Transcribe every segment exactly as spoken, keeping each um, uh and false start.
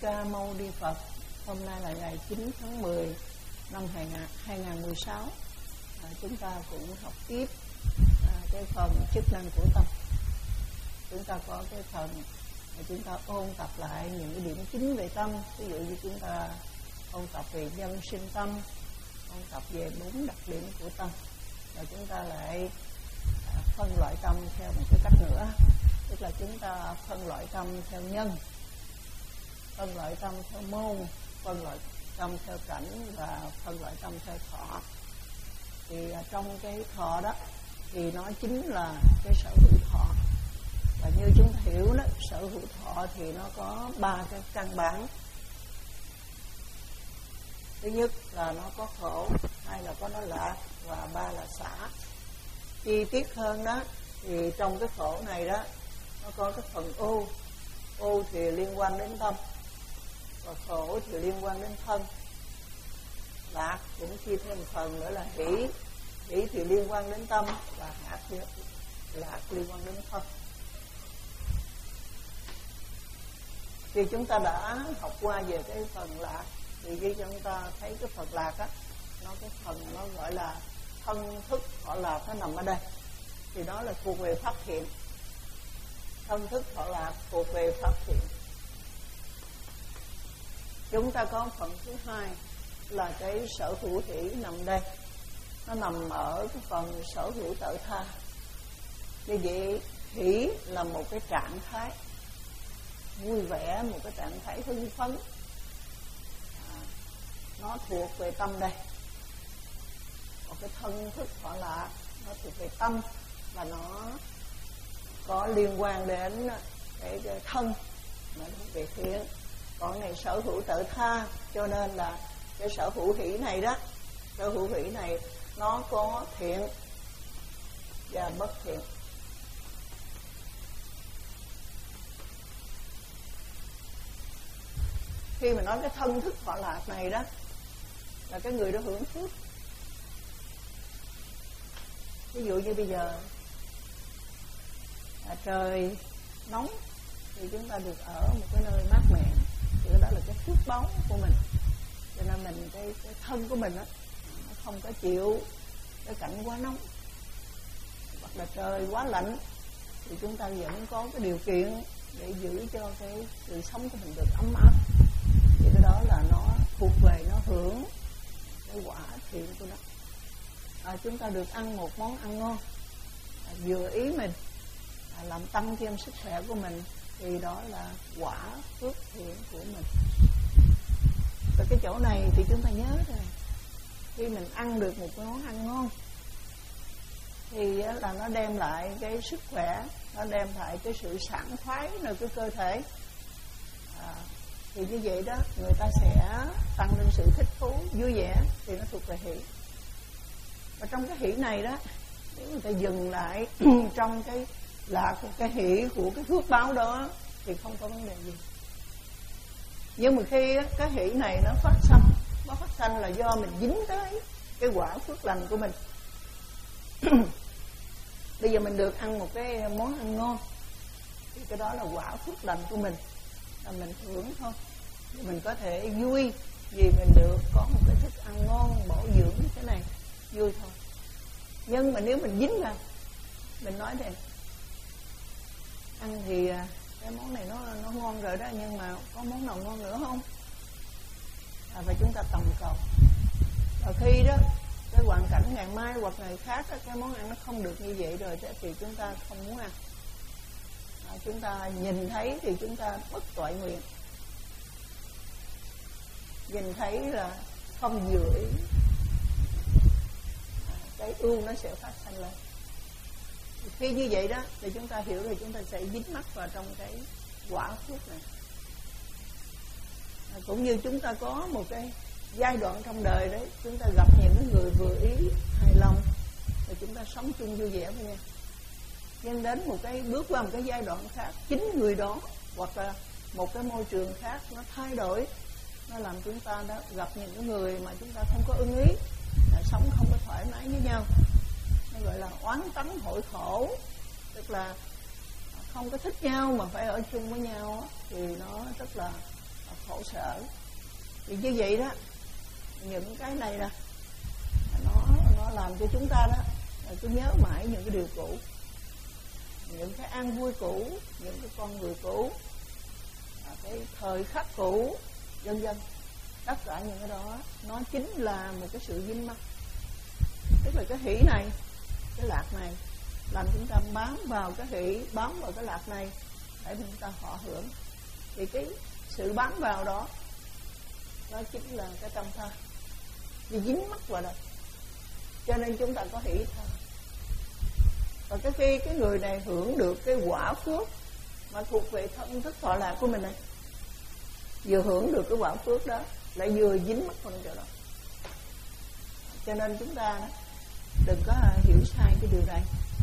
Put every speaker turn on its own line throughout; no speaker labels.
Ca Mâu Ni Phật. Hôm nay là ngày chín tháng mười năm hai nghìn không trăm mười sáu. à, Chúng ta cũng học tiếp à, cái phần chức năng của tâm. Chúng ta có cái phần mà chúng ta ôn tập lại những cái điểm chính về tâm. Ví dụ như chúng ta ôn tập về nhân sinh tâm, ôn tập về bốn đặc điểm của tâm. Và chúng ta lại à, phân loại tâm theo một cái cách nữa. Tức là chúng ta phân loại tâm theo nhân, phân loại tâm theo môn, phân loại tâm theo cảnh và phân loại tâm theo thọ. Thì à, trong cái thọ đó thì nó chính là cái sở hữu thọ. Và như chúng ta hiểu đó, sở hữu thọ thì nó có ba cái căn bản. Thứ nhất là nó có khổ, hai là có nó lạc, và ba là xả. Chi tiết hơn đó thì trong cái khổ này đó nó có cái phần ô. Ô thì liên quan đến tâm, và khổ thì liên quan đến thân. Lạc cũng chia thêm một phần nữa là hỷ. Hỷ thì liên quan đến tâm, và hạ thì lạc liên quan đến thân. Thì chúng ta đã học qua về cái phần lạc. Thì khi chúng ta thấy cái phần lạc á, nó cái phần nó gọi là thân thức thọ lạc, nó nằm ở đây. Thì đó là thuộc về phát hiện. Thân thức thọ lạc thuộc về phát hiện. Chúng ta có phần thứ hai là cái sở hữu hỷ nằm đây. Nó nằm ở cái phần sở hữu tự tha. Như vậy hỷ là một cái trạng thái vui vẻ, một cái trạng thái hưng phấn. à, Nó thuộc về tâm đây. Còn cái thân thức thọ lạc nó thuộc về tâm, và nó có liên quan đến cái, cái thân, nó thuộc về thiện. Còn này sở hữu tự tha, cho nên là cái sở hữu hỷ này đó, sở hữu hỷ này nó có thiện và bất thiện. Khi mà nói cái thân thức thọ lạc này đó là cái người đó hưởng phước. Ví dụ như bây giờ à, trời nóng thì chúng ta được ở một cái nơi mát mẻ, thì đó là cái phước báu của mình. Cho nên mình cái, cái thân của mình đó, nó không có chịu cái cảnh quá nóng, hoặc là trời quá lạnh, thì chúng ta vẫn có cái điều kiện để giữ cho cái sự sống của mình được ấm áp. Thì cái đó là nó thuộc về, nó hưởng cái quả thiện của nó. À, chúng ta được ăn một món ăn ngon, à, vừa ý mình, à, làm tăng thêm sức khỏe của mình, thì đó là quả phước thiện của mình. Và cái chỗ này thì chúng ta nhớ rồi, khi mình ăn được một món ăn ngon thì là nó đem lại cái sức khỏe, nó đem lại cái sự sảng khoái nơi cái cơ thể. à, Thì như vậy đó, người ta sẽ tăng lên sự thích thú, vui vẻ, thì nó thuộc về hỷ. Và trong cái hỷ này đó, nếu người ta dừng lại trong cái lạc, cái hỷ của cái phước báo đó thì không có vấn đề gì. Nhưng mà khi cái hỷ này nó phát sanh, nó phát sanh là do mình dính tới cái quả phước lành của mình. Bây giờ mình được ăn một cái món ăn ngon, thì cái đó là quả phước lành của mình, là mình hưởng thôi. Mình có thể vui vì mình được có một cái thức ăn ngon, bổ dưỡng cái này, vui thôi. Nhưng mà nếu mình dính vào, mình nói thì ăn thì cái món này nó nó ngon rồi đó, nhưng mà có món nào ngon nữa không? À, và chúng ta tầm cầu. Và khi đó cái hoàn cảnh ngày mai hoặc ngày khác đó, cái món ăn nó không được như vậy rồi thì chúng ta không muốn ăn. À, chúng ta nhìn thấy thì chúng ta bất toại nguyện. Nhìn thấy là không vừa ý, à, cái ưu nó sẽ phát sanh lên. Khi như vậy đó thì chúng ta hiểu rồi, chúng ta sẽ dính mắc vào trong cái quả phước này. À, cũng như chúng ta có một cái giai đoạn trong đời đấy, chúng ta gặp những người vừa ý, hài lòng, rồi chúng ta sống chung vui vẻ với nhau. Nhưng đến một cái bước qua một cái giai đoạn khác, chính người đó hoặc là một cái môi trường khác nó thay đổi, nó làm chúng ta đó gặp những người mà chúng ta không có ưng ý, sống không có thoải mái với nhau. Nó gọi là oán tánh hội khổ, tức là không có thích nhau mà phải ở chung với nhau, thì nó rất là khổ sở. Thì như vậy đó, những cái này nè, nó nó làm cho chúng ta đó cứ nhớ mãi những cái điều cũ, những cái an vui cũ, những cái con người cũ, cái thời khắc cũ, vân vân. Tất cả những cái đó nó chính là một cái sự dính mắc. Tức là cái hỷ này, cái lạc này làm chúng ta bám vào cái hỷ, bám vào cái lạc này để chúng ta thọ hưởng. Thì cái sự bám vào đó nó chính là cái tâm tha, vì dính mắc vào đó, cho nên chúng ta có hỷ tha. Và cái khi cái người này hưởng được cái quả phước mà thuộc về thân thức thọ lạc của mình này, vừa hưởng được cái quả phước đó lại vừa dính mắc vào chỗ đó. Cho nên chúng ta đừng có hiểu sai cái điều này.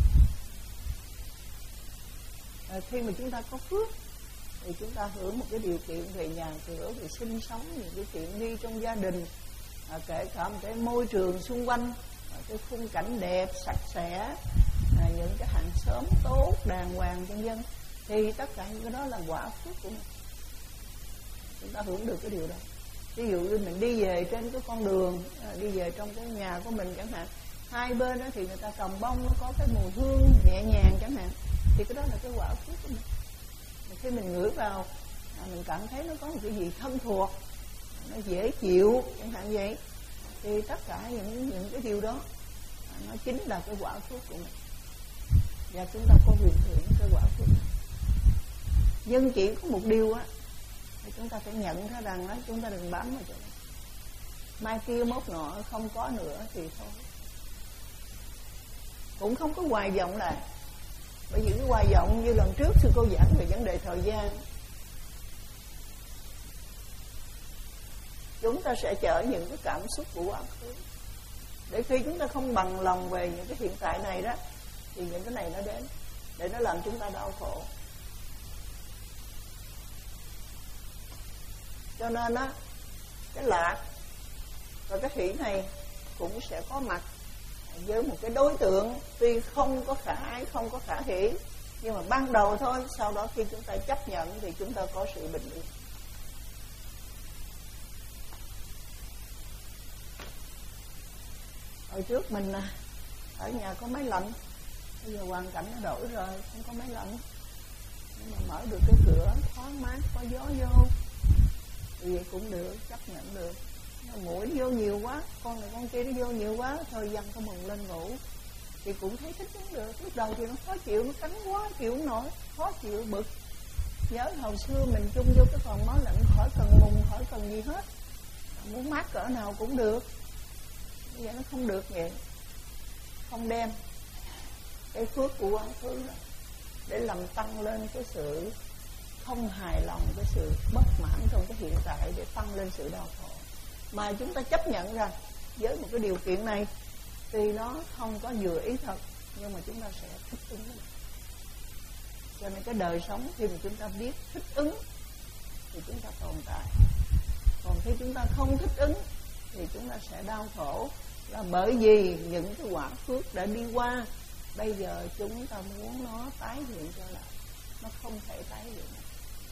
À, khi mà chúng ta có phước thì chúng ta hưởng một cái điều kiện về nhà cửa, về sinh sống, những cái tiện nghi trong gia đình, à, kể cả một cái môi trường xung quanh, à, cái khung cảnh đẹp, sạch sẽ, à, những cái hàng xóm tốt, đàng hoàng, vân vân. Thì tất cả những cái đó là quả phước của mình. Chúng ta hưởng được cái điều đó. Ví dụ như mình đi về trên cái con đường, à, đi về trong cái nhà của mình chẳng hạn, hai bên đó thì người ta trồng bông, nó có cái mùi hương nhẹ nhàng chẳng hạn, thì cái đó là cái quả phước của mình. Mà khi mình ngửi vào, à, mình cảm thấy nó có một cái gì thân thuộc, nó dễ chịu chẳng hạn vậy, thì tất cả những những cái điều đó, à, nó chính là cái quả phước của mình. Và chúng ta có quyền hưởng cái quả phước này. Nhưng chỉ có một điều á, thì chúng ta phải nhận ra rằng đó, chúng ta đừng bám vào chỗ này. Mai kia mốt nọ không có nữa thì thôi, cũng không có hoài vọng lại. Bởi vì cái hoài vọng như lần trước sư cô giảng về vấn đề thời gian, chúng ta sẽ chở những cái cảm xúc của quá khứ. Để khi chúng ta không bằng lòng về những cái hiện tại này đó, thì những cái này nó đến để nó làm chúng ta đau khổ. Cho nên á, cái lạc và cái hỷ này cũng sẽ có mặt với một cái đối tượng tuy không có khả ái, không có khả hỷ, nhưng mà ban đầu thôi. Sau đó khi chúng ta chấp nhận thì chúng ta có sự bình yên. Hồi trước mình ở nhà có máy lạnh, bây giờ hoàn cảnh nó đổi rồi, không có máy lạnh, nhưng mà mở được cái cửa thoáng mát, có gió vô thì vậy cũng được, chấp nhận được. Mũi vô nhiều quá, con này con kia nó vô nhiều quá, thôi dằn có mừng lên ngủ thì cũng thấy thích ứng được. Lúc đầu thì nó khó chịu, nó cắn quá chịu không nổi, khó chịu bực. Nhớ hồi xưa mình chung vô cái phòng máu lạnh, khỏi cần mùng, khỏi cần gì hết, muốn mát cỡ nào cũng được. Bây giờ nó không được vậy, không đem cái phước của quá khứ đó để làm tăng lên cái sự không hài lòng, cái sự bất mãn trong cái hiện tại, để tăng lên sự đau khổ. Mà chúng ta chấp nhận rằng với một cái điều kiện này thì nó không có vừa ý thật, nhưng mà chúng ta sẽ thích ứng với nó. Cho nên cái đời sống khi mà chúng ta biết thích ứng thì chúng ta tồn tại. Còn khi chúng ta không thích ứng thì chúng ta sẽ đau khổ, là bởi vì những cái quả phước đã đi qua, bây giờ chúng ta muốn nó tái hiện trở lại, nó không thể tái hiện nữa.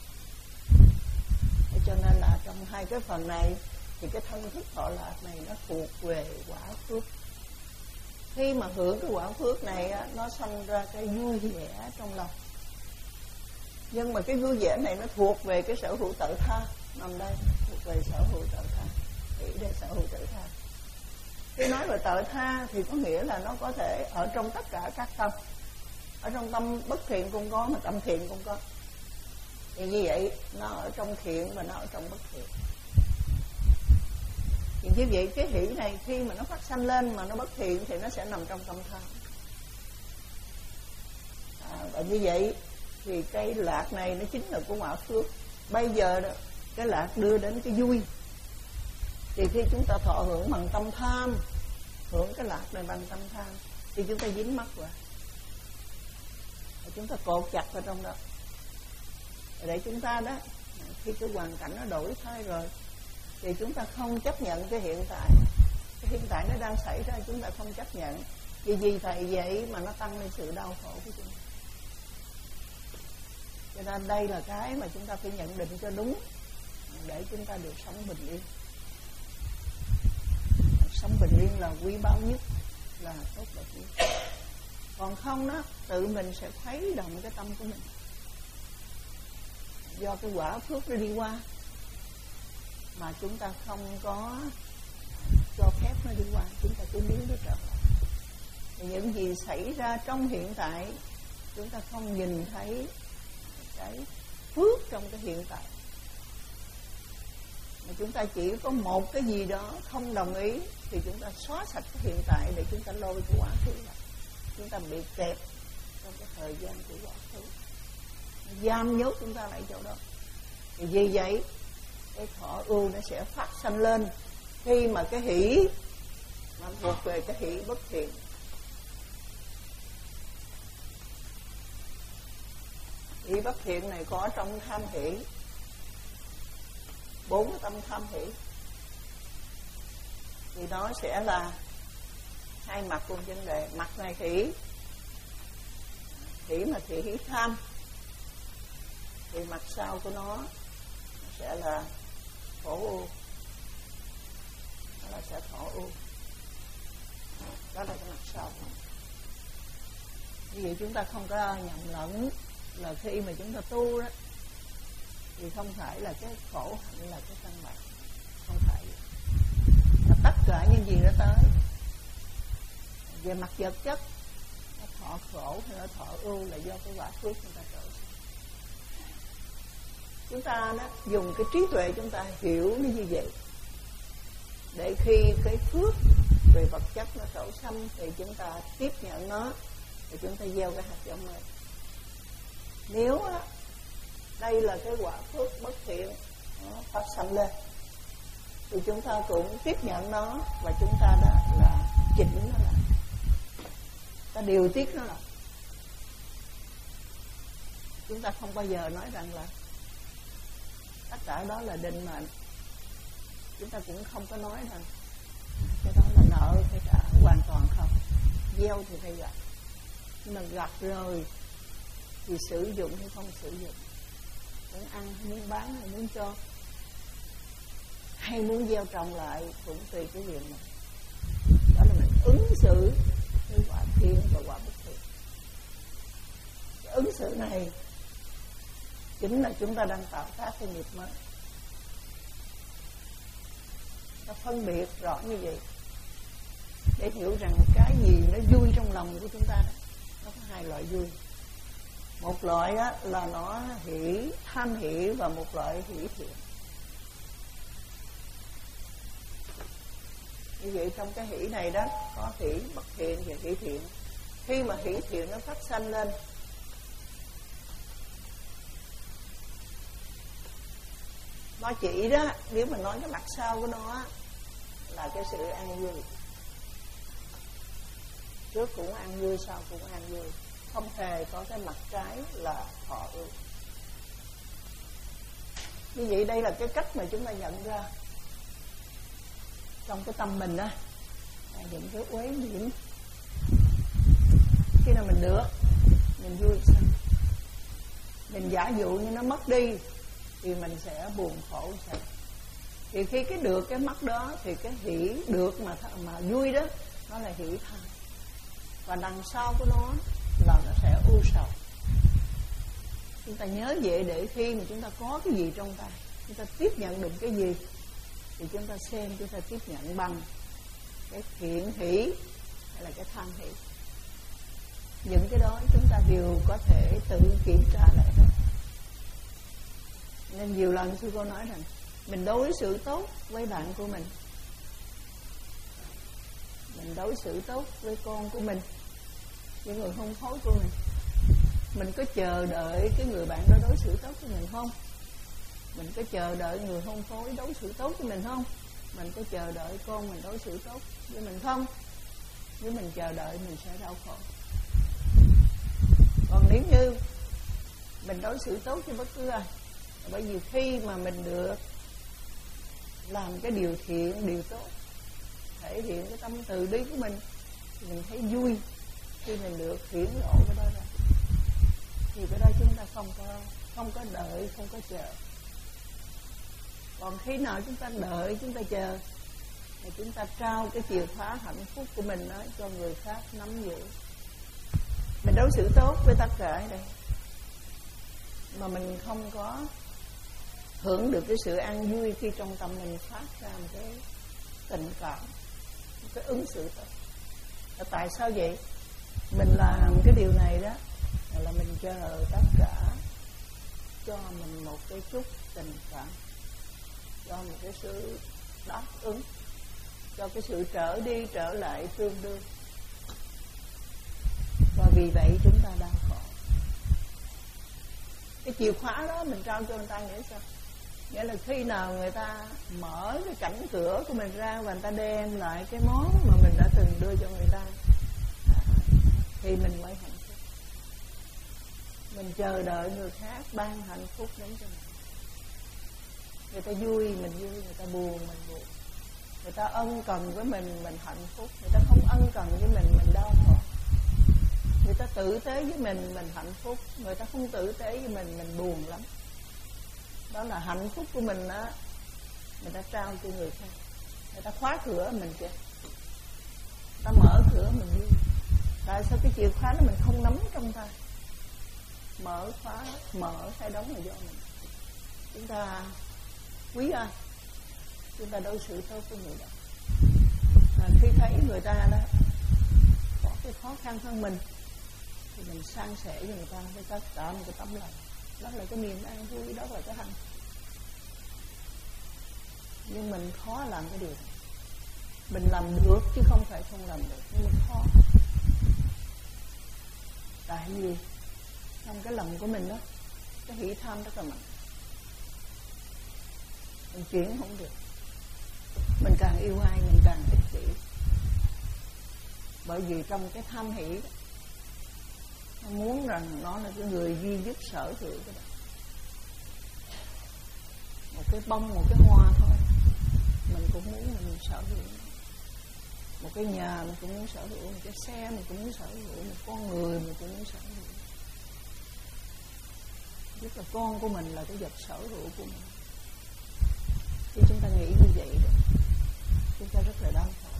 Cho nên là trong hai cái phần này thì cái thân thức thọ lạc này nó thuộc về quả phước. Khi mà hưởng cái quả phước này á, nó sanh ra cái vui vẻ trong lòng. Nhưng mà cái vui vẻ này nó thuộc về cái sở hữu tự tha, nằm đây thuộc về sở hữu tự tha, nghĩ để sở hữu tự tha. Khi nói về tự tha thì có nghĩa là nó có thể ở trong tất cả các tâm. Ở trong tâm bất thiện cũng có, mà tâm thiện cũng có. Thì như vậy nó ở trong thiện và nó ở trong bất thiện. Thì như vậy cái hỷ này khi mà nó phát sanh lên mà nó bất thiện thì nó sẽ nằm trong tâm tham. À, và như vậy thì cái lạc này nó chính là của quả phước. Bây giờ đó, cái lạc đưa đến cái vui. Thì khi chúng ta thọ hưởng bằng tâm tham, hưởng cái lạc này bằng tâm tham, thì chúng ta dính mắc vào, chúng ta cột chặt vào trong đó. Để chúng ta đó, khi cái hoàn cảnh nó đổi thay rồi thì chúng ta không chấp nhận cái hiện tại. Cái hiện tại nó đang xảy ra chúng ta không chấp nhận. Vì gì thầy vậy mà nó tăng lên sự đau khổ của chúng ta. Cho nên đây là cái mà chúng ta phải nhận định cho đúng. để chúng ta được sống bình yên. Sống bình yên là quý báu nhất, là tốt đẹp nhất. Còn không đó, tự mình sẽ khuấy động cái tâm của mình. Do cái quả phước nó đi qua mà chúng ta không có cho phép nó đi qua, chúng ta cứ biến nó trở lại. Thì những gì xảy ra trong hiện tại, chúng ta không nhìn thấy cái phước trong cái hiện tại, mà chúng ta chỉ có một cái gì đó không đồng ý thì chúng ta xóa sạch cái hiện tại để chúng ta lôi cái quá khứ lại. Chúng ta bị kẹt trong cái thời gian của quá khứ, giam nhốt chúng ta lại chỗ đó. Thì vì vậy cái thọ ưu nó sẽ phát sanh lên khi mà cái hỷ mà thuộc về cái hỷ bất thiện. Hỷ bất thiện này có trong tham hỷ, bốn cái tâm tham hỷ, thì nó sẽ là hai mặt của vấn đề. Mặt này hỷ, hỷ mà thì hỷ tham, thì mặt sau của nó sẽ là khổ ưu, đó là sẽ khổ ưu. Đó là cái mặt sau. Vì vậy chúng ta không có nhầm lẫn là khi mà chúng ta tu đó thì không phải là cái khổ hạnh là cái căn bản, không phải. Và tất cả những gì nó tới về mặt vật chất, nó thọ khổ hay nó thọ ưu là do cái quả phước chúng ta trở. Chúng ta đó dùng cái trí tuệ chúng ta hiểu nó như vậy, để khi cái phước về vật chất nó trổ xâm thì chúng ta tiếp nhận nó, thì chúng ta gieo cái hạt giống mới. Nếu á, đây là cái quả phước bất thiện nó phát sanh lên, thì chúng ta cũng tiếp nhận nó, và chúng ta đó là chỉnh nó lại, ta điều tiết nó lại. Chúng ta không bao giờ nói rằng là tất cả đó là định mệnh. Chúng ta cũng không có nói rằng cái đó là nợ phải trả, hoàn toàn không. Gieo thì phải gặt, nhưng mà gặt rồi thì sử dụng hay không sử dụng, muốn ăn hay muốn bán hay muốn cho, hay muốn gieo trồng lại cũng tùy cái việc này. Đó là mình ứng xử với quả thiện và quả bất thiện. Cái ứng xử này chính là chúng ta đang tạo tác cái nghiệp mới. Ta phân biệt rõ như vậy để hiểu rằng cái gì nó vui trong lòng của chúng ta đó. Nó có hai loại vui. Một loại á, là nó hỷ, tham hỷ, và một loại hỷ thiện. Như vậy trong cái hỷ này đó có hỷ bất thiện và hỷ thiện. Khi mà hỷ thiện nó phát sanh lên, nó chỉ đó, nếu mà nói cái mặt sau của nó là cái sự an vui. Trước cũng an vui, sau cũng an vui, không hề có cái mặt trái là thọ ưu. Như vậy đây là cái cách mà chúng ta nhận ra trong cái tâm mình á, là những cái uế nhiễm. Khi nào mình được, mình vui sao? Mình giả dụ như nó mất đi thì mình sẽ buồn khổ sao? Thì khi cái được cái mất đó thì cái hỷ được mà mà vui đó, nó là hỷ tham. Và đằng sau của nó là nó sẽ u sầu. Chúng ta nhớ vậy để khi mà chúng ta có cái gì trong tay, chúng ta tiếp nhận được cái gì thì chúng ta xem chúng ta tiếp nhận bằng cái thiện hỷ hay là cái tham hỷ. Những cái đó chúng ta đều có thể tự kiểm tra lại hết. Nên nhiều lần sư cô nói rằng mình đối xử tốt với bạn của mình, mình đối xử tốt với con của mình, những người hôn phối của mình, mình có chờ đợi cái người bạn đó đối xử tốt với mình không? Mình có chờ đợi người hôn phối đối xử tốt với mình không? Mình có chờ đợi con mình đối xử tốt với mình không? Nếu mình chờ đợi mình sẽ đau khổ. Còn nếu như mình đối xử tốt với bất cứ ai, bởi vì khi mà mình được làm cái điều thiện, điều tốt, thể hiện cái tâm từ bi của mình, thì mình thấy vui khi mình được hiển lộ cái đó ra. Thì cái đó chúng ta không có không có đợi, không có chờ. Còn khi nào chúng ta đợi, chúng ta chờ, thì chúng ta trao cái chìa khóa hạnh phúc của mình đó cho người khác nắm giữ. Mình đối xử tốt với tất cả ở đây, mà mình không có hưởng được cái sự an vui khi trong tâm mình phát ra một cái tình cảm, một cái ứng xử tốt. Và tại sao vậy? Mình làm cái điều này đó là mình chờ tất cả cho mình một cái chút tình cảm, cho một cái sự đáp ứng, cho cái sự trở đi trở lại tương đương. Và vì vậy chúng ta đau khổ. Cái chìa khóa đó mình trao cho người ta nghĩa sao? Nghĩa là khi nào người ta mở cái cảnh cửa của mình ra và người ta đem lại cái món mà mình đã từng đưa cho người ta, thì mình mới hạnh phúc. Mình chờ đợi người khác ban hạnh phúc đến cho mình. Người ta vui mình vui, người ta buồn mình buồn. Người ta ân cần với mình mình hạnh phúc, người ta không ân cần với mình mình đau khổ. Người ta tử tế với mình mình hạnh phúc, người ta không tử tế với mình mình buồn lắm. Đó là hạnh phúc của mình á, mình đã trao cho người khác. Người ta khóa cửa mình kìa, người ta mở cửa mình đi. Tại sao cái chìa khóa đó mình không nắm trong tay? Mở khóa, mở khai đóng là do mình. Chúng ta quý ai, chúng ta đối xử tốt với người đó. À, khi thấy người ta đó có cái khó khăn hơn mình thì mình san sẻ với người ta với tất cả một cái tấm lòng. Đó là cái niềm an vui, đó là cái hạnh. Nhưng mình khó làm cái điều này. Mình làm được chứ không phải không làm được, nhưng mình khó. Tại vì trong cái lòng của mình đó, cái hỷ tham rất là mạnh. Mình chuyển không được. Mình càng yêu ai mình càng ích kỷ. Bởi vì trong cái tham hỷ đó, nó muốn rằng nó là cái người duy nhất sở hữu cái đó. Một cái bông, một cái hoa thôi mình cũng muốn mình sở hữu. Một cái nhà mình cũng muốn sở hữu, một cái xe mình cũng muốn sở hữu, một con người mình cũng muốn sở hữu. Nhất là con của mình là cái vật sở hữu của mình. Khi chúng ta nghĩ như vậy đó, chúng ta rất là đau khổ.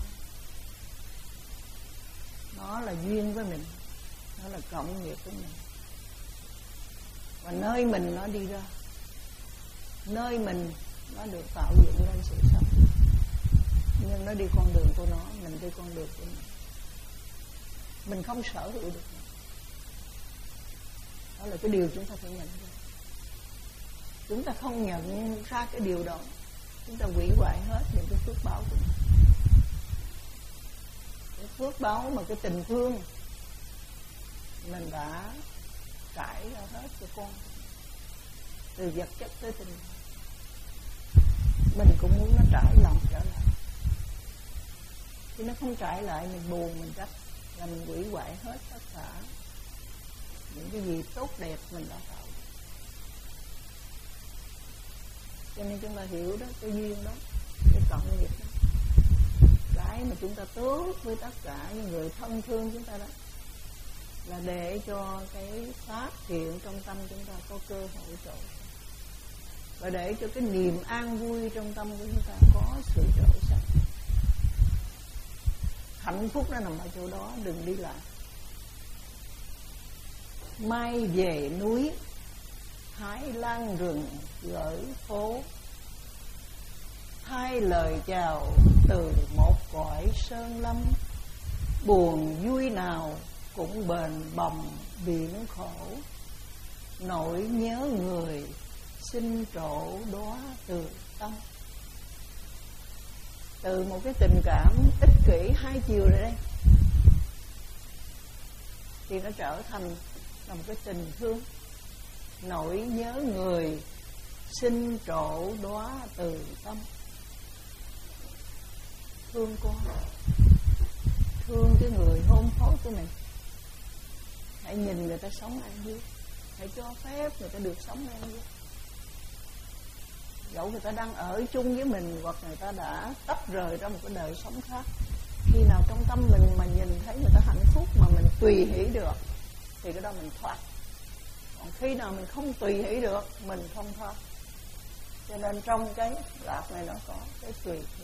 Nó là duyên với mình, nó là cộng nghiệp của mình. Và nơi mình nó đi ra, nơi mình nó được tạo dựng lên sự sống. Nhưng nó đi con đường của nó, mình đi con đường của mình. Mình không sở hữu được nó. Đó là cái điều chúng ta phải nhận ra. Chúng ta không nhận ra cái điều đó, chúng ta hủy hoại hết những cái phước báo của mình. Cái phước báo mà cái tình thương mình đã trải ra hết cho con, từ vật chất tới tình. Mình cũng muốn nó trải lòng trở lại. Khi nó không trải lại mình buồn, mình trách, là mình hủy hoại hết tất cả những cái gì tốt đẹp mình đã tạo. Cho nên chúng ta hiểu đó, cái duyên đó, cái cộng nghiệp đó, cái mà chúng ta tốt với tất cả những người thân thương chúng ta đó, là để cho cái phát hiện trong tâm chúng ta có cơ hội trổ, và để cho cái niềm an vui trong tâm của chúng ta có sự trổ sắc. Hạnh phúc nó nằm ở chỗ đó, đừng đi lại. Mai về núi, hái lan rừng gửi phố, hai lời chào từ một cõi sơn lâm. Buồn vui nào cũng bền bồng biển khổ, nỗi nhớ người xin trổ đóa từ tâm. Từ một cái tình cảm ích kỷ hai chiều rồi đây, thì nó trở thành là một cái tình thương. Nỗi nhớ người xin trổ đóa từ tâm. Thương con, thương cái người hôn phối của mình. Hãy nhìn người ta sống an vui, hãy cho phép người ta được sống an vui. Dẫu người ta đang ở chung với mình, hoặc người ta đã tách rời ra một cái đời sống khác, khi nào trong tâm mình mà nhìn thấy người ta hạnh phúc mà mình tùy hỷ được, thì cái đó mình thoát. Còn khi nào mình không tùy hỷ được, mình không thoát. Cho nên trong cái lạc này nó có cái tùy hỷ.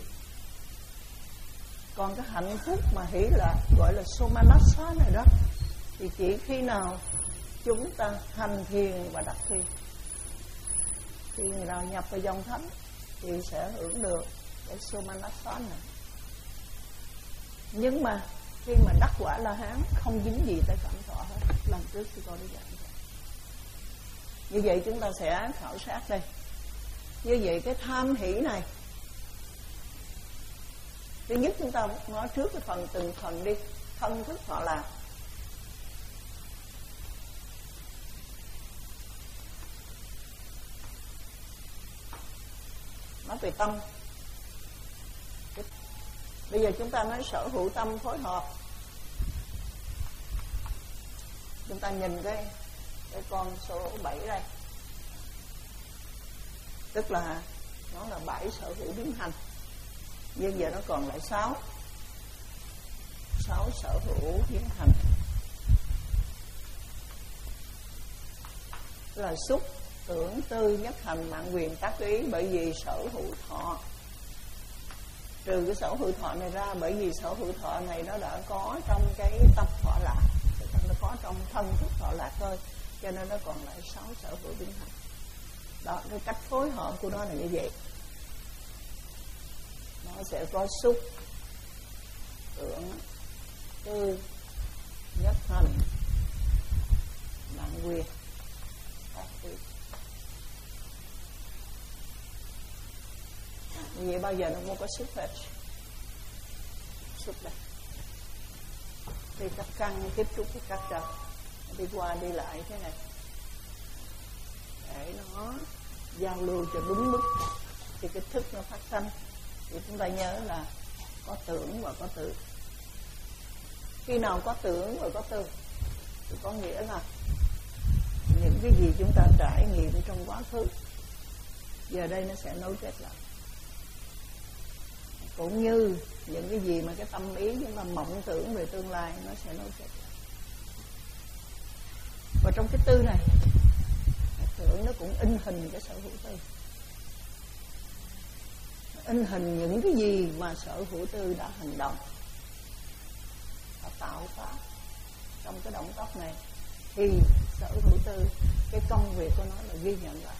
Còn cái hạnh phúc mà hỷ lạc gọi là somanassa này đó, thì chỉ khi nào chúng ta hành thiền và đắc thiền, khi người nào nhập vào dòng thánh thì sẽ hưởng được cái somanassa này. Nhưng mà khi mà đắc quả La Hán không dính gì tới cảm thọ hết. Lần trước thì con đi dạy rồi. Như vậy chúng ta sẽ khảo sát đây. Như vậy cái tham hỷ này, thứ nhất chúng ta nói trước cái phần từng phần đi. Thân thức thọ lạc. Nói về tâm. Bây giờ chúng ta nói sở hữu tâm phối hợp. Chúng ta nhìn cái cái con số bảy đây, tức là nó là bảy sở hữu biến hành, nhưng giờ nó còn lại sáu sáu sở hữu biến hành, là xúc tưởng tư nhất hành mạng quyền tác ý. Bởi vì sở hữu thọ, trừ cái sở hữu thọ này ra, bởi vì sở hữu thọ này nó đã có trong cái tâm thọ lạc, nó có trong thân thức thọ lạc thôi, cho nên nó còn lại sáu sở hữu biến hành. Đó, cái cách phối hợp của nó là như vậy. Nó sẽ có xúc tưởng tư nhất hành mạng quyền tác ý. Như vậy bao giờ nó không có xúc hết. Xúc đây. Thì các căn tiếp xúc với các trần, đi qua đi lại thế này, để nó giao lưu cho đúng mức thì cái thức nó phát sinh. Thì chúng ta nhớ là có tưởng và có tư. Khi nào có tưởng và có tư thì có nghĩa là những cái gì chúng ta trải nghiệm trong quá khứ giờ đây nó sẽ nối kết lại, cũng như những cái gì mà cái tâm ý chúng ta mộng tưởng về tương lai nó sẽ nối kết lại. Và trong cái tư này, tưởng nó cũng in hình cái sở hữu tư, in hình những cái gì mà sở hữu tư đã hành động, đã tạo ra trong cái động tác này, thì sở hữu tư cái công việc của nó là ghi nhận lại.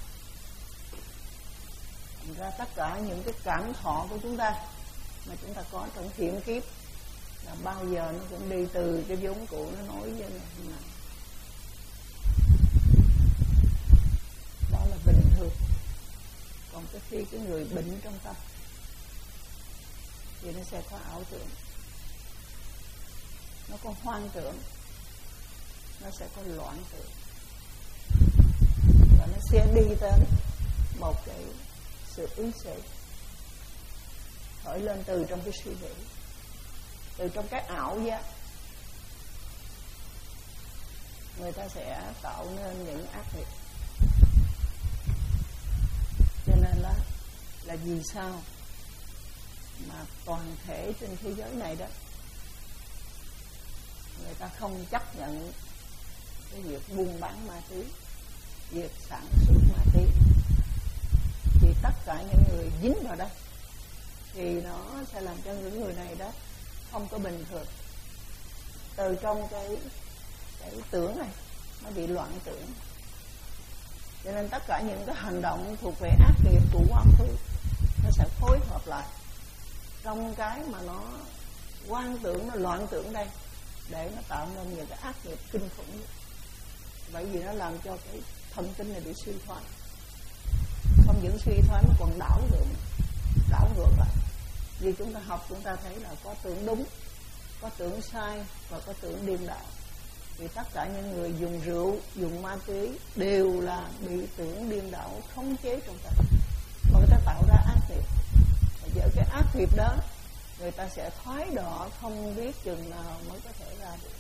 Thành ra tất cả những cái cảm thọ của chúng ta mà chúng ta có trong hiện kiếp là bao giờ nó cũng đi từ cái vốn cũ nó nối với ngày này. Đó là bình thường. Còn cái khi cái người bệnh trong tâm thì nó sẽ có ảo tưởng, nó có hoang tưởng, nó sẽ có loạn tưởng, và nó sẽ đi đến một cái sự ứng xử khởi lên từ trong cái suy nghĩ, từ trong cái ảo giác. Người ta sẽ tạo nên những ác nghiệp. Cho nên là là vì sao mà toàn thể trên thế giới này đó, người ta không chấp nhận cái việc buôn bán ma túy, việc sản xuất ma túy, thì tất cả những người dính vào đây thì nó sẽ làm cho những người này đó không có bình thường. Từ trong cái cái tưởng này nó bị loạn tưởng, cho nên tất cả những cái hành động thuộc về ác nghiệp của quá khứ nó sẽ phối hợp lại trong cái mà nó hoang tưởng, nó loạn tưởng đây, để nó tạo nên những cái ác nghiệp kinh khủng. Bởi vì nó làm cho cái thần kinh này bị suy thoái, không những suy thoái nó còn đảo ngược, đảo ngược lại. Vì chúng ta học chúng ta thấy là có tưởng đúng, có tưởng sai và có tưởng điên đảo. Vì tất cả những người dùng rượu, dùng ma túy đều là bị tưởng điên đảo khống chế trong tâm, mà người ta tạo ra ác nghiệp. Và giữa cái ác nghiệp đó, người ta sẽ thoái đọa không biết chừng nào mới có thể ra được.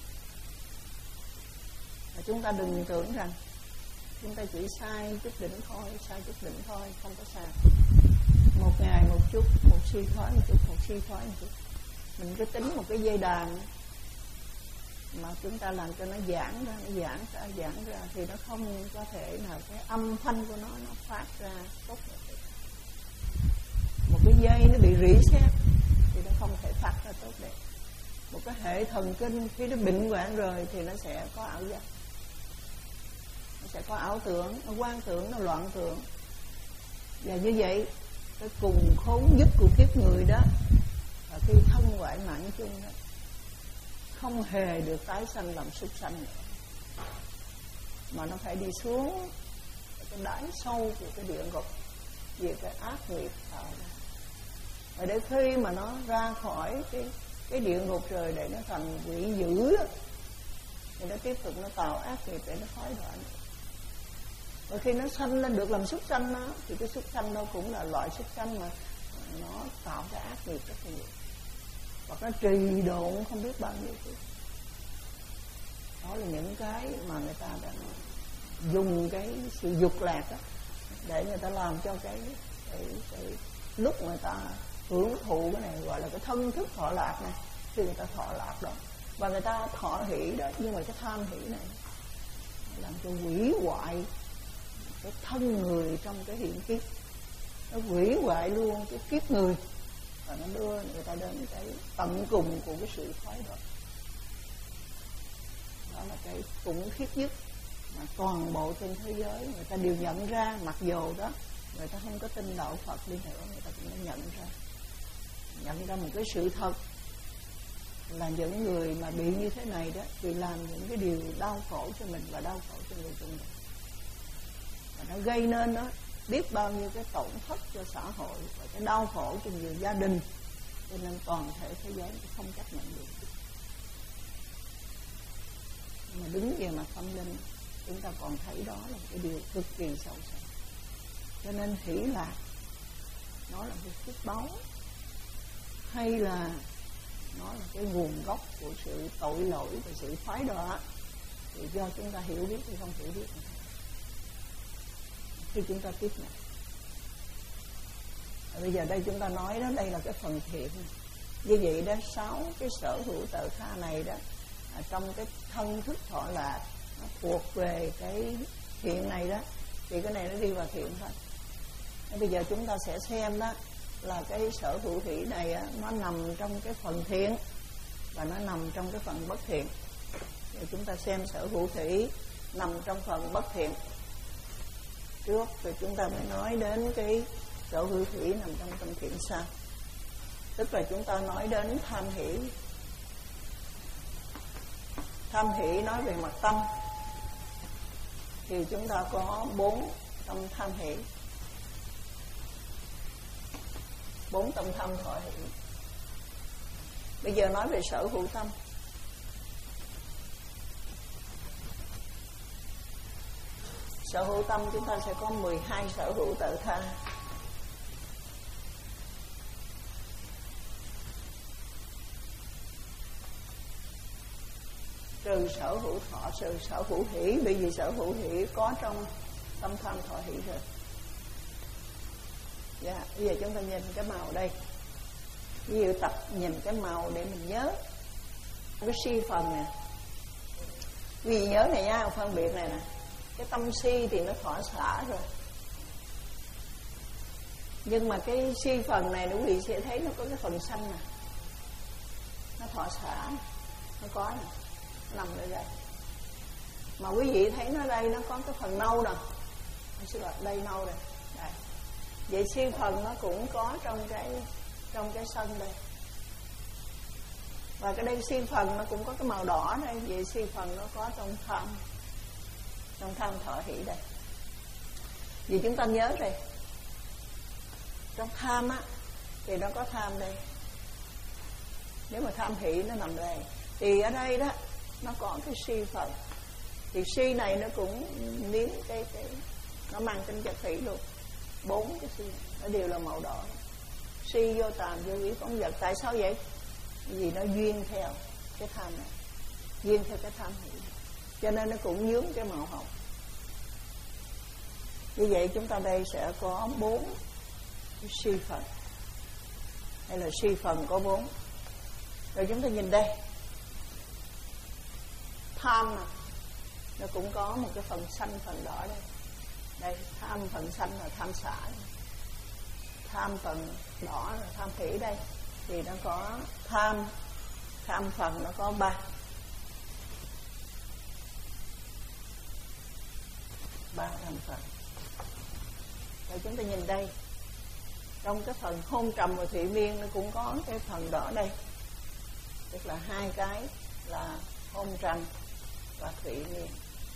Và chúng ta đừng tưởng rằng chúng ta chỉ sai chút đỉnh thôi, sai chút đỉnh thôi, không có sai. Một ngày một chút, một suy thoái một chút, một suy thoái một chút. Mình cứ tính một cái dây đàn, mà chúng ta làm cho nó giãn ra, nó giãn ra, giãn ra thì nó không có thể nào cái âm thanh của nó nó phát ra tốt đẹp. Một cái dây nó bị rỉ sét thì nó không thể phát ra tốt đẹp. Một cái hệ thần kinh khi nó bệnh hoạn rồi thì nó sẽ có ảo giác, nó sẽ có ảo tưởng, nó quan tưởng, nó loạn tưởng. Và như vậy cái cùng khốn nhất của kiếp người đó là khi thân ngoại mạng chung đó, không hề được tái sanh làm súc sanh nữa, mà nó phải đi xuống cái đáy sâu của cái địa ngục vì cái ác nghiệp tạo ra. Và để khi mà nó ra khỏi cái cái địa ngục rồi để nó thành quỷ dữ thì nó tiếp tục nó tạo ác nghiệp để nó khói đọa nữa. Và khi nó sanh lên được làm súc sanh đó, thì cái súc sanh đó cũng là loại súc sanh mà nó tạo cái ác nghiệp rất là nhiều, hoặc nó trì độn không biết bao nhiêu thứ. Đó là những cái mà người ta đã dùng cái sự dục lạc đó để người ta làm cho cái, cái, cái lúc người ta hưởng thụ cái này gọi là cái thân thức thọ lạc này, khi người ta thọ lạc đó và người ta thọ hỷ đó, nhưng mà cái tham hỷ này làm cho hủy hoại cái thân người trong cái hiện kiếp, nó hủy hoại luôn cái kiếp người và nó đưa người ta đến cái tận cùng của cái sự thoái đoạn. Đó là cái khủng khiếp nhất mà toàn bộ trên thế giới người ta đều nhận ra, mặc dù đó người ta không có tin đạo Phật đi nữa, người ta cũng đã nhận ra nhận ra một cái sự thật là những người mà bị như thế này đó thì làm những cái điều đau khổ cho mình và đau khổ cho người chung mình, và nó gây nên đó biết bao nhiêu cái tổn thất cho xã hội và cái đau khổ cho nhiều gia đình, cho nên toàn thể thế giới không chấp nhận được. Nhưng mà đứng về mặt tâm linh chúng ta còn thấy đó là một cái điều cực kỳ sâu sắc. Cho nên hỷ lạc nó là một phước báu, hay là nó là cái nguồn gốc của sự tội lỗi và sự phái đọa, thì do chúng ta hiểu biết hay không hiểu biết nữa. Khi chúng ta tiếp nhận, bây giờ đây chúng ta nói đó, đây là cái phần thiện. Như vậy đó, sáu cái sở hữu tự tha này đó, à, trong cái thân thức thọ lạc nó thuộc về cái thiện này đó, thì cái này nó đi vào thiện thôi. Bây giờ chúng ta sẽ xem đó là cái sở hữu hỷ này á, nó nằm trong cái phần thiện và nó nằm trong cái phần bất thiện. Thì chúng ta xem sở hữu hỷ nằm trong phần bất thiện trước, rồi chúng ta mới nói đến cái sở hữu hỷ nằm trong phần thiện sau. Tức là chúng ta nói đến tham hỷ. Tham hỷ nói về mặt tâm thì chúng ta có bốn tâm tham hỷ, bốn tâm tham thọ hỷ. Bây giờ nói về sở hữu tâm. Sở hữu tâm chúng ta sẽ có mười hai sở hữu tự tha. Trừ sở hữu thọ, trừ sở hữu hỷ, bởi vì sở hữu hỷ có trong tâm tham thọ hỷ rồi. Dạ, bây giờ chúng ta nhìn cái màu đây. Ví dụ tập nhìn cái màu để mình nhớ cái si phần nè. Vì nhớ này nha, phân biệt này nè. Cái tâm si thì nó thỏa xả rồi, nhưng mà cái si phần này quý vị sẽ thấy nó có cái phần xanh nè, nó thỏa xả, nó có nè, nó nằm ở đây. Mà quý vị thấy nó đây nó có cái phần nâu nè, xin lỗi, đây nâu này, đây. Vậy si phần nó cũng có trong cái trong cái sân đây, và cái đây si phần nó cũng có cái màu đỏ đây. Vậy si phần nó có trong tham, trong tham thọ hỷ đây. Vì chúng ta nhớ rồi, trong tham á thì nó có tham đây. Nếu mà tham hỷ nó nằm đây, thì ở đây đó nó có cái si phần. Thì si này nó cũng miếng cái cái nó mang tính chất hỷ luôn. Bốn cái si nó đều là màu đỏ. Si vô tàm vô ý phóng vật. Tại sao vậy? Vì nó duyên theo cái tham này, duyên theo cái tham hỷ, cho nên nó cũng nhướng cái màu hồng. Như vậy chúng ta đây sẽ có bốn cái si phần, hay là si phần có bốn. Rồi chúng ta nhìn đây, tham mà nó cũng có một cái phần xanh phần đỏ đây. Đây, tham phần xanh là tham xả, tham phần đỏ là tham khỉ đây. Thì nó có tham, tham phần nó có ba. Ba tham phần. Rồi chúng ta nhìn đây. Trong cái phần hôn trầm và thủy miên nó cũng có cái phần đỏ đây. Tức là hai cái là hôn trầm và thủy miên.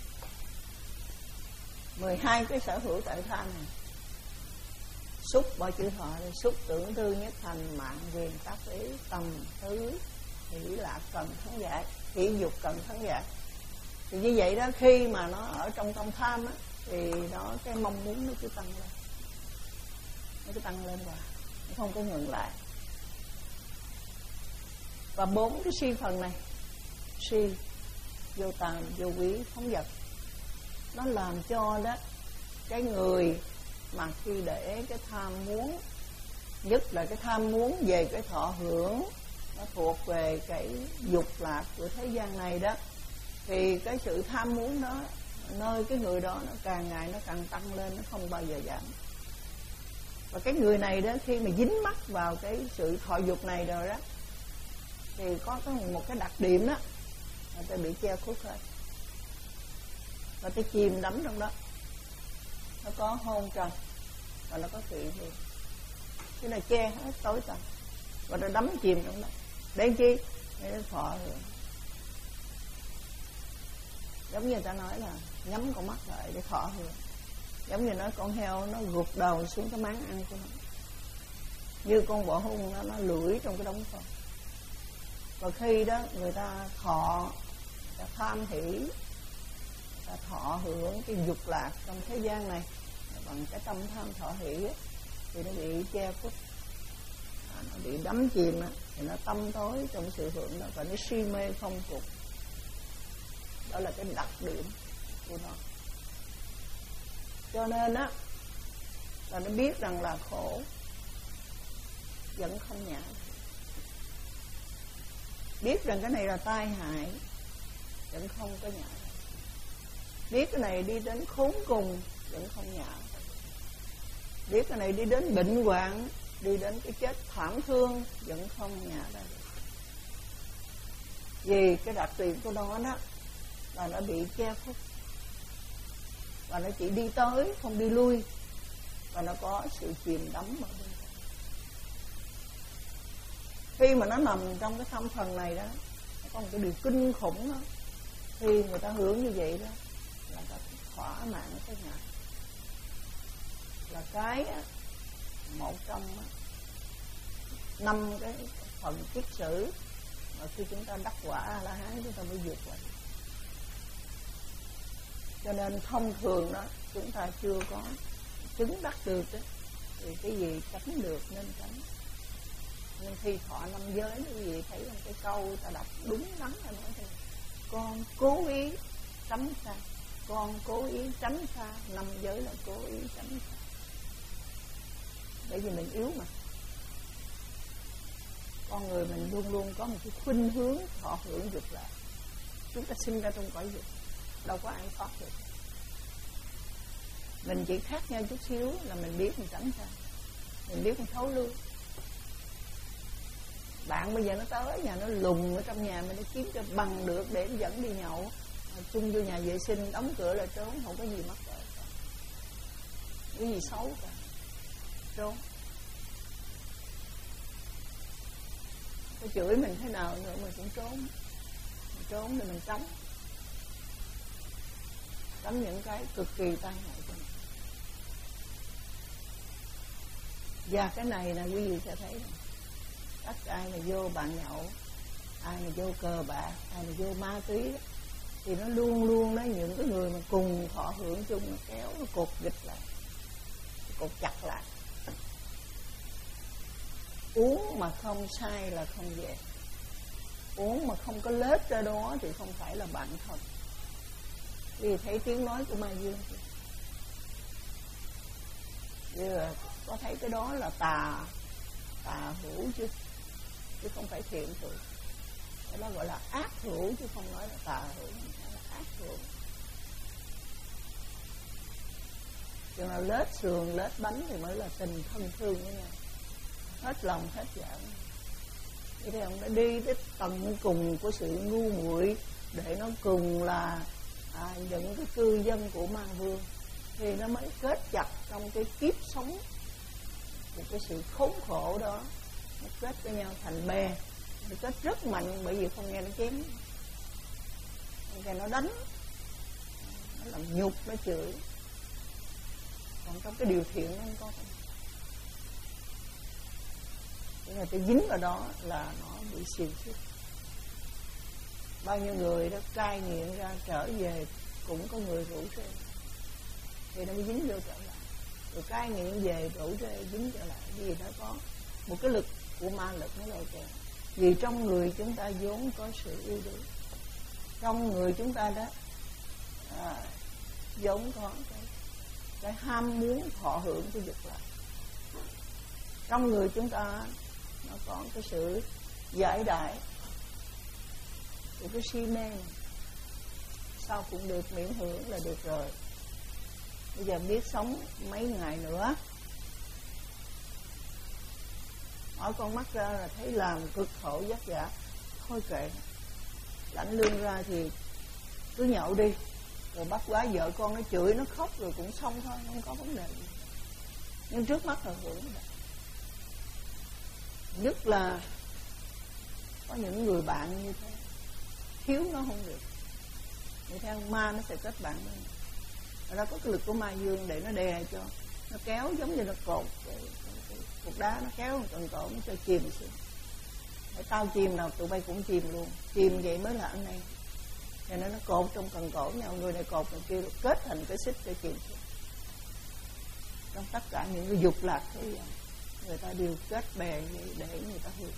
mười hai cái sở hữu tại tham này. Xúc bỏ chữ thọ, xúc tưởng tư nhất thành mạng quyền tác ý tầm tứ hỷ lạc cần thắng giải, hỷ dục cần thắng giải. Thì như vậy đó, khi mà nó ở trong tâm tham á, thì nó cái mong muốn nó cứ tăng lên, nó cứ tăng lên và nó không có ngừng lại. Và bốn cái si phần này, si vô tàm vô quý phóng dật, nó làm cho đó cái người mà khi để cái tham muốn, nhất là cái tham muốn về cái thọ hưởng, nó thuộc về cái dục lạc của thế gian này đó, thì cái sự tham muốn đó nơi cái người đó nó càng ngày nó càng tăng lên, nó không bao giờ giảm. Và cái người này đó khi mà dính mắc vào cái sự thọ dục này rồi đó, thì có một cái đặc điểm đó, người ta bị che khuất hết, và ta chìm đắm trong đó. Nó có hôn trầm và nó có thủy miên, cái này che hết tối tăm và nó đắm chìm trong đó. Để chi? Để nó thọ hưởng. Giống như người ta nói là nhắm con mắt lại để thọ hưởng. Giống như nói con heo nó gục đầu xuống cái máng ăn của nó, như con bọ hung nó, nó lủi trong cái đống phân. Và khi đó người ta thọ, người ta tham hỷ, người ta thọ hưởng cái dục lạc trong thế gian này bằng cái tâm tham thọ hỷ ấy, thì nó bị che khuất, à, nó bị đắm chìm, thì nó tâm tối trong sự hưởng đó, và nó si mê không phục. Đó là cái đặc điểm của nó. Cho nên á là nó biết rằng là khổ vẫn không nhả, biết rằng cái này là tai hại vẫn không có nhả, biết cái này đi đến khốn cùng vẫn không nhả, biết cái này đi đến bệnh hoạn, đi đến cái chết thảm thương vẫn không nhả ra được. Vì cái đặc điểm của nó đó là nó bị che khuất, và nó chỉ đi tới không đi lui, và nó có sự chìm đắm ở bên trong. Khi mà nó nằm trong cái tâm phần này đó, nó có một cái điều kinh khủng đó. Khi người ta hưởng như vậy đó là ta thỏa mãn cái ngã, là cái một trong năm cái phần kiết sử mà khi chúng ta đắc quả A La Hán chúng ta mới vượt qua. Cho nên thông thường đó chúng ta chưa có chứng đắc được đó, thì cái gì tránh được nên tránh. Nhưng khi thọ năm giới đó, quý vị thấy cái câu ta đọc đúng đắn là nói thế: con cố ý tránh xa, con cố ý tránh xa. Năm giới là cố ý tránh xa, bởi vì mình yếu mà. Con người mình luôn luôn có một cái khuynh hướng thọ hưởng dục lạc. Chúng ta sinh ra trong cõi dục, đâu có ai thoát được. Mình chỉ khác nhau chút xíu là mình biết mình tránh xa, mình biết mình thấu lưu. Bạn bây giờ nó tới nhà, nó lùng ở trong nhà mình, nó kiếm cho bằng được để nó dẫn đi nhậu, chung vô nhà vệ sinh đóng cửa là trốn, không có gì mắc cỡ cả, cái gì xấu cả, trốn. Có chửi mình thế nào nữa mình cũng trốn, mình trốn để mình tránh, tránh những cái cực kỳ tai hại cho mình. Và cái này là quý vị sẽ thấy này, tất cả ai mà vô bạn nhậu, ai mà vô cờ bạc, ai mà vô ma túy đó, thì nó luôn luôn đó, những cái người mà cùng thọ hưởng chung nó kéo, nó cột dịch lại, cột chặt lại. Uống mà không sai là không về, uống mà không có lết ra đó thì không phải là bạn thân. Vì thấy tiếng nói của Ma Dương kìa, giờ có thấy cái đó là tà tà hữu chứ chứ không phải thiện hữu. Cái đó gọi là ác hữu chứ không nói là tà hữu. ác hưởng. Chừng nào lết sườn lết bánh thì mới là tình thân thương với nhau, hết lòng hết dạ. Vậy thì ông đã đi tới tận cùng của sự ngu muội để nó cùng là à, những cái cư dân của ma vương, thì nó mới kết chặt trong cái kiếp sống của cái sự khốn khổ đó. Nó kết với nhau thành bè, nó kết rất mạnh, bởi vì không nghe nó chém, không nghe nó đánh, nó làm nhục, nó chửi. Còn trong cái điều thiện nó không có. Thế là tôi dính vào đó là nó bị xiềng xích. Bao nhiêu người đó cai nghiện ra trở về cũng có người rủ rê, thì nó mới dính vô trở lại. Rồi cai nghiện về rủ rê dính trở lại, vì nó có một cái lực của ma lực nó lôi kéo. Vì trong người chúng ta vốn có sự yêu đuối, trong người chúng ta đó à, vốn có cái, cái ham muốn thọ hưởng của dục lạc. Trong người chúng ta nó có cái sự giải đãi của cái si mê này. Sao cũng được, miễn hưởng là được rồi. Bây giờ biết sống mấy ngày nữa, mở con mắt ra là thấy làm cực khổ vất vả, thôi kệ, lãnh lương ra thì cứ nhậu đi, rồi bắt quá vợ con nó chửi nó khóc rồi cũng xong thôi, không có vấn đề gì. Nhưng trước mắt là hưởng đó. Nhất là có những người bạn như thế, thiếu nó không được, như thế ma nó sẽ kết bạn với nó. Ở đó có cái lực của ma dương để nó đè cho, nó kéo giống như nó cột cái, cái, cái cục đá, nó kéo một cần cổ nó cho chìm xuống. Để tao chìm nào tụi bay cũng chìm luôn, chìm vậy mới là anh em. Cho nên nó cột trong cần cổ nhau, người này cột người kia kết thành cái xích cho chìm xuống. Trong tất cả những cái dục lạc thế gian, người ta đều kết bè để người ta hiểu.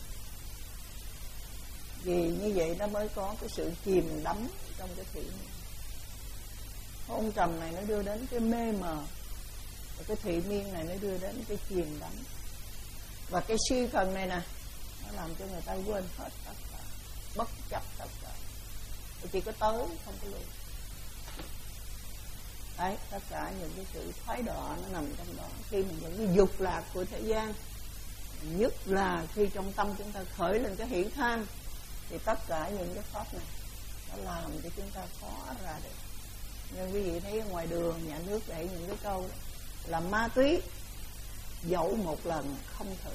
Vì như vậy nó mới có cái sự chìm đắm trong cái thị miên. Hôn trầm này nó đưa đến cái mê mờ, và cái thị miên này nó đưa đến cái chìm đắm. Và cái suy phần này nè, nó làm cho người ta quên hết tất cả, bất chấp tất cả, chỉ có tới không có lùi. Đấy, tất cả những cái sự thoái đọa nó nằm trong đó. Khi mà những cái dục lạc của thế gian, nhất là khi trong tâm chúng ta khởi lên cái hỷ tham, thì tất cả những cái pháp này nó làm cho chúng ta khó ra được. Nhưng quý vị thấy ở ngoài đường nhà nước để những cái câu đó là ma túy dẫu một lần không thử,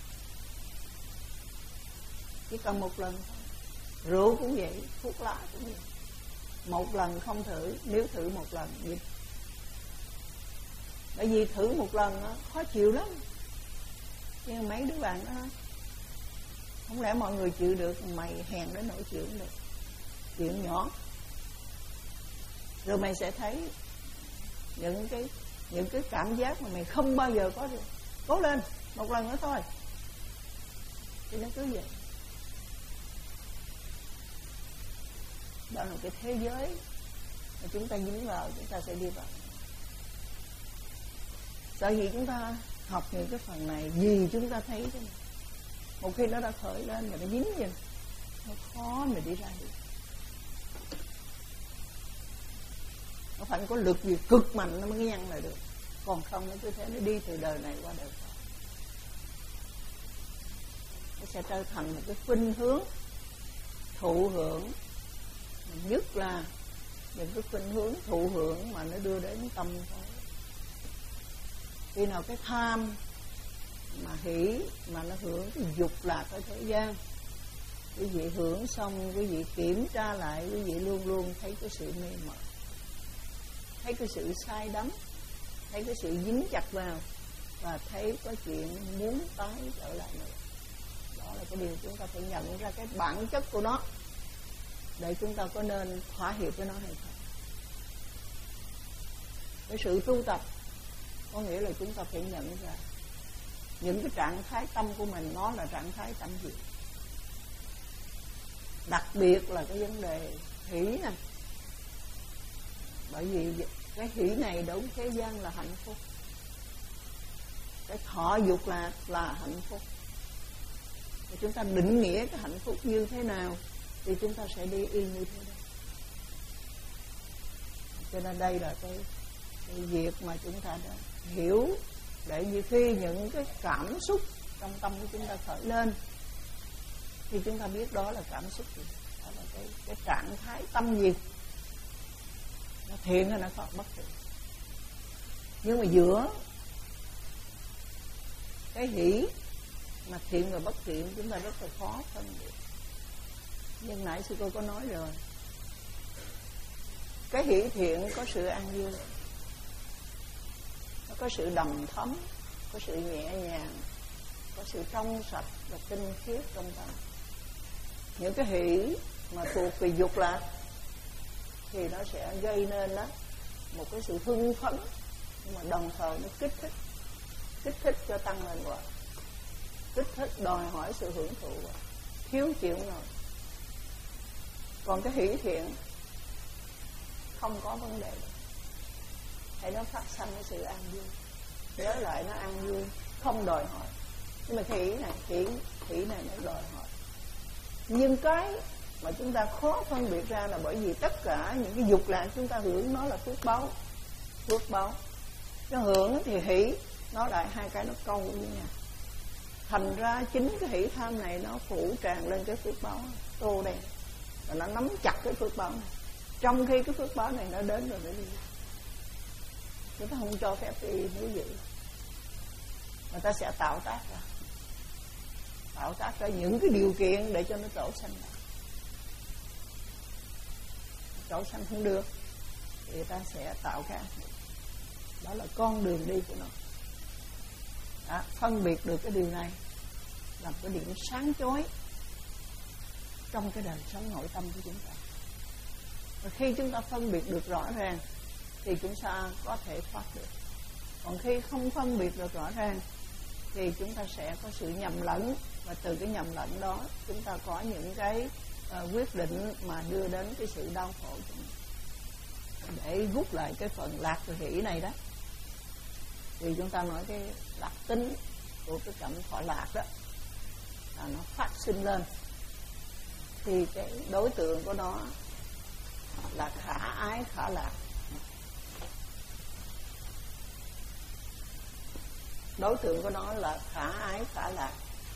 chỉ cần một lần thôi. Rượu cũng vậy, thuốc lá cũng vậy, một lần không thử, nếu thử một lần gì. Bởi vì thử một lần đó, khó chịu lắm. Nhưng mấy đứa bạn đó, không lẽ mọi người chịu được, mày hèn đến nỗi chịu không được. Chuyện nhỏ. Rồi mày sẽ thấy những cái những cái cảm giác mà mày không bao giờ có được. Cố lên, một lần nữa thôi. Thì nó cứ vậy. Đó là cái thế giới mà chúng ta dính vào, chúng ta sẽ đi vào. Sở dĩ chúng ta học những cái phần này, vì chúng ta thấy thế này. Một khi nó đã khởi lên mà nó dính gì, nó khó mà đi ra được. Nó phải có lực gì cực mạnh nó mới ngăn lại được. Còn không nó cứ thế nó đi từ đời này qua đời sau. Nó sẽ trở thành một cái khuynh hướng thụ hưởng. Nhất là những cái khuynh hướng thụ hưởng mà nó đưa đến tâm thôi. Khi nào cái tham mà hỷ mà nó hưởng cái dục lạc ở thế gian, quý vị hưởng xong quý vị kiểm tra lại, quý vị luôn luôn thấy cái sự mê mờ, thấy cái sự sai đắm, thấy cái sự dính chặt vào, và thấy có chuyện muốn tái trở lại nữa. Đó là cái điều chúng ta phải nhận ra cái bản chất của nó, để chúng ta có nên thỏa hiệp với nó hay không. Cái sự tu tập có nghĩa là chúng ta phải nhận ra những cái trạng thái tâm của mình nó là trạng thái tâm gì. Đặc biệt là cái vấn đề hỷ này. Bởi vì cái hỷ này đối với thế gian là hạnh phúc, cái thọ dục lạc là hạnh phúc. Thì chúng ta định nghĩa cái hạnh phúc như thế nào thì chúng ta sẽ đi y như thế đó. Cho nên đây là cái, cái việc mà chúng ta đã hiểu, để như khi những cái cảm xúc trong tâm của chúng ta khởi lên, thì chúng ta biết đó là cảm xúc gì, đó là cái, cái trạng thái tâm gì, nó thiện hay nó không bất thiện. Nhưng mà giữa cái hỷ mà thiện và bất thiện chúng ta rất là khó phân biệt. Nhưng nãy sư cô có nói rồi, cái hỷ thiện có sự an vui, nó có sự đầm thấm, có sự nhẹ nhàng, có sự trong sạch và tinh khiết trong tâm. Những cái hỷ mà thuộc về dục lạc thì nó sẽ gây nên đó một cái sự hưng phấn, nhưng mà đồng thời nó kích thích kích thích cho tăng lên quá, kích thích đòi hỏi sự hưởng thụ quá, thiếu chịu nổi. Còn cái hỷ thiện không có vấn đề, hãy nó phát sanh cái sự an vui, nhớ lại nó an vui, không đòi hỏi. Nhưng mà cái hỷ này hỷ hỷ này nó đòi hỏi. Nhưng cái mà chúng ta khó phân biệt ra là bởi vì tất cả những cái dục lạc chúng ta hưởng nó là phước báu, phước báu. Nó hưởng thì hỷ, nó lại hai cái nó câu với nhau. Thành ra chính cái hỷ tham này nó phủ tràn lên cái phước báu, tô đen, và nó nắm chặt cái phước báu này. Trong khi cái phước báo này nó đến rồi nó đi, chúng ta không cho phép cái y như vậy, người ta sẽ tạo tác ra tạo tác ra những cái điều kiện để cho nó trổ sanh ra. Trổ sanh không được thì người ta sẽ tạo ra, đó là con đường đi của nó. Đó, phân biệt được cái điều này là cái điểm sáng chói trong cái đời sống nội tâm của chúng ta. Và khi chúng ta phân biệt được rõ ràng thì chúng ta có thể thoát được. Còn khi không phân biệt được rõ ràng thì chúng ta sẽ có sự nhầm lẫn, và từ cái nhầm lẫn đó chúng ta có những cái uh, quyết định mà đưa đến cái sự đau khổ của mình. Để rút lại cái phần lạc và hỷ này đó, thì chúng ta nói cái đặc tính của cái cảm thọ lạc đó là nó phát sinh lên thì cái đối tượng của nó là khả ái khả lạc. Đối tượng của nó là khả ái khả lạc.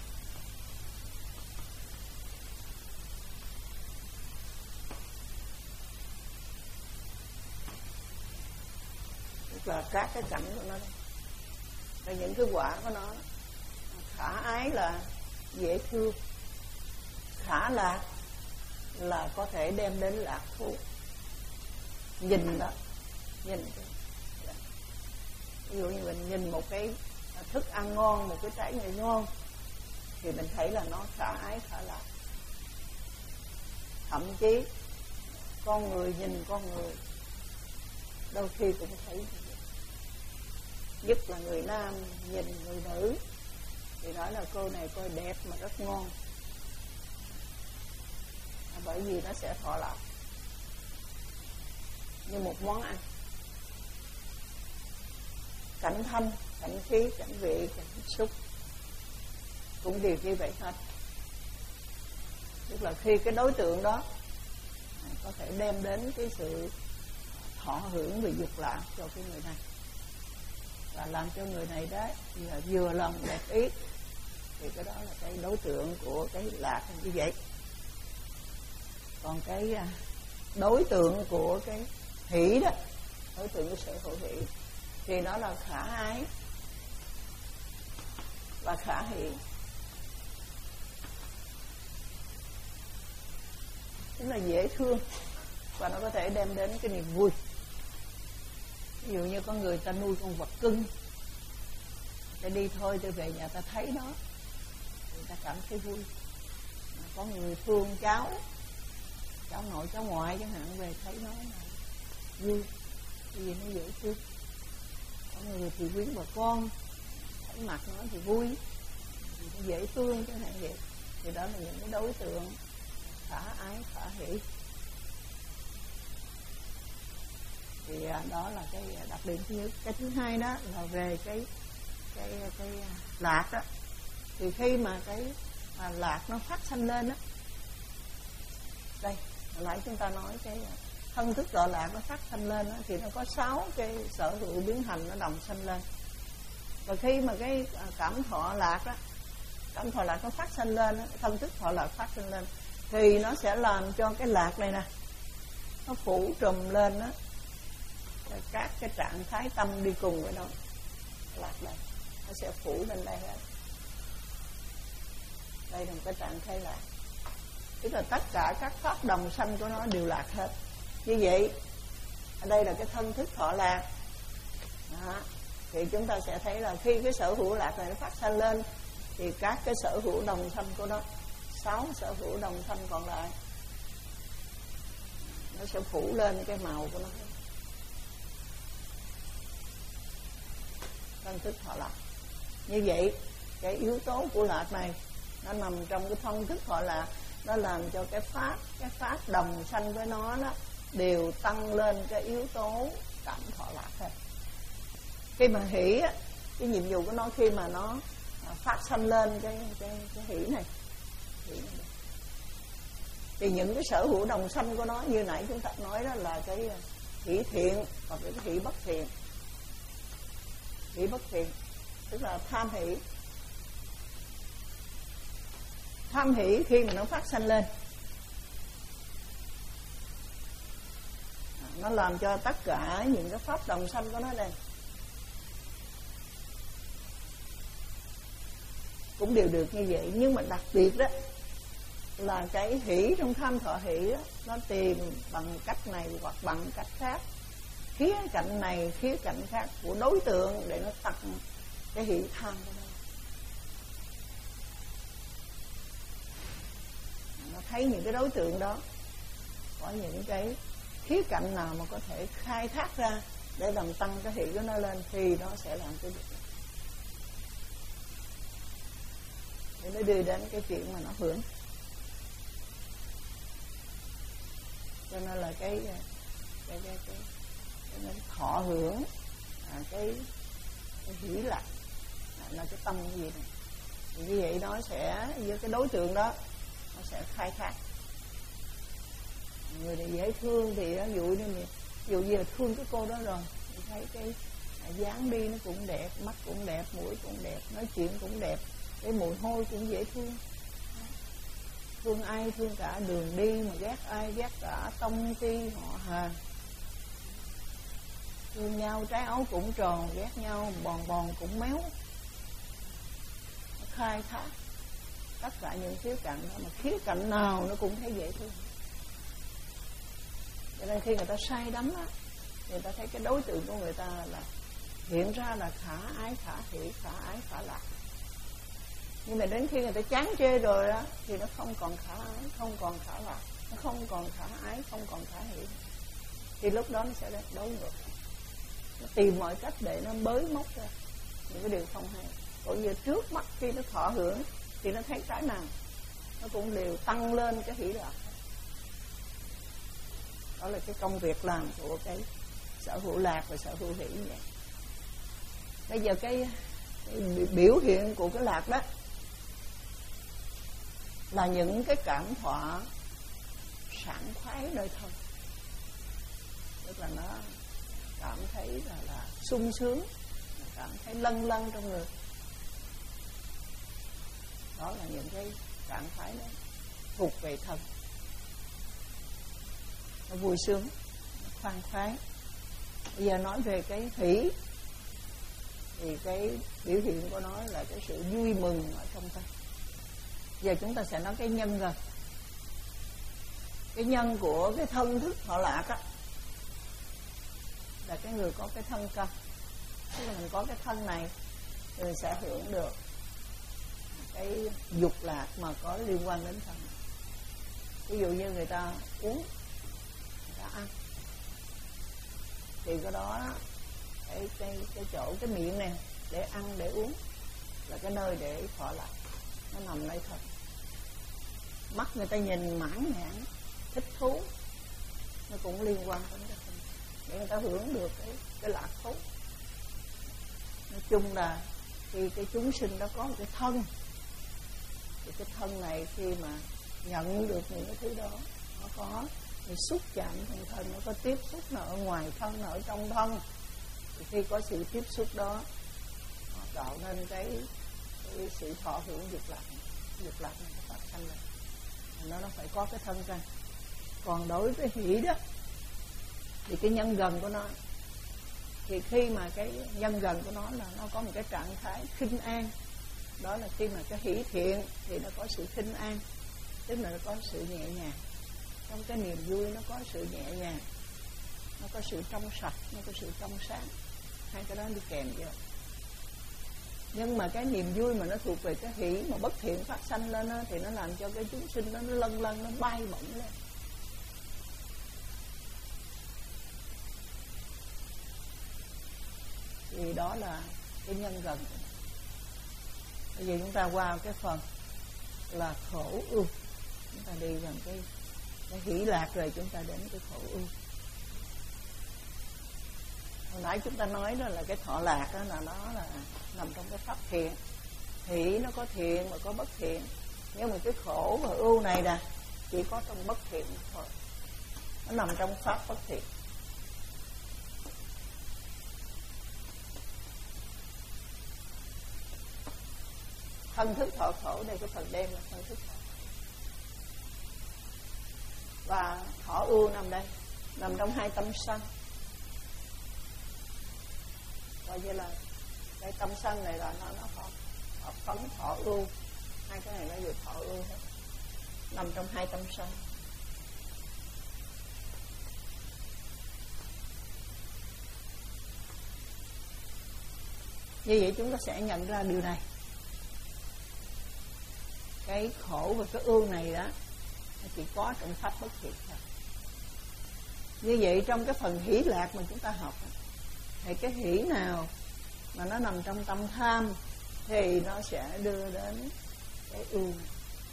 Tức là các cái cảnh của nó, là những cái quả của nó. Khả ái là dễ thương, khả lạc là có thể đem đến lạc thú. Nhìn đó, nhìn ví dụ như mình nhìn một cái thức ăn ngon, một cái trái người ngon thì mình thấy là nó khả ái khả lạc. Thậm chí con người nhìn con người đôi khi cũng thấy như vậy. Nhất là người nam nhìn người nữ thì nói là cô này coi đẹp mà rất ngon, bởi vì nó sẽ thọ lạc như một món ăn. Cảnh thanh, cảnh khí, cảnh vị, cảnh xúc cũng đều như vậy hết. Tức là khi cái đối tượng đó có thể đem đến cái sự thọ hưởng về dục lạc cho cái người này, và làm cho người này đó là vừa lòng đẹp ý, thì cái đó là cái đối tượng của cái lạc như vậy. Còn cái đối tượng của cái hỷ đó, đối tượng của sở hữu hỷ thì nó là khả ái và khả hỷ. Tức là dễ thương và nó có thể đem đến cái niềm vui. Ví dụ như có người ta nuôi con vật cưng, ta đi thôi tôi về nhà ta thấy nó, người ta cảm thấy vui. Có người thương cháu, cháu nội cháu ngoại chẳng hạn, về thấy nó là vui, vì nó dễ thương. Có người thì quyến bà con, thấy mặt nó thì vui, vì nó dễ thương chẳng hạn vậy. Thì đó là những cái đối tượng khả ái khả hỷ. Thì đó là cái đặc điểm thứ nhất. Cái thứ hai đó là về cái cái cái lạc đó. Thì khi mà cái à, lạc nó phát sanh lên đó, đây lại chúng ta nói cái thân thức đọa lạc nó phát sanh lên đó, thì nó có sáu cái sở hữu biến hành nó đồng sanh lên. Và khi mà cái cảm thọ lạc đó, cảm thọ lạc nó phát sanh lên đó, thân thức thọ lạc phát sanh lên, thì nó sẽ làm cho cái lạc này nè nó phủ trùm lên đó các cái trạng thái tâm đi cùng với nó. Lạc đây nó sẽ phủ lên đây hết. Đây là một cái trạng thái lạc, tức là tất cả các pháp đồng sanh của nó đều lạc hết. Như vậy ở đây là cái thân thức thọ lạc đó. Thì chúng ta sẽ thấy là khi cái sở hữu lạc này nó phát sanh lên, thì các cái sở hữu đồng sanh của nó, sáu sở hữu đồng sanh còn lại, nó sẽ phủ lên cái màu của nó. Thân thức thọ lạc. Như vậy cái yếu tố của lạc này nó nằm trong cái thân thức thọ lạc, nó làm cho cái pháp cái pháp đồng sanh với nó đó đều tăng lên cái yếu tố cảm thọ lạc thôi. Khi mà hỷ á, cái nhiệm vụ của nó khi mà nó phát sanh lên cái cái cái hỷ này, hỷ này thì những cái sở hữu đồng sanh của nó như nãy chúng ta nói đó là cái hỷ thiện hoặc là cái hỷ bất thiện. Hỷ bất thiện tức là tham hỷ. Tham hỷ khi mà nó phát sanh lên, nó làm cho tất cả những cái pháp đồng sanh của nó đây cũng đều được như vậy. Nhưng mà đặc biệt đó là cái hỷ trong tham thọ hỷ đó, nó tìm bằng cách này hoặc bằng cách khác, khía cạnh này khía cạnh khác của đối tượng để nó tăng cái hỷ tham của nó. Nó thấy những cái đối tượng đó có những cái khía cạnh nào mà có thể khai thác ra để làm tăng cái hỷ của nó lên, thì nó sẽ làm cái việc này. Để nó đưa đến cái chuyện mà nó hưởng. Cho nên là cái cái cái cái, cái thọ hưởng à, cái, cái hỷ lạc à, là cái tâm cái gì này. Thì như vậy nó sẽ với cái đối tượng đó nó sẽ khai thác. Người này dễ thương thì ví dụ như ví dụ như là thương cái cô đó rồi, mình thấy cái dáng đi nó cũng đẹp, mắt cũng đẹp, mũi cũng đẹp, nói chuyện cũng đẹp, cái mùi hôi cũng dễ thương. Thương ai thương cả đường đi, mà ghét ai ghét cả tông ti họ hàng. Thương nhau trái ấu cũng tròn, ghét nhau bòn bòn cũng méo. Nó khai thác tất cả những khía cạnh đó, mà khía cạnh nào nó cũng thấy dễ thương. Cho nên khi người ta say đắm á, người ta thấy cái đối tượng của người ta là hiện ra là khả ái, khả hỷ, khả ái, khả lạc. Nhưng mà đến khi người ta chán chê rồi á, thì nó không còn khả ái, không còn khả lạc, nó không còn khả ái, không còn khả hỷ. Thì lúc đó nó sẽ đối ngược. Nó tìm mọi cách để nó bới móc ra những cái điều không hay. Còn như trước mắt khi nó thọ hưởng thì nó thấy cái nào nó cũng đều tăng lên cái hỷ lạc. Đó là cái công việc làm của cái sở hữu lạc và sở hữu hỷ như vậy. Bây giờ cái, cái biểu hiện của cái lạc đó là những cái cảm thọ sảng khoái nơi thân. Tức là nó cảm thấy là, là sung sướng, cảm thấy lâng lâng trong người. Đó là những cái trạng thái đó thuộc về thân. Nó vui sướng, nó khoan khoái. Bây giờ nói về cái hỷ, thì cái biểu hiện của nó là cái sự vui mừng ở trong tâm. Giờ chúng ta sẽ nói cái nhân rồi. Cái nhân của cái thân thức thọ lạc á, là cái người có cái thân căn. Tức là mình có cái thân này thì mình sẽ hưởng được cái dục lạc mà có liên quan đến thân. Ví dụ như người ta uống, người ta ăn, thì cái đó cái, cái, cái chỗ, cái miệng này để ăn, để uống là cái nơi để thọ lạc. Nó nằm nơi thân. Mắt người ta nhìn mãn nhãn, thích thú, nó cũng liên quan đến cái thân, để người ta hưởng được cái, cái lạc thú. Nói chung là khi cái chúng sinh đó có một cái thân, thì cái thân này khi mà nhận được những cái thứ đó, nó có thì xúc chạm thân thân, nó có tiếp xúc nó ở ngoài thân, nó ở trong thân, thì khi có sự tiếp xúc đó nó tạo nên cái, cái sự thọ hưởng dục lạc. Dục lạc này nó phát sanh lên, nó nó phải có cái thân ra. Còn đối với hỷ đó thì cái nhân gần của nó, thì khi mà cái nhân gần của nó là nó có một cái trạng thái khinh an, đó là khi mà cái hỷ thiện thì nó có sự khinh an, tức là nó có sự nhẹ nhàng. Trong cái niềm vui nó có sự nhẹ nhàng, nó có sự trong sạch, nó có sự trong sáng, hai cái đó đi kèm vô. Nhưng mà cái niềm vui mà nó thuộc về cái hỷ mà bất thiện phát sanh lên đó, thì nó làm cho cái chúng sinh đó nó lân lân, nó bay bổng lên. Thì đó là cái nhân gần. Bây giờ chúng ta qua cái phần là khổ ưu. Chúng ta đi gần cái, cái hỷ lạc rồi chúng ta đến cái khổ ưu. Hồi nãy chúng ta nói đó là cái thọ lạc đó là nó là nằm trong cái pháp thiện. Hỷ nó có thiện và có bất thiện. Nhưng mà cái khổ và ưu này nè chỉ có trong bất thiện thôi. Nó nằm trong pháp bất thiện. Thân thức thọ khổ, đây cái phần đen là thân thức thọ. Và thọ ưu nằm đây, nằm trong hai tâm sân. Coi như là cái tâm sân này là nó nó thọ, thọ phấn thọ ưu, hai cái này nó vừa thọ ưu hết, nằm trong hai tâm sân. Như vậy chúng ta sẽ nhận ra điều này. Cái khổ và cái ưu này đó nó chỉ có trong pháp bất thiện thôi. Như vậy trong cái phần hỷ lạc mà chúng ta học đó, thì cái hỷ nào mà nó nằm trong tâm tham thì nó sẽ đưa đến cái ưu này.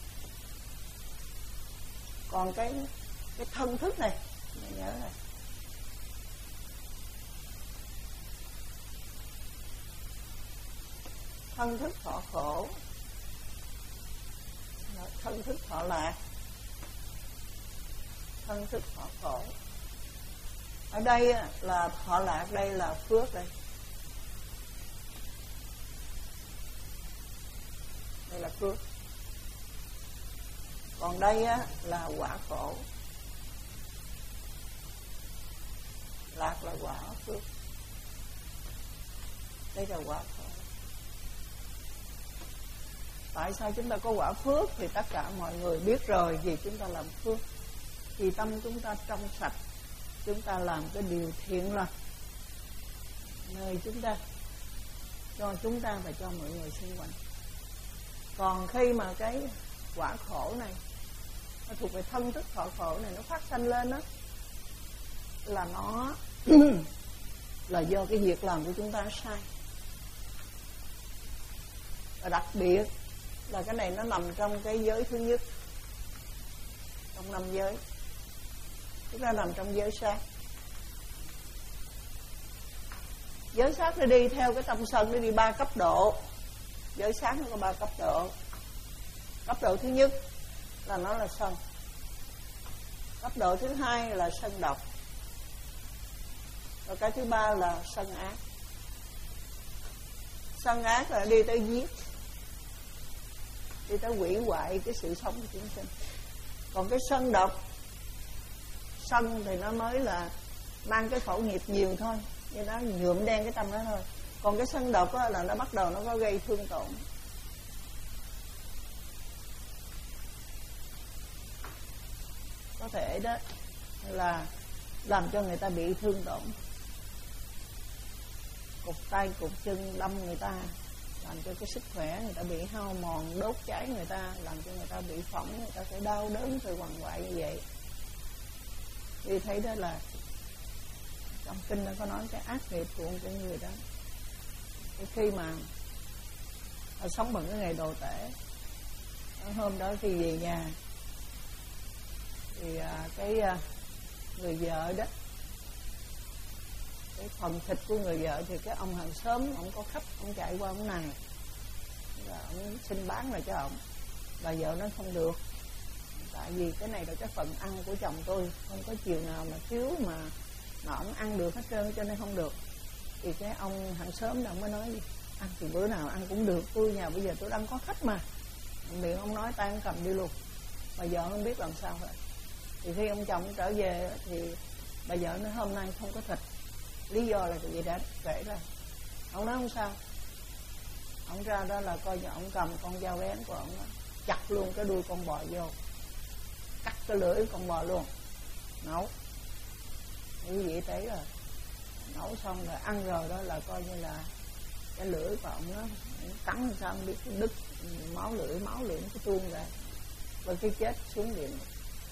Còn cái cái thân thức này, mình nhớ này, thân thức thọ khổ, thân thức thọ lạc, thân thức thọ khổ. Ở đây là thọ lạc, đây là phước đây. Đây là phước. Còn đây á, là quả khổ. Lạc là quả phước. Đây là quả khổ. Tại sao chúng ta có quả phước thì tất cả mọi người biết rồi. Vì chúng ta làm phước, vì tâm chúng ta trong sạch, chúng ta làm cái điều thiện lành nơi chúng ta, cho chúng ta và cho mọi người xung quanh. Còn khi mà cái quả khổ này nó thuộc về thân thức thọ khổ này, nó phát sanh lên đó, là nó là do cái việc làm của chúng ta sai. Và đặc biệt là cái này nó nằm trong cái giới thứ nhất, trong năm giới. Chúng ta nằm trong giới sát. Giới sát nó đi theo cái tâm sân, nó đi ba cấp độ. Giới sát nó có ba cấp độ. Cấp độ thứ nhất là nó là sân. Cấp độ thứ hai là sân độc. Và cái thứ ba là sân ác. Sân ác là đi tới giết, đi tới hủy hoại cái sự sống của chúng sinh. Còn cái sân độc, sân thì nó mới là mang cái khẩu nghiệp nhiều thôi, nhưng nó nhuộm đen cái tâm đó thôi. Còn cái sân độc á, là nó bắt đầu nó có gây thương tổn. Có thể đó là làm cho người ta bị thương tổn, cụt tay cụt chân, đâm người ta, làm cho cái sức khỏe người ta bị hao mòn, đốt cháy người ta, làm cho người ta bị phỏng, người ta phải đau đớn rồi quằn quại như vậy. Vì thấy đó là trong kinh nó có nói cái ác nghiệp của cái người đó. Cái khi mà họ sống bằng cái ngày đồ tể, hôm đó khi về nhà thì cái người vợ đó, cái phần thịt của người vợ thì cái ông hàng xóm, ông có khách, ông chạy qua ông này, là ông xin bán lại cho ông. Bà vợ nói không được, tại vì cái này là cái phần ăn của chồng tôi, không có chiều nào mà thiếu mà mà ông ăn được hết trơn, cho nên không được. Thì cái ông hàng xóm đó mới nói gì? Ăn thì bữa nào ăn cũng được, tôi nhà bây giờ tôi đang có khách mà. Miệng ông nói tay ông cầm đi luôn. Bà vợ không biết làm sao hết. Thì khi ông chồng trở về thì bà vợ nói hôm nay không có thịt. Lý do là cái gì đã kể ra. Ông nói không sao. Ông ra đó là coi như ông cầm con dao bén của ông đó, chặt luôn cái đuôi con bò vô, cắt cái lưỡi con bò luôn, nấu. Quý vị thấy rồi, nấu xong rồi ăn rồi đó là coi như là cái lưỡi của ông nó cắn làm sao không biết, cái đứt máu lưỡi, máu lưỡi nó tuôn ra, và cái chết xuống địa ngục.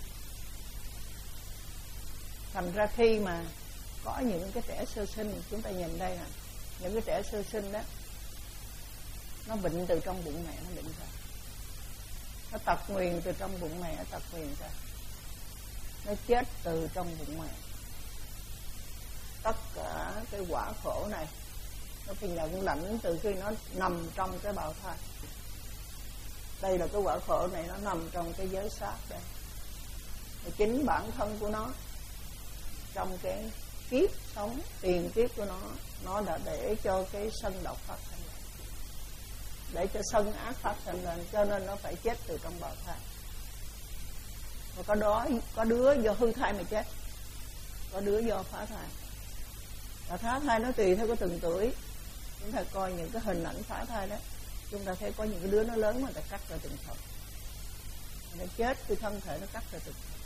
Thành ra khi mà có những cái trẻ sơ sinh, chúng ta nhìn đây nè, những cái trẻ sơ sinh đó, nó bệnh từ trong bụng mẹ nó bệnh ra, nó tật nguyền từ trong bụng mẹ, nó tật nguyền ra, nó chết từ trong bụng mẹ. Tất cả cái quả khổ này nó phải nhận lãnh từ khi nó nằm trong cái bào thai. Đây là cái quả khổ này, nó nằm trong cái giới xác đây. Và chính bản thân của nó trong cái kiếp sống tiền kiếp của nó, nó đã để cho cái sân độc phát sinh lên, để cho sân ác phát sinh lên, cho nên nó phải chết từ trong bào thai. Và có đó có đứa do hư thai mà chết, có đứa do phá thai. Và phá thai nó tùy theo cái từng tuổi. Chúng ta coi những cái hình ảnh phá thai đó, chúng ta thấy có những cái đứa nó lớn mà người ta cắt ra từng phần, nó chết cái thân thể nó cắt ra từng phần.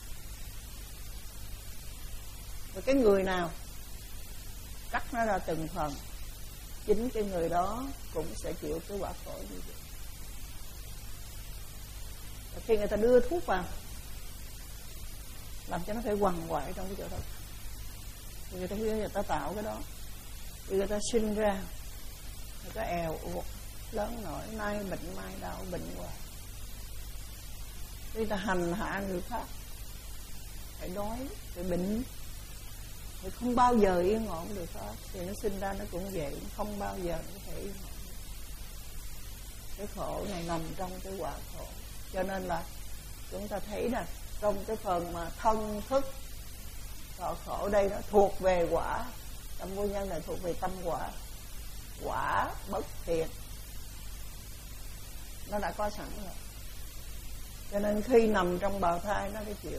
Và cái người nào cắt nó ra từng phần, chính cái người đó cũng sẽ chịu cái quả khổ như vậy. Và khi người ta đưa thuốc vào, làm cho nó phải quằn quại trong cái chỗ đó, thì người ta người ta tạo cái đó, thì người ta sinh ra người ta èo uột lớn nổi, nay bệnh mai đau, bệnh hoài. Người ta hành hạ người khác, phải đói, phải bệnh, thì không bao giờ yên ổn được hết. Thì nó sinh ra nó cũng vậy, không bao giờ nó thể yên ổn. Cái khổ này nằm trong cái quả khổ. Cho nên là chúng ta thấy là trong cái phần mà thân thức thọ khổ đây nó thuộc về quả. Tâm vô nhân là thuộc về tâm quả, quả bất thiện, nó đã có sẵn rồi. Cho nên khi nằm trong bào thai nó phải chịu.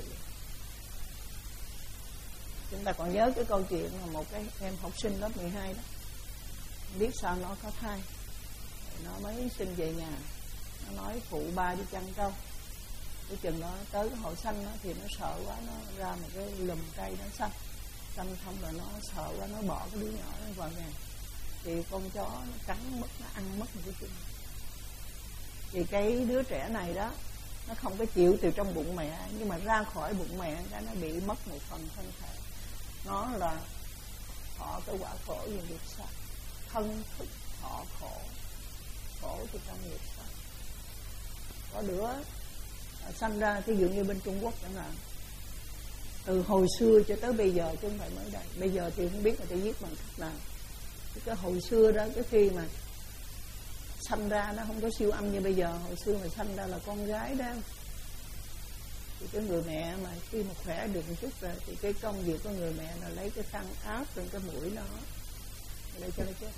Chúng ta còn nhớ cái câu chuyện là một cái em học sinh lớp mười hai đó, biết sao nó có thai, nó mới sinh về nhà, nó nói phụ ba đi chăn trâu. Cái chừng đó tới cái hội xanh đó, thì nó sợ quá, nó ra một cái lùm cây nó xanh xanh xong rồi nó sợ quá, nó bỏ cái đứa nhỏ nó vào nhà, thì con chó nó cắn mất, nó ăn mất một cái chân. Thì cái đứa trẻ này đó, nó không có chịu từ trong bụng mẹ, nhưng mà ra khỏi bụng mẹ cái nó bị mất một phần thân thể. Nó là họ cái quả khổ về nghiệp sát, thân thức họ khổ, khổ từ trong nghiệp sát. Có đứa sanh ra thí dụ như bên Trung Quốc chẳng hạn, từ hồi xưa cho tới bây giờ chứ không phải mới đây. Bây giờ thì không biết người ta viết bằng cách nào. Cái hồi xưa đó, cái khi mà sanh ra nó không có siêu âm như bây giờ. Hồi xưa mà sanh ra là con gái đó, thì cái người mẹ mà khi mà khỏe được một chút rồi, thì cái công việc của người mẹ là lấy cái khăn áp trên cái mũi nó để cho nó chết.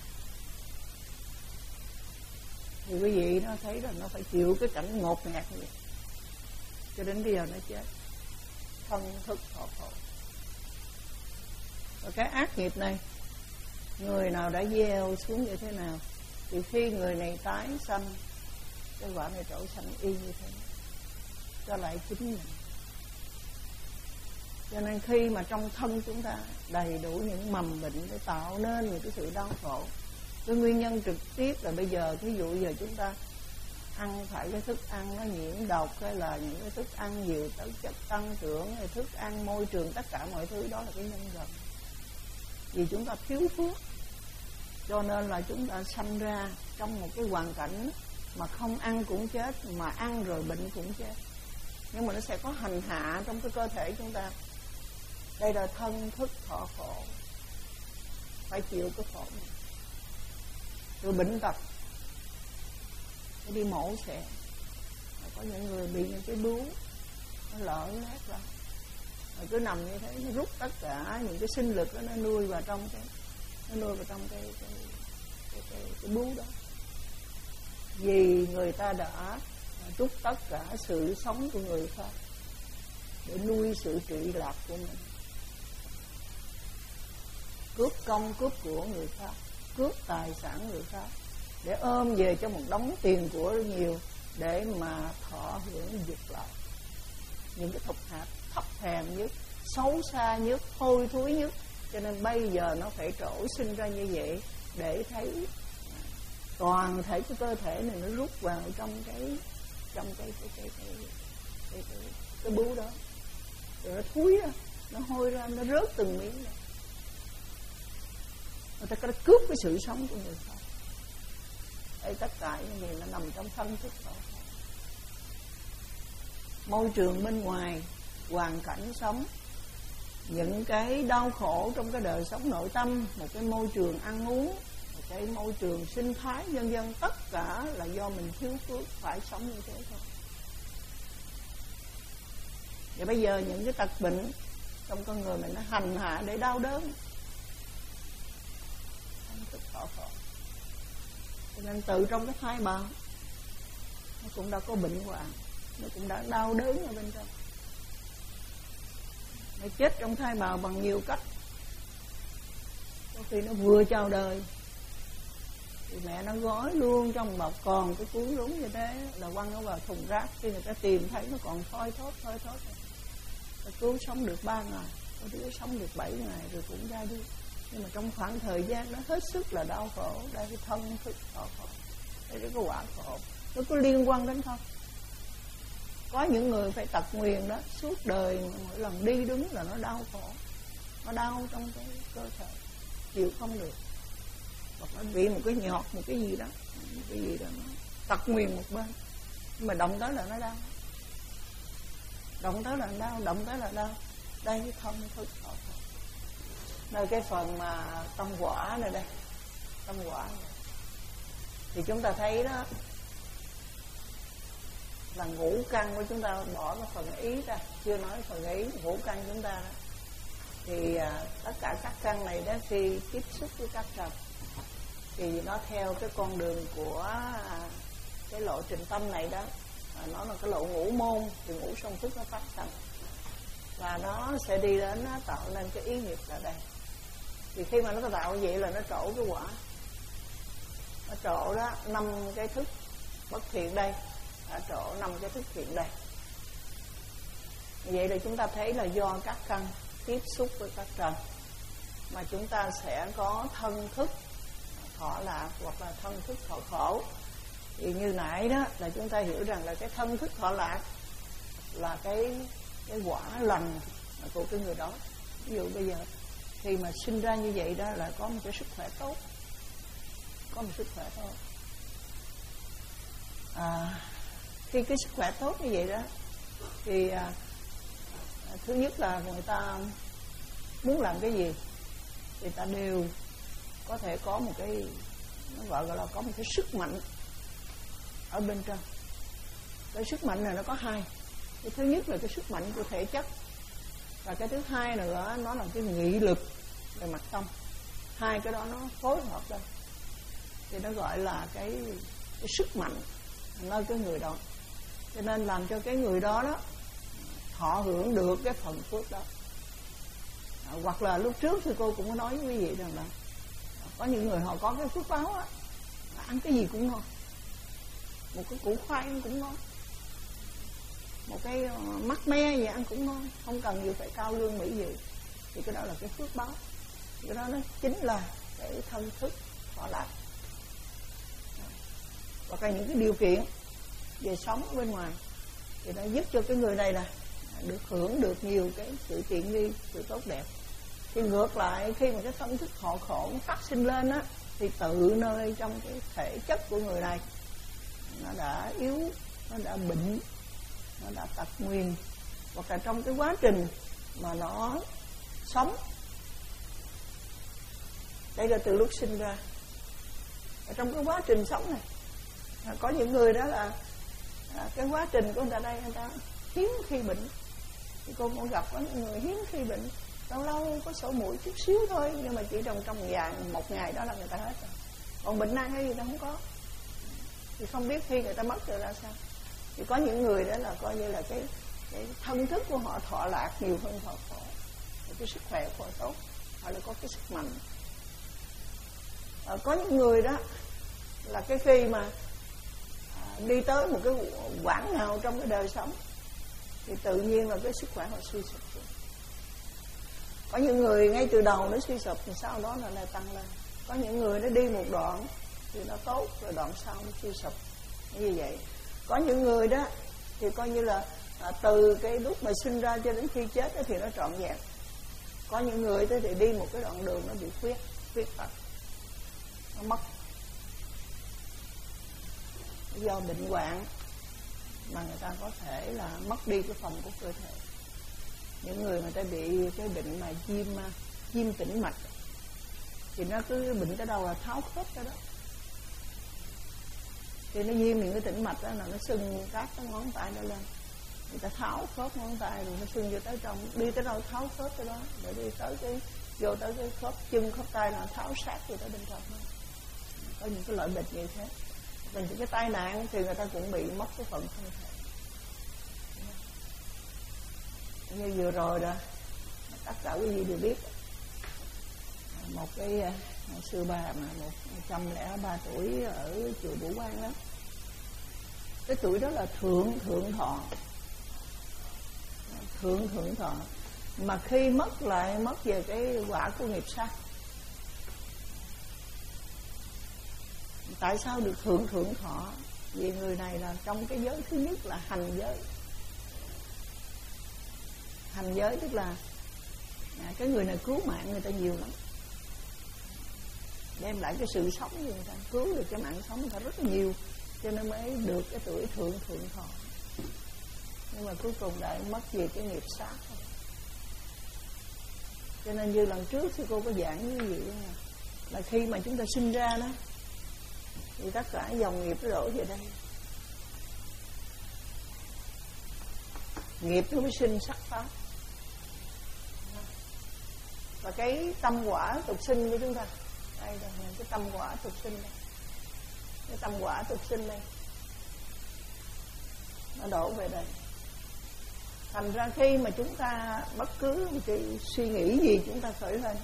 Thì quý vị nó thấy là nó phải chịu cái cảnh ngột ngạt như vậy cho đến bây giờ nó chết. Thân thức thọ khổ. Và cái ác nghiệp này, người nào đã gieo xuống như thế nào, thì khi người này tái sanh, cái quả này trổ sanh y như thế, cho lại chính mình. Cho nên khi mà trong thân chúng ta đầy đủ những mầm bệnh để tạo nên những cái sự đau khổ, cái nguyên nhân trực tiếp là bây giờ, ví dụ giờ chúng ta ăn phải cái thức ăn nó nhiễm độc, hay là những cái thức ăn nhiều tới chất tăng trưởng, hay thức ăn môi trường, tất cả mọi thứ đó là cái nhân gần. Vì chúng ta thiếu phước, cho nên là chúng ta sanh ra trong một cái hoàn cảnh mà không ăn cũng chết, mà ăn rồi bệnh cũng chết. Nhưng mà nó sẽ có hành hạ trong cái cơ thể chúng ta. Đây là thân thức thọ khổ, phải chịu cái khổ này. Rồi bệnh tật, phải đi mổ xẻ. Có những người bị những cái bướu, nó lở nát ra, rồi cứ nằm như thế, nó rút tất cả những cái sinh lực đó, nó nuôi vào trong cái nó nuôi vào trong cái cái cái, cái, cái bú đó. Vì người ta đã rút tất cả sự sống của người khác để nuôi sự trị lạc của mình, cướp công cướp của người khác, cướp tài sản người khác, để ôm về cho một đống tiền của nhiều, để mà thọ hưởng dục lạc. Những cái thục hạt thấp hèn nhất, xấu xa nhất, hôi thối nhất. Cho nên bây giờ nó phải trổ sinh ra như vậy, để thấy toàn thể của cơ thể này nó rút vào trong cái trong cái cái cái cái cái, cái, cái bú đó, rồi nó thúi ra, nó hôi ra, nó rớt từng miếng này. Người ta có cướp cái sự sống của người khác. Đây tất cả những gì nó nằm trong thân thức đó. Môi trường bên ngoài, hoàn cảnh sống, những cái đau khổ trong cái đời sống nội tâm, một cái môi trường ăn uống, một cái môi trường sinh thái, vân vân, tất cả là do mình thiếu phước phải sống như thế thôi. Và bây giờ những cái tật bệnh trong con người mình nó hành hạ để đau đớn, không thức thọ khổ. Cho nên từ trong cái thai bào nó cũng đã có bệnh hoạn, nó cũng đã đau đớn ở bên trong. Nó chết trong thai bào bằng nhiều cách. Có khi nó vừa chào đời thì mẹ nó gói luôn trong bọc còn cái cuốn rúng như thế, là quăng nó vào thùng rác. Khi người ta tìm thấy nó còn thoi thóp thoi thóp rồi, nó cứu sống được ba ngày, có đứa sống được bảy ngày rồi cũng ra đi. Nhưng mà trong khoảng thời gian đó hết sức là đau khổ. Đây cái thân thức thọ khổ, đây cái quả khổ, nó có liên quan đến không? Có những người phải tật nguyền đó, suốt đời mỗi lần đi đứng là nó đau khổ, nó đau trong cái cơ thể, chịu không được. Hoặc nó bị một cái nhọt, một cái gì đó, một cái gì đó nó tật nguyền một bên, nhưng mà động tới là nó đau, động tới là đau, động tới là đau. Đây cái thân thức thọ khổ. Nơi cái phần mà tâm quả này đây, tâm quả này, thì chúng ta thấy đó là ngũ căn của chúng ta, bỏ cái phần ý ra, chưa nói phần ý, ngũ căn chúng ta đó, thì à, tất cả các căn này đó khi tiếp xúc với các trần thì nó theo cái con đường của à, cái lộ trình tâm này đó, à, nó là cái lộ ngũ môn, thì ngũ song thức nó phát sanh, và nó sẽ đi đến nó tạo nên cái ý nghiệp ở đây. Thì khi mà nó tạo như vậy là nó trổ cái quả, nó trổ đó năm cái thức bất thiện đây, đã trổ năm cái thức thiện đây. Vậy thì chúng ta thấy là do các căn tiếp xúc với các trần mà chúng ta sẽ có thân thức thọ lạc hoặc là thân thức thọ khổ. Thì như nãy đó là chúng ta hiểu rằng là cái thân thức thọ lạc là cái cái quả lành của cái người đó. Ví dụ bây giờ khi mà sinh ra như vậy đó là có một cái sức khỏe tốt, có một sức khỏe tốt. À, khi cái sức khỏe tốt như vậy đó thì à, thứ nhất là người ta muốn làm cái gì thì ta đều có thể có một cái, nó gọi là có một cái sức mạnh ở bên trong. Cái sức mạnh này nó có hai. Cái thứ nhất là cái sức mạnh của thể chất, và cái thứ hai nữa nó là cái nghị lực về mặt tâm. Hai cái đó nó phối hợp lên thì nó gọi là cái, cái sức mạnh nơi cái người đó, cho nên làm cho cái người đó đó thọ hưởng được cái phần phước đó. À, hoặc là lúc trước thì cô cũng có nói với quý vị rằng là có những người họ có cái phước báo á, ăn cái gì cũng ngon, một cái củ khoai ăn cũng ngon, một cái mắc me gì ăn cũng ngon, không cần gì phải cao lương mỹ vị. Thì cái đó là cái phước báo, cái đó nó chính là cái thân thức thọ lạc. Hoặc là những cái điều kiện về sống ở bên ngoài thì nó giúp cho cái người này là được hưởng được nhiều cái sự tiện nghi, sự tốt đẹp. Thì ngược lại khi mà cái thân thức thọ khổ nó phát sinh lên á, thì tự nơi trong cái thể chất của người này nó đã yếu, nó đã bệnh, nó đã tật nguyền, hoặc là trong cái quá trình mà nó sống, đây là từ lúc sinh ra, ở trong cái quá trình sống này có những người đó là à, cái quá trình của người ta đây, người ta hiếm khi bệnh. Thì cô cũng gặp có những người hiếm khi bệnh, lâu lâu có sổ mũi chút xíu thôi, nhưng mà chỉ trong trong vài một ngày đó là người ta hết rồi. Còn bệnh nan hay gì ta không có. Thì không biết khi người ta mất rồi ra sao. Thì có những người đó là coi như là cái, cái thân thức của họ thọ lạc nhiều hơn thọ khổ, cái sức khỏe của họ tốt, họ là có cái sức mạnh. À, có những người đó là cái khi mà à, đi tới một cái quãng nào trong cái đời sống thì tự nhiên là cái sức khỏe họ suy sụp. Có những người ngay từ đầu nó suy sụp thì sau đó nó lại tăng lên. Có những người nó đi một đoạn thì nó tốt, rồi đoạn sau nó suy sụp như vậy. Có những người đó thì coi như là à, từ cái lúc mà sinh ra cho đến khi chết đó thì nó trọn vẹn. Có những người đó thì đi một cái đoạn đường nó bị khuyết khuyết tật, nó mất do bệnh hoạn mà người ta có thể là mất đi cái phần của cơ thể. Những người mà ta bị cái bệnh mà viêm viêm tĩnh mạch thì nó cứ bệnh tới đâu là tháo khớp tới đó. Thì nó viêm những cái tĩnh mạch đó là nó sưng các cái ngón tay đó lên, người ta tháo khớp ngón tay rồi nó sưng vô tới trong, đi tới đâu tháo khớp tới đó, để đi tới cái vô tới cái khớp chân khớp tay là tháo sát vô tới bên trong đó. Có những cái loại bệnh như thế. Và những cái tai nạn thì người ta cũng bị mất cái phần thân thể. Như vừa rồi đó, tất cả quý vị đều biết, một cái sư bà mà một trăm lẻ ba tuổi ở chùa Vũ Quang đó, cái tuổi đó là thượng thượng thọ, thượng thượng thọ, mà khi mất lại mất về cái quả của nghiệp sát. Tại sao được thượng thượng thọ? Vì người này là trong cái giới thứ nhất là hành giới. Hành giới tức là à, cái người này cứu mạng người ta nhiều lắm, đem lại cái sự sống cho người ta, cứu được cái mạng sống người ta rất là nhiều, cho nên mới được cái tuổi thượng thượng thọ. Nhưng mà cuối cùng lại mất về cái nghiệp sát thôi. Cho nên như lần trước thì cô có giảng như vậy là, là khi mà chúng ta sinh ra đó thì tất cả dòng nghiệp nó đổ về đây, nghiệp nó mới sinh sắc pháp. Và cái tâm quả tục sinh của chúng ta đây là cái tâm quả tục sinh đây, cái tâm quả tục sinh đây nó đổ về đây. Thành ra khi mà chúng ta bất cứ một cái suy nghĩ gì chúng ta khởi lên,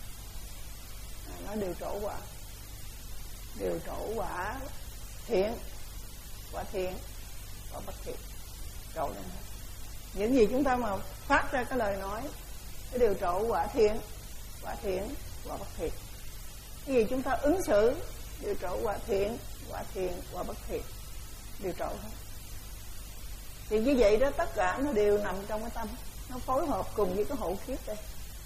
nó đều trổ quả, đều trổ quả thiện, quả thiện, quả bất thiện, trổ lên hết. Những gì chúng ta mà phát ra cái lời nói, cái đều trổ quả thiện, quả thiện, quả bất thiện. Cái gì chúng ta ứng xử đều trổ quả thiện, quả thiện, quả bất thiện, đều trổ hết. Thì như vậy đó, tất cả nó đều nằm trong cái tâm, nó phối hợp cùng với cái hộ kiếp đây,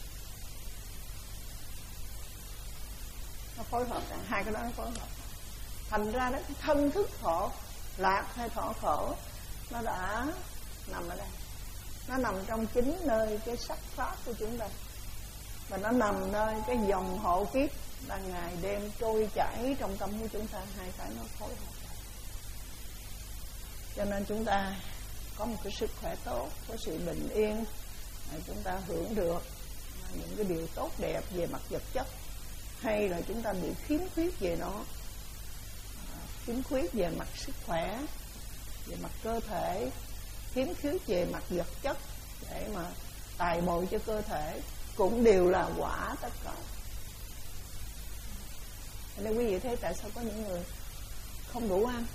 nó phối hợp, hai cái đó nó phối hợp. Thành ra đó, cái thân thức thọ lạc hay thọ khổ nó đã nằm ở đây, nó nằm trong chính nơi cái sắc pháp của chúng ta, và nó nằm nơi cái dòng hộ kiếp đang ngày đêm trôi chảy trong tâm của chúng ta, hai cái nó phối hợp. Cho nên chúng ta có một cái sức khỏe tốt, có sự bình yên, chúng ta hưởng được những cái điều tốt đẹp về mặt vật chất, hay là chúng ta bị khiếm khuyết về nó, khiếm khuyết về mặt sức khỏe, về mặt cơ thể, khiếm khuyết về mặt vật chất để mà tài bồi cho cơ thể, cũng đều là quả tất cả. Nên quý vị thấy tại sao có những người không đủ ăn,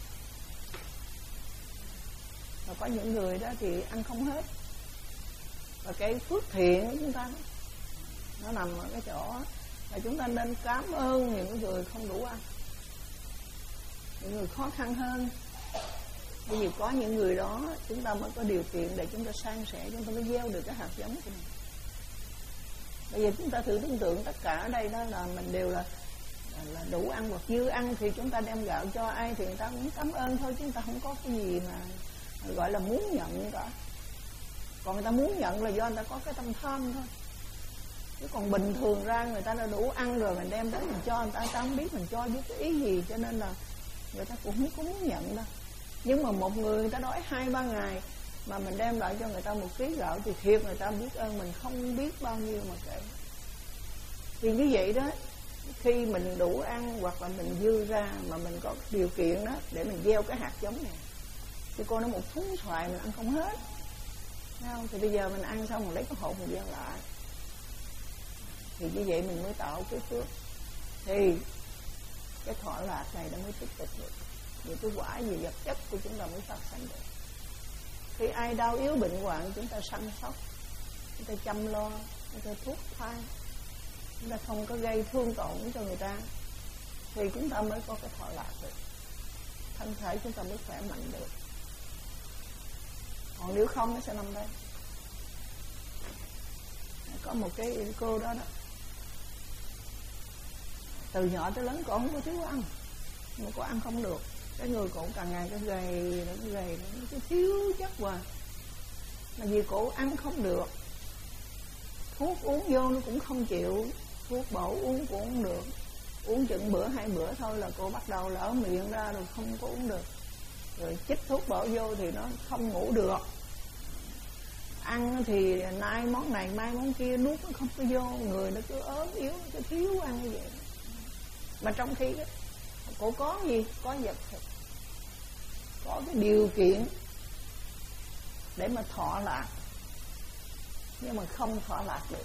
và có những người đó thì ăn không hết. Và cái phước thiện của chúng ta nó nằm ở cái chỗ là chúng ta nên cảm ơn những người không đủ ăn, những người khó khăn hơn. Bởi vì có những người đó chúng ta mới có điều kiện để chúng ta san sẻ, chúng ta mới gieo được cái hạt giống của mình. Bây giờ chúng ta thử tưởng tượng tất cả ở đây đó là mình đều là, là, là đủ ăn hoặc dư ăn, thì chúng ta đem gạo cho ai thì người ta cũng cảm ơn thôi, chúng ta không có cái gì mà gọi là muốn nhận cả. Còn người ta muốn nhận là do người ta có cái tâm tham thôi. Chứ còn bình thường ra người ta đã đủ ăn rồi, mình đem đến mình cho người ta, người ta không biết mình cho với cái ý gì, cho nên là người ta cũng không có muốn nhận đâu. Nhưng mà một người người ta đói hai ba ngày mà mình đem lại cho người ta một ký gạo thì thiệt người ta biết ơn mình không biết bao nhiêu mà kể. Thì như vậy đó, khi mình đủ ăn hoặc là mình dư ra mà mình có điều kiện đó để mình gieo cái hạt giống này, thì cô nói một thúng xoài mình ăn không hết, thấy không? Thì bây giờ mình ăn xong mình lấy cái hộp mình gieo lại, thì như vậy mình mới tạo cái phước, thì cái thọ lạc này nó mới tiếp tục được, những cái quả gì vật chất của chúng ta mới phát sinh được. Khi ai đau yếu bệnh hoạn chúng ta săn sóc, chúng ta chăm lo, chúng ta thuốc thang, chúng ta không có gây thương tổn cho người ta, thì chúng ta mới có cái thọ lạc được, thân thể chúng ta mới khỏe mạnh được. Còn nếu không nó sẽ nằm đây. Có một cái cô đó đó, từ nhỏ tới lớn cô không có thiếu ăn, mà cô ăn không được, cái người cổ càng ngày cái gầy, nó gầy, nó cứ thiếu chất hoài, mà vì cổ ăn không được, thuốc uống vô nó cũng không chịu, thuốc bổ uống cũng không được, uống chừng bữa hai bữa thôi là cô bắt đầu lỡ miệng ra rồi không có uống được, rồi chích thuốc bổ vô thì nó không ngủ được, ăn thì nay món này mai món kia nuốt nó không có vô, người nó cứ ốm yếu, nó cứ thiếu ăn như vậy. Mà trong khi đó, cô có gì? Có vật thực, có cái điều kiện để mà thọ lạc, nhưng mà không thọ lạc được.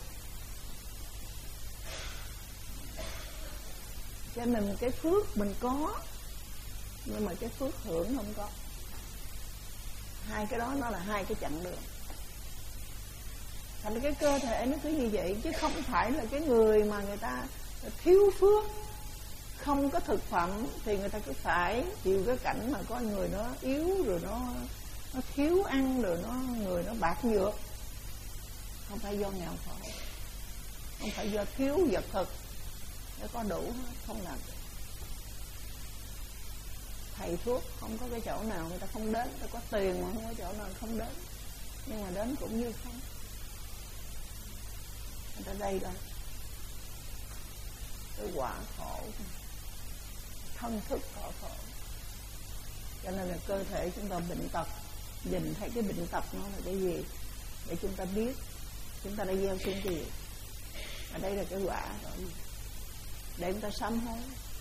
Cho nên cái phước mình có, nhưng mà cái phước hưởng không có. Hai cái đó nó là hai cái chặng đường. Thành cái cơ thể nó cứ như vậy, chứ không phải là cái người mà người ta thiếu phước, không có thực phẩm thì người ta cứ phải chịu cái cảnh mà có người nó yếu, rồi nó nó thiếu ăn, rồi nó người nó bạc nhược. Không phải do nghèo khổ, không phải do thiếu vật thực, để có đủ không làm được. Thầy thuốc không có cái chỗ nào người ta không đến, người ta có tiền mà không có chỗ nào không đến, nhưng mà đến cũng như không. Người ta đây rồi, cái quả khổ, thân thức khổ khổ. Cho nên là cơ thể chúng ta bệnh tật, nhìn thấy cái bệnh tật nó là cái gì để chúng ta biết chúng ta đã gieo xuống cái gì. Ở đây là cái quả rồi, để chúng ta sám hối.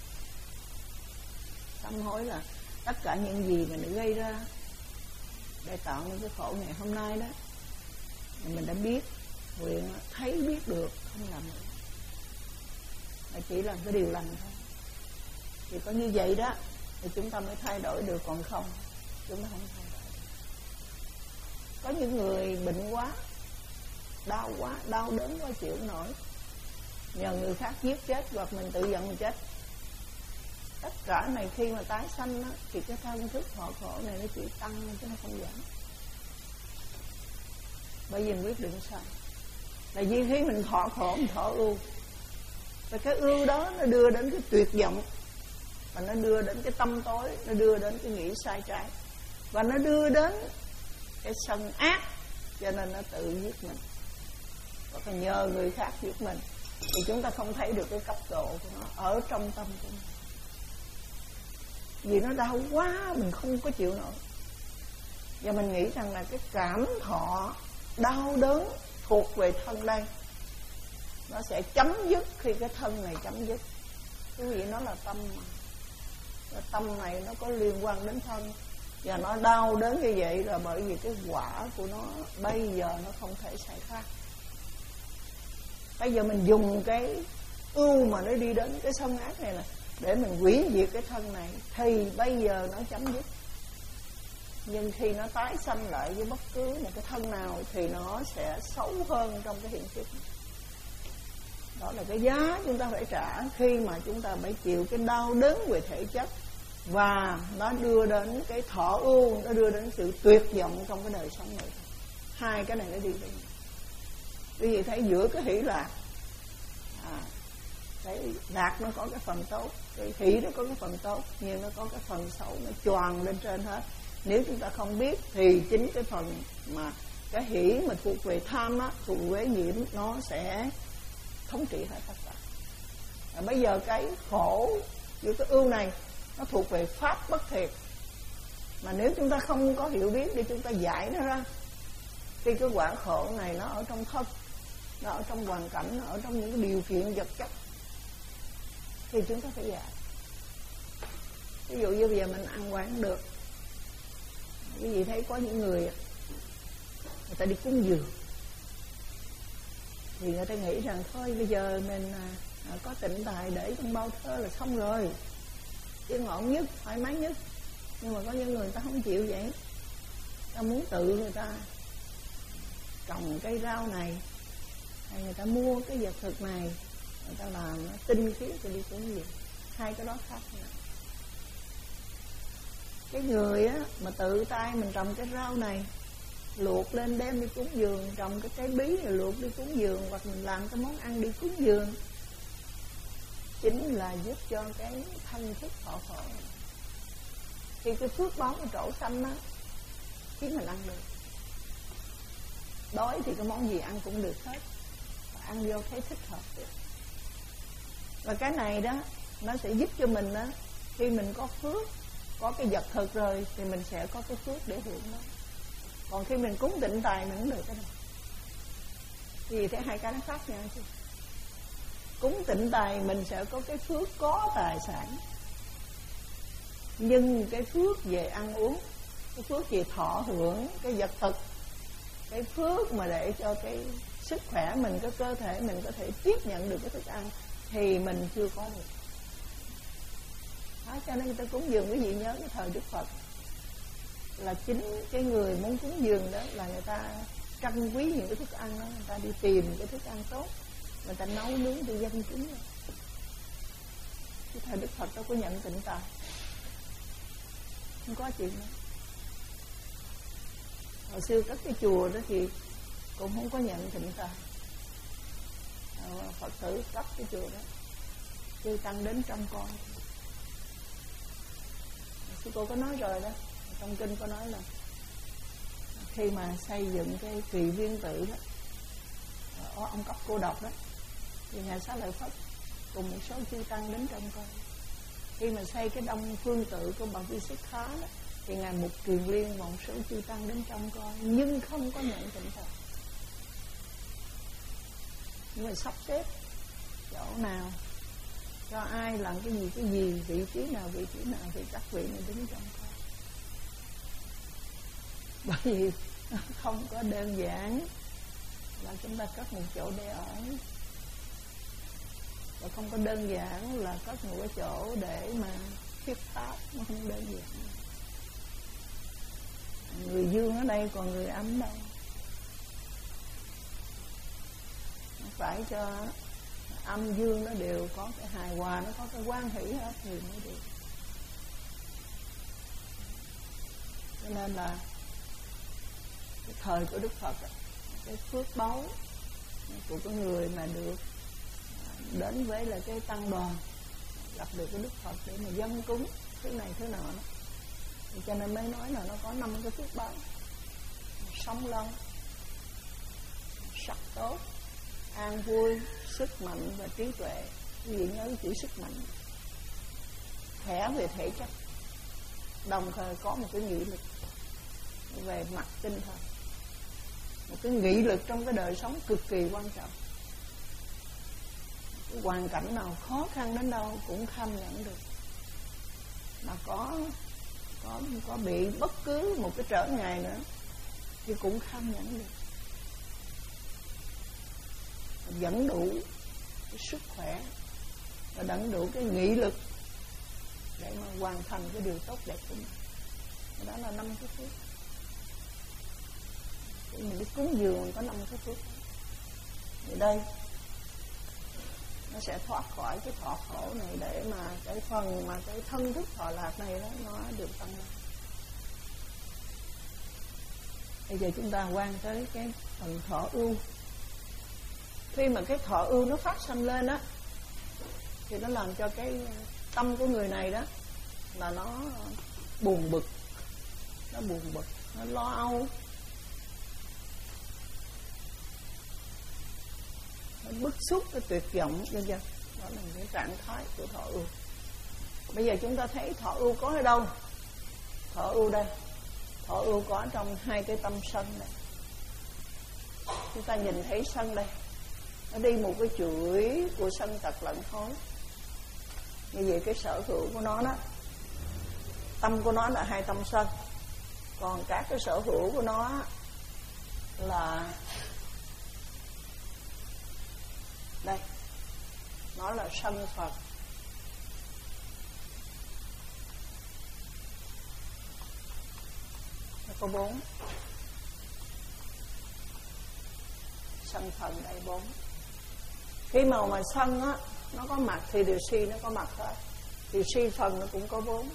Sám hối là tất cả những gì mình đã gây ra để tạo nên cái khổ ngày hôm nay đó, mình đã biết, nguyện thấy biết được, không làm nữa, mà chỉ làm cái điều lành thôi. Thì có như vậy đó thì chúng ta mới thay đổi được, còn không chúng ta không thay đổi. Có những người bệnh quá, đau quá, đau đớn quá chịu không nổi, nhờ người khác giết chết hoặc mình tự giận mình chết. Tất cả này khi mà tái sanh á, thì cái thân thức thọ khổ này nó chỉ tăng chứ nó không giảm. Bởi vì mình quyết định sai, là vì khi mình thọ khổ mình thọ ưu, và cái ưu đó nó đưa đến cái tuyệt vọng, và nó đưa đến cái tâm tối, nó đưa đến cái nghĩ sai trái, và nó đưa đến cái sân ác, cho nên nó tự giết mình, và phải nhờ người khác giết mình. Thì chúng ta không thấy được cái cấp độ của nó ở trong tâm của mình, vì nó đau quá mình không có chịu nổi. Và mình nghĩ rằng là cái cảm thọ đau đớn thuộc về thân đây, nó sẽ chấm dứt khi cái thân này chấm dứt. Cái gì nó là tâm mà, cái tâm này nó có liên quan đến thân, và nó đau đớn như vậy là bởi vì cái quả của nó bây giờ nó không thể xảy ra. Bây giờ mình dùng cái ưu mà nó đi đến cái sân ác này là để mình hủy diệt cái thân này, thì bây giờ nó chấm dứt. Nhưng khi nó tái sanh lại với bất cứ một cái thân nào thì nó sẽ xấu hơn trong cái hiện thực. Đó là cái giá chúng ta phải trả khi mà chúng ta phải chịu cái đau đớn về thể chất, và nó đưa đến cái thọ ưu, nó đưa đến sự tuyệt vọng trong cái đời sống này. Hai cái này nó đi với nhau. Quý vị thấy giữa cái hỷ lạc, à, cái lạc nó có cái phần tốt, cái hỷ nó có cái phần tốt, nhưng nó có cái phần xấu, nó choàng lên trên hết. Nếu chúng ta không biết thì chính cái phần mà cái hỷ mà thuộc về tham á, thuộc về nhiễm, nó sẽ thống trị hết tất cả. À, bây giờ cái khổ giữa cái ưu này nó thuộc về pháp bất thiệt, Mà nếu chúng ta không có hiểu biết để chúng ta giải nó ra, khi cái quả khổ này nó ở trong thân, nó ở trong hoàn cảnh, nó ở trong những cái điều kiện vật chất, thì chúng ta phải giải. Ví dụ như bây giờ mình ăn quán được, quý vị thấy có những người người ta đi cúng dường, thì người ta nghĩ rằng thôi bây giờ mình à, có tịnh tài để trong bao thơ là xong rồi, chứ ngọn nhất, thoải mái nhất. Nhưng mà có những người, người ta không chịu vậy, ta muốn tự người ta trồng cây rau này, hay người ta mua cái vật thực này, người ta làm nó tinh khiết rồi đi cúng dường. Hai cái đó khác nhau. Cái người á mà tự tay mình trồng cái rau này, luộc lên đem đi cúng dường, trồng cái trái bí rồi luộc đi cúng dường, hoặc mình làm cái món ăn đi cúng dường, chính là giúp cho cái thanh thức thọ khổ. Thì cái phước báu của trổ xanh á khiến mình ăn được. Đói thì cái món gì ăn cũng được hết, ăn vô thấy thích hợp được. Và cái này đó nó sẽ giúp cho mình đó, khi mình có phước, có cái vật thực rồi, thì mình sẽ có cái phước để hưởng nó. Còn khi mình cúng tịnh tài mình không được cái này. Vì thế hai cái nó khác nhau chứ. Cúng tịnh tài mình sẽ có cái phước có tài sản, nhưng cái phước về ăn uống, cái phước về thọ hưởng cái vật thực, cái phước mà để cho cái sức khỏe mình, cái cơ thể mình có thể tiếp nhận được cái thức ăn, thì mình chưa có được. Đó, cho nên người ta cúng dường, quý vị nhớ cái thời Đức Phật là chính cái người muốn cúng dường đó là người ta trân quý những cái thức ăn đó, người ta đi tìm cái thức ăn tốt, người ta nấu nướng để dân chúng. Cái thời Đức Phật đâu có nhận tịnh tài, không có chuyện đó. Hồi xưa các cái chùa đó thì cũng không có nhận tịnh tài. Phật tử cấp cái chùa đó chưa tăng đến trăm con. Sư cô có nói rồi đó, trong kinh có nói là khi mà xây dựng cái Kỳ Viên Tự đó, ở ông cấp Cô Độc đó, thì Ngài Xá Lợi Phất cùng một số chư tăng đến trăm con. Khi mà xây cái Đông Phương Tự của bà Vi Xích Khá đó, thì Ngài Mục Kiền Liên một số chư tăng đến trăm con, nhưng không có nhận tịnh tài. Nhưng mà sắp xếp chỗ nào, cho ai làm cái gì cái gì, vị trí nào vị trí nào, thì các vị này đứng trong con. Bởi vì không có đơn giản là chúng ta cất một chỗ để ở, và không có đơn giản là cất một cái chỗ để mà thuyết pháp, nó không đơn giản. Người dương ở đây còn người âm đâu, phải cho âm dương nó đều có cái hài hòa, nó có cái quan hỷ hết thì mới được. Cho nên là cái thời của Đức Phật, cái phước báu của cái người mà được đến với là cái tăng đoàn, gặp được cái Đức Phật để mà dâng cúng thứ này thứ nọ đó. Thì cho nên mới nói là nó có năm cái phước báu: sống lâu, sắc tốt, an vui, sức mạnh và trí tuệ. Quý vị nhớ chữ sức mạnh, khỏe về thể chất, đồng thời có một cái nghị lực về mặt tinh thần, một cái nghị lực trong cái đời sống cực kỳ quan trọng. Cái hoàn cảnh nào khó khăn đến đâu cũng kham nhận được, mà có có có bị bất cứ một cái trở ngại nữa thì cũng kham nhận được, vẫn đủ cái sức khỏe và vẫn đủ cái nghị lực để mà hoàn thành cái điều tốt đẹp của mình. Đó là năm cái phước. Thì mình đi cúng dường mình có năm cái phước. Thì đây nó sẽ thoát khỏi cái thọ khổ này, để mà cái phần mà cái thân thức thọ lạc này đó nó được tăng lên. Bây giờ chúng ta quan tới cái phần thọ ưu. Khi mà cái thọ ưu nó phát sanh lên á, thì nó làm cho cái tâm của người này đó là nó buồn bực, nó buồn bực, nó lo âu, nó bức xúc, cái tuyệt vọng, vân vân. Đó là cái trạng thái của thọ ưu. Bây giờ chúng ta thấy thọ ưu có ở đâu? Thọ ưu đây, thọ ưu có trong hai cái tâm sân này. Chúng ta nhìn thấy sân đây, nó đi một cái chuỗi của sân tật lẫn thối. Như vậy cái sở hữu của nó đó, tâm của nó là hai tâm sân, còn các cái sở hữu của nó là đây, nó là sân Phật. Nó có bốn, sân phần đây bốn. Khi mà mà sân á nó có mặt thì điều si nó có mặt thôi, thì si phần nó cũng có bốn.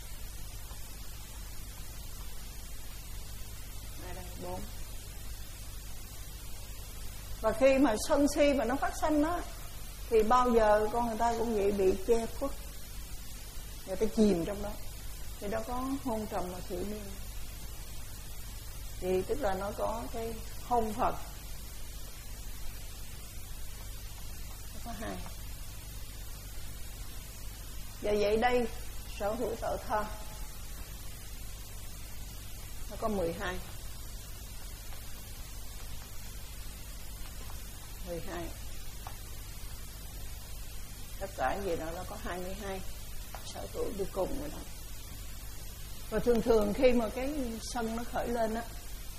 Đây đây bốn. Và khi mà sân si mà nó phát sanh á, thì bao giờ con người ta cũng vậy, bị che khuất, người ta chìm trong đó, thì đó có hôn trầm và thủy miên. Thì tức là nó có cái hôn Phật. Nó có hai. Và vậy đây sở hữu tự thân nó có mười hai. mười hai. Tất cả gì đó nó có hai mươi hai sở hữu đi cùng rồi đó. Và thường thường khi mà cái sân nó khởi lên á,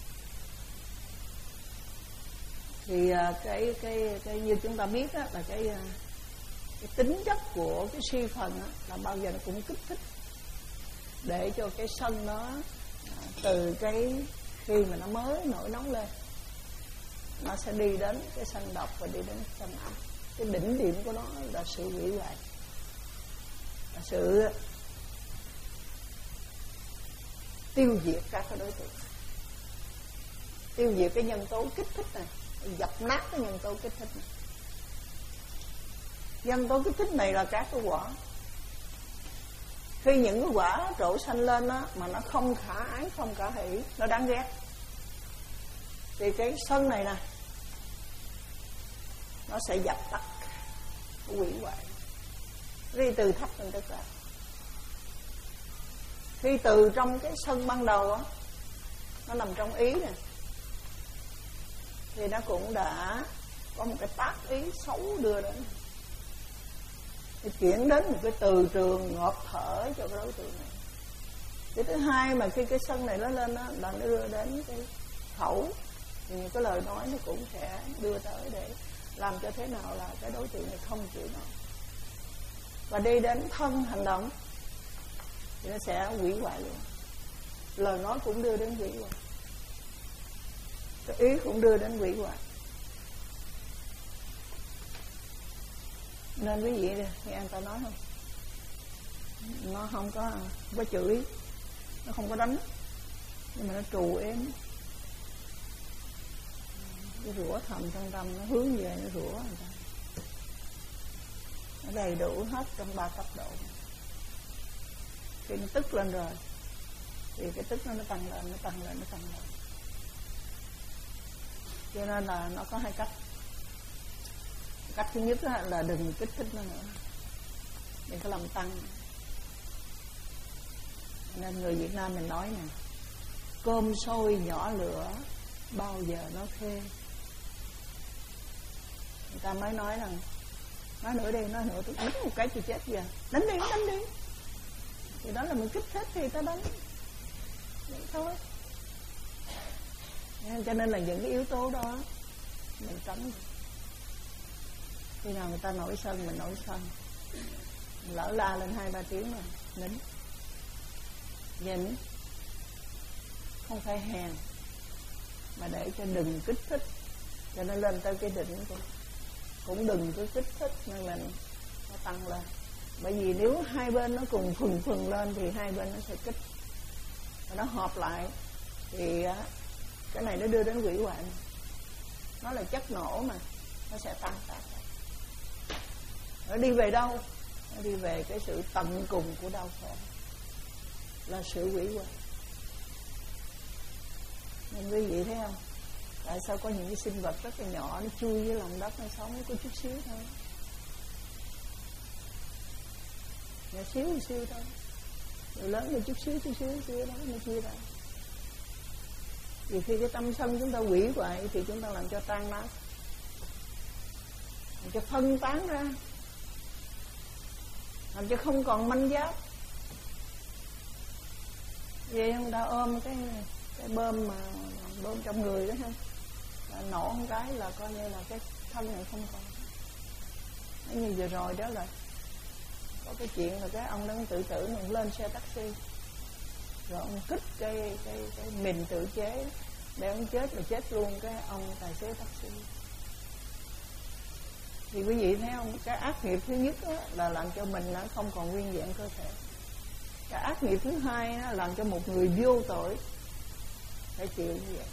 thì cái cái cái như chúng ta biết á, là cái cái tính chất của cái si phần á, là bao giờ nó cũng kích thích để cho cái sân nó từ cái khi mà nó mới nổi nóng lên, nó sẽ đi đến cái sân độc và đi đến sân ấm. Cái đỉnh điểm của nó là sự hủy hoại, là sự tiêu diệt các cái đối tượng, tiêu diệt cái nhân tố kích thích này, dập nát cái nhân tố kích thích này. Nhân tố kích thích này là các cái quả. Khi những cái quả trổ sanh lên đó, mà nó không khả ái, không khả hỷ, nó đáng ghét, thì cái sân này nè nó sẽ dập tắt, hủy hoại. Đi từ thấp lên tới cao. Khi từ trong cái sân ban đầu á, nó nằm trong ý nè, thì nó cũng đã có một cái tác ý xấu đưa đến, thì chuyển đến một cái từ trường ngộp thở cho cái đối tượng này. Cái thứ hai mà khi cái sân này nó lên đó, là nó đưa đến cái khẩu, thì những cái lời nói nó cũng sẽ đưa tới để làm cho thế nào là cái đối tượng này không chịu nổi. Và đi đến thân hành động thì nó sẽ hủy hoại luôn. Lời nói cũng đưa đến hủy hoại, cái ý cũng đưa đến hủy hoại. Nên quý vị nghe anh ta nói không, nó không có, không có chửi, nó không có đánh, nhưng mà nó trù êm, nó rủa thầm trong tâm, nó hướng về nó rủa người ta. Nó đầy đủ hết trong ba cấp độ. Khi nó tức lên rồi thì cái tức nó nó tăng lên, nó tăng lên, nó tăng lên. Cho nên là nó có hai cách. Cách thứ nhất là đừng kích thích nó nữa, đừng có làm tăng. Nên người Việt Nam mình nói nè, cơm sôi nhỏ lửa bao giờ nó khê. Người ta mới nói rằng nói nữa đi, nói nữa, tôi đánh một cái thì chết giờ, đánh đi, đánh đi. Thì đó là mình kích thích thì ta đánh, vậy thôi. Cho nên là những cái yếu tố đó mình tránh. Khi nào người ta nổi sân, mình nổi sân, mình lỡ la lên hai ba tiếng rồi, nín, nhịn, không phải hèn, mà để cho đừng kích thích, cho nên lên tới cái đỉnh cũng, cũng đừng cứ kích thích nên mình nó tăng lên. Bởi vì nếu hai bên nó cùng phừng phừng lên thì hai bên nó sẽ kích, và nó hợp lại thì cái này nó đưa đến hủy hoại. Nó là chất nổ mà, nó sẽ tăng tác. Nó đi về đâu? Nó đi về cái sự tận cùng của đau khổ, là sự hủy hoại. Nên quý vị thấy không? Tại sao có những cái sinh vật rất là nhỏ, nó chui dưới lòng đất, nó sống có chút xíu thôi, nhỏ xíu xíu thôi, rồi lớn lên chút xíu chút xíu xíu đó nó chia ra. Vì khi cái tâm sân chúng ta hủy hoại thì chúng ta làm cho tan nát, làm cho phân tán ra, làm cho không còn manh giáp. Vậy người ta ôm cái cái bơm mà bơm trong người đó ha, là nổ một cái là coi như là cái thân này không còn. Như vừa rồi đó là có cái chuyện là cái ông đang tự tử mình lên xe taxi, rồi ông kích cái cái cái mìn tự chế để ông chết là chết luôn cái ông tài xế taxi. Thì quý vị thấy không, cái ác nghiệp thứ nhất đó là làm cho mình nó không còn nguyên vẹn cơ thể. Cái ác nghiệp thứ hai đó làm cho một người vô tội phải chịu như vậy.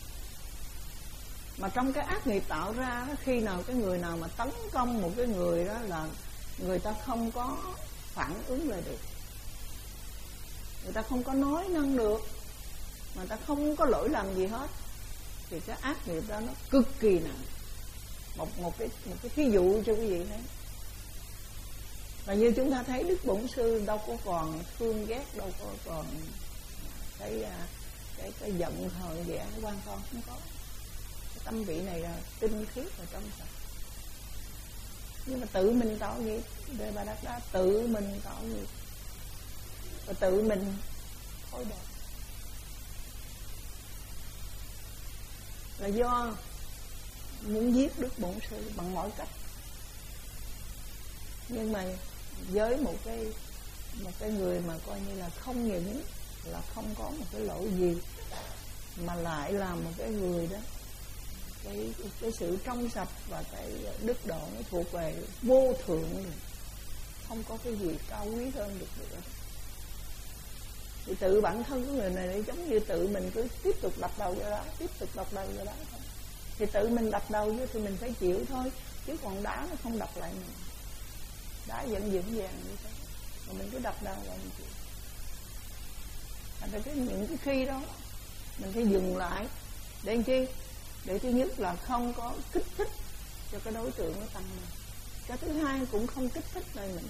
Mà trong cái ác nghiệp tạo ra đó, khi nào cái người nào mà tấn công một cái người đó là người ta không có phản ứng lại được, người ta không có nói năng được, mà người ta không có lỗi lầm gì hết, thì cái ác nghiệp đó nó cực kỳ nặng. Một một cái một cái thí dụ cho quý vị thấy. Và như chúng ta thấy Đức Bổn Sư đâu có còn thương ghét, đâu có còn cái cái cái giận hờn ghẻ quan con, không có. Cái tâm vị này là tinh khiết và trong sạch. Nhưng mà tự mình tạo nghiệp, Đề Bà Đạt Đa tự mình tạo nghiệp và tự mình khối đẹp. Là do muốn giết Đức Bổn Sư bằng mọi cách. Nhưng mà với một cái một cái người mà coi như là không những là không có một cái lỗi gì, mà lại là một cái người đó cái cái sự trong sạch và cái đức độ nó thuộc về vô thượng rồi, không có cái gì cao quý hơn được nữa. Thì tự bản thân của người này giống như tự mình cứ tiếp tục đập đầu vô đó, tiếp tục đập đầu vô đó thôi. Thì tự mình đập đầu vô thì mình phải chịu thôi, chứ còn đá nó không đập lại mình. Đá vẫn vững vàng như thế, mà mình cứ đập đầu lại mình chịu. Thành ra cái những cái khi đó mình phải dừng lại để làm chi? Để thứ nhất là không có kích thích cho cái đối tượng nó tăng lên. Cái thứ hai cũng không kích thích nơi mình,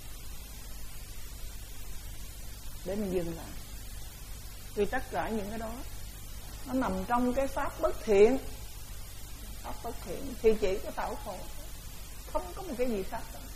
để mình dừng lại. Vì tất cả những cái đó nó nằm trong cái pháp bất thiện. Pháp bất thiện thì chỉ có tạo khổ, không có một cái gì khác cả.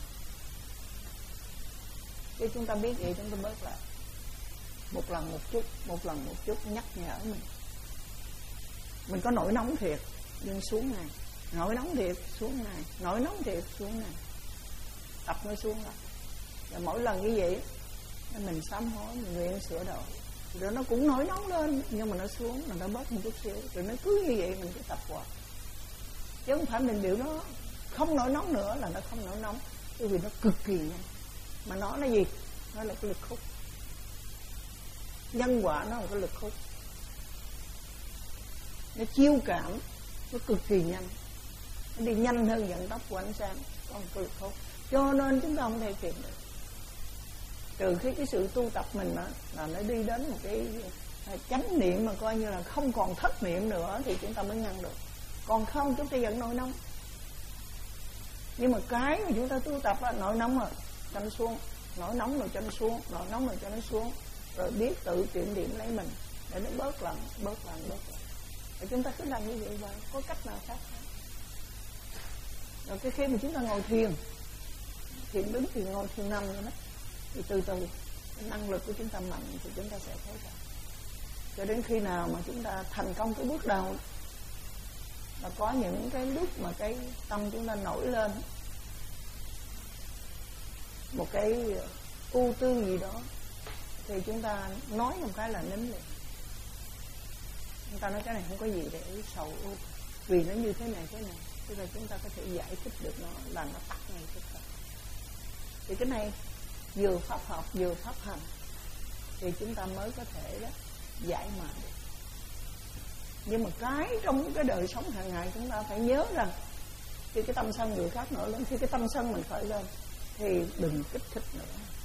Khi chúng ta biết vậy chúng ta bớt lại. Một lần một chút, một lần một chút nhắc nhở mình. Mình có nổi nóng thiệt, nhưng xuống này. Nổi nóng thiệt, xuống này. Nổi nóng thiệt, xuống này. Tập nó xuống lại. Và mỗi lần như vậy mình sám hối, mình nguyện sửa đổi. Rồi nó cũng nổi nóng lên, nhưng mà nó xuống, mà nó bớt một chút xíu. Rồi nó cứ như vậy mình cứ tập hoài. Chứ không phải mình biểu nó không nổi nóng nữa là nó không nổi nóng. Bởi vì nó cực kỳ nhanh. Mà nó là gì? Nó là cái lực hút. Nhân quả nó là cái lực hút. Nó chiêu cảm, nó cực kỳ nhanh. Nó đi nhanh hơn vận tốc của ánh sáng. Có một cái lực hút. Cho nên chúng ta không thể kịp được. Trừ khi cái sự tu tập mình đó, là nó đi đến một cái chánh niệm mà coi như là không còn thất niệm nữa, thì chúng ta mới ngăn được. Còn không chúng ta vẫn nổi nóng. Nhưng mà cái mà chúng ta tu tập là nổi nóng rồi cho nó xuống, nổi nóng rồi cho nó xuống, nổi nóng rồi cho nó xuống, rồi biết tự kiểm điểm lấy mình để nó bớt lần, bớt lần, bớt lần. Và chúng ta cứ làm như vậy và có cách nào khác không? Rồi cái khi mà chúng ta ngồi thiền, thiền đứng thì ngồi thiền nằm rồi đó, thì từ từ cái năng lực của chúng ta mạnh thì chúng ta sẽ thấy ra. Cho đến khi nào mà chúng ta thành công cái bước đầu, là có những cái lúc mà cái tâm chúng ta nổi lên một cái ưu tư gì đó, thì chúng ta nói một cái là nín liền. Chúng ta nói cái này không có gì để sầu ưu, vì nó như thế này thế này, tức là chúng ta có thể giải thích được nó, là nó tắt ngay tức khắc. Thì cái này vừa pháp học vừa pháp hành thì chúng ta mới có thể đó giải mã được. Nhưng mà cái trong cái đời sống hàng ngày chúng ta phải nhớ rằng khi cái tâm sân người khác nổi lên, khi cái tâm sân mình khởi lên thì đừng kích thích nữa.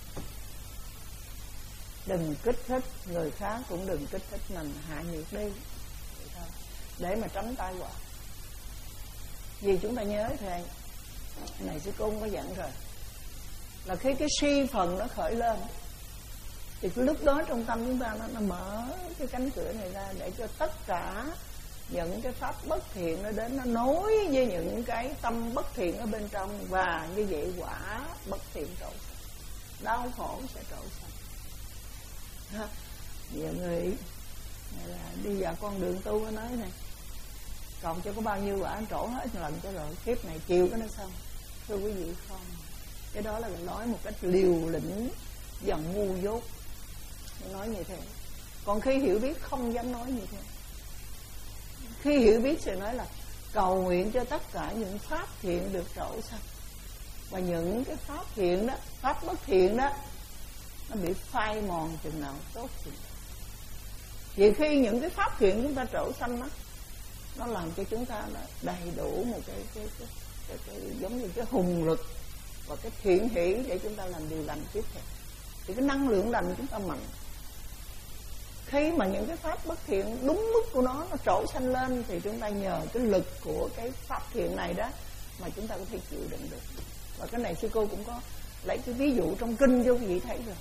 Đừng kích thích người khác, cũng đừng kích thích mình, hạ nhiệt đi để mà tránh tai họa. Vì chúng ta nhớ thì cái này sư cô cũng có dặn rồi, là khi cái si phần nó khởi lên Thì cái lúc đó trong tâm chúng ta nó, nó mở cái cánh cửa này ra để cho tất cả những cái pháp bất thiện nó đến, nó nối với những cái tâm bất thiện ở bên trong, và như vậy quả bất thiện trổ sanh, đau khổ sẽ trổ sanh. Nhiều người là đi vào con đường tu nó nói này, còn cho có bao nhiêu quả anh trổ hết lần cho rồi, kiếp này chiều cái nó xong. Thưa quý vị, không, cái đó là nói một cách liều lĩnh và ngu dốt, nói như thế. Còn khi hiểu biết không dám nói như thế. Khi hiểu biết sẽ nói là cầu nguyện cho tất cả những pháp thiện được trổ sanh, và những cái pháp thiện đó, pháp bất thiện đó, nó bị phai mòn chừng nào tốt chừng nào. Vì khi những cái pháp thiện chúng ta trổ sanh đó, nó làm cho chúng ta là đầy đủ một cái, cái, cái, cái, cái, cái giống như cái hùng lực và cái thiện hỷ để chúng ta làm điều lành tiếp theo. Thì cái năng lượng lành chúng ta mạnh. Khi mà những cái pháp bất thiện đúng mức của nó nó trổ sanh lên, thì chúng ta nhờ cái lực của cái pháp thiện này đó mà chúng ta có thể chịu đựng được. Và cái này sư cô cũng có lấy cái ví dụ trong kinh cho quý vị thấy rồi.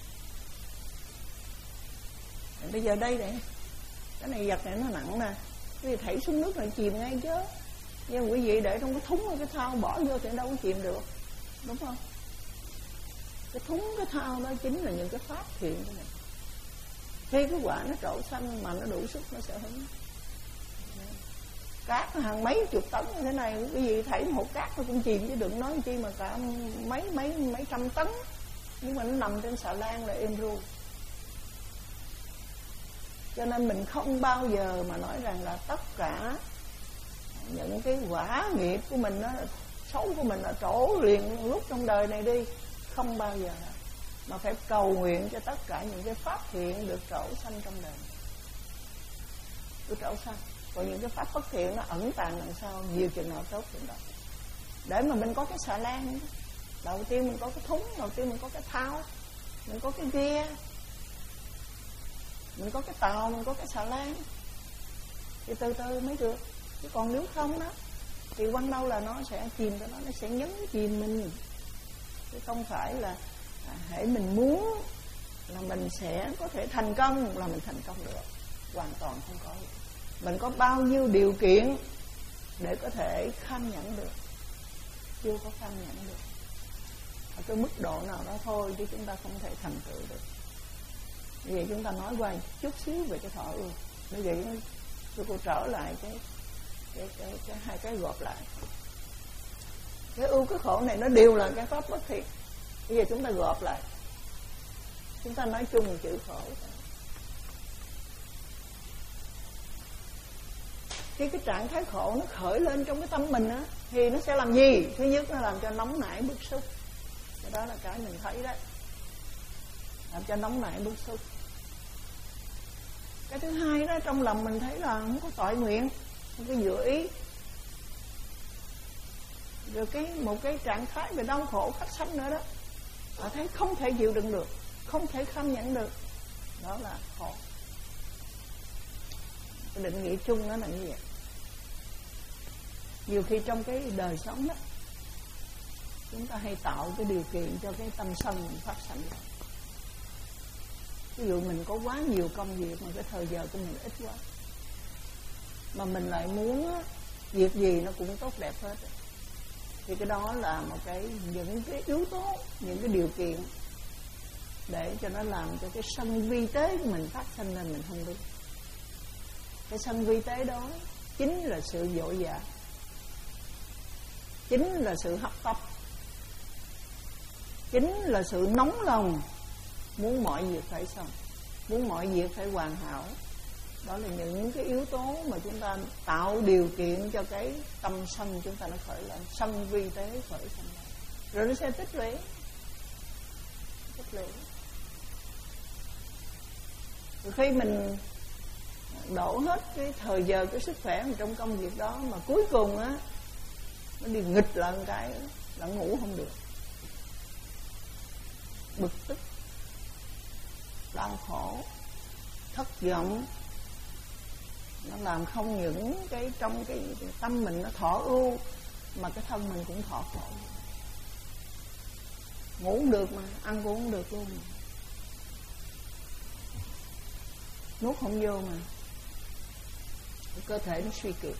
Bây giờ đây này, cái này vật này nó nặng nè, quý vị thảy xuống nước là chìm ngay chứ. Nhưng quý vị để trong cái thúng hay cái thau bỏ vô thì đâu có chìm được, đúng không? Cái thúng cái thau đó chính là những cái pháp thiện của mình. Khi cái quả nó trổ sanh mà nó đủ sức nó sẽ hứng. Cát hàng mấy chục tấn như thế này, quý vị thảy một hộp cát nó cũng chìm chứ đừng nói chi mà cả mấy mấy mấy trăm tấn. Nhưng mà nó nằm trên xà lan là êm ru. Cho nên mình không bao giờ mà nói rằng là tất cả những cái quả nghiệp của mình đó, xấu của mình là trổ liền lúc trong đời này đi. Không bao giờ. Mà phải cầu nguyện cho tất cả những cái pháp thiện được trổ sanh trong đời, được trổ sanh. Còn những cái pháp bất thiện nó ẩn tàng đằng sau, nhiều chừng nào tốt chừng đó. Để mà mình có cái xà lan, đầu tiên mình có cái thúng, đầu tiên mình có cái thao, mình có cái ghe, mình có cái tàu, mình có cái xà lan, thì từ từ mới được. Chứ còn nếu không đó thì quăng đâu là nó sẽ chìm cho nó, nó sẽ nhấn chìm mình. Chứ không phải là à, hễ mình muốn là mình sẽ có thể thành công là mình thành công được. Hoàn toàn không có. Mình có bao nhiêu điều kiện để có thể kham nhẫn được, chưa có kham nhẫn được. Ở cái mức độ nào đó thôi, chứ chúng ta không thể thành tựu được. Vậy chúng ta nói qua chút xíu về cái thọ ưu. Bây giờ tôi cô trở lại cái cái, cái, cái hai cái gộp lại. Cái ưu cái khổ này nó đều là cái pháp bất thiện. Bây giờ chúng ta gộp lại, chúng ta nói chung một chữ khổ. Khi cái trạng thái khổ nó khởi lên trong cái tâm mình á, thì nó sẽ làm gì? Thứ nhất, nó làm cho nóng nảy bức xúc. Cái đó là cái mình thấy đấy, làm cho nóng nảy bức xúc. Cái thứ hai đó, trong lòng mình thấy là không có tội nguyện, không có dự ý. Rồi cái một cái trạng thái về đau khổ phát sanh nữa đó, họ thấy không thể chịu đựng được, không thể kham nhẫn được. Đó là khổ. Cái định nghĩa chung nó là như vậy. Nhiều khi trong cái đời sống đó, chúng ta hay tạo cái điều kiện cho cái tâm sân mình phát sanh. Ví dụ mình có quá nhiều công việc mà cái thời giờ của mình ít quá, mà mình lại muốn việc gì nó cũng tốt đẹp hết, thì cái đó là một cái những cái yếu tố, những cái điều kiện để cho nó làm cho cái sân vi tế của mình phát sinh lên, mình không biết. Cái sân vi tế đó chính là sự vội vã, chính là sự hấp tấp, chính là sự nóng lòng, muốn mọi việc phải xong, muốn mọi việc phải hoàn hảo. Đó là những cái yếu tố mà chúng ta tạo điều kiện cho cái tâm sân chúng ta nó khởi lên, sân vi tế khởi lên, rồi nó sẽ tích lũy, tích lũy. Rồi khi mình đổ hết cái thời giờ, cái sức khỏe trong công việc đó, mà cuối cùng á nó đi nghịch lại một cái là ngủ không được, bực tức, đau khổ, thất vọng. Nó làm không những cái trong cái tâm mình nó thọ ưu, mà cái thân mình cũng thọ khổ. Ngủ không được mà, ăn cũng không được luôn. nuốt không vô mà cơ thể nó suy kiệt.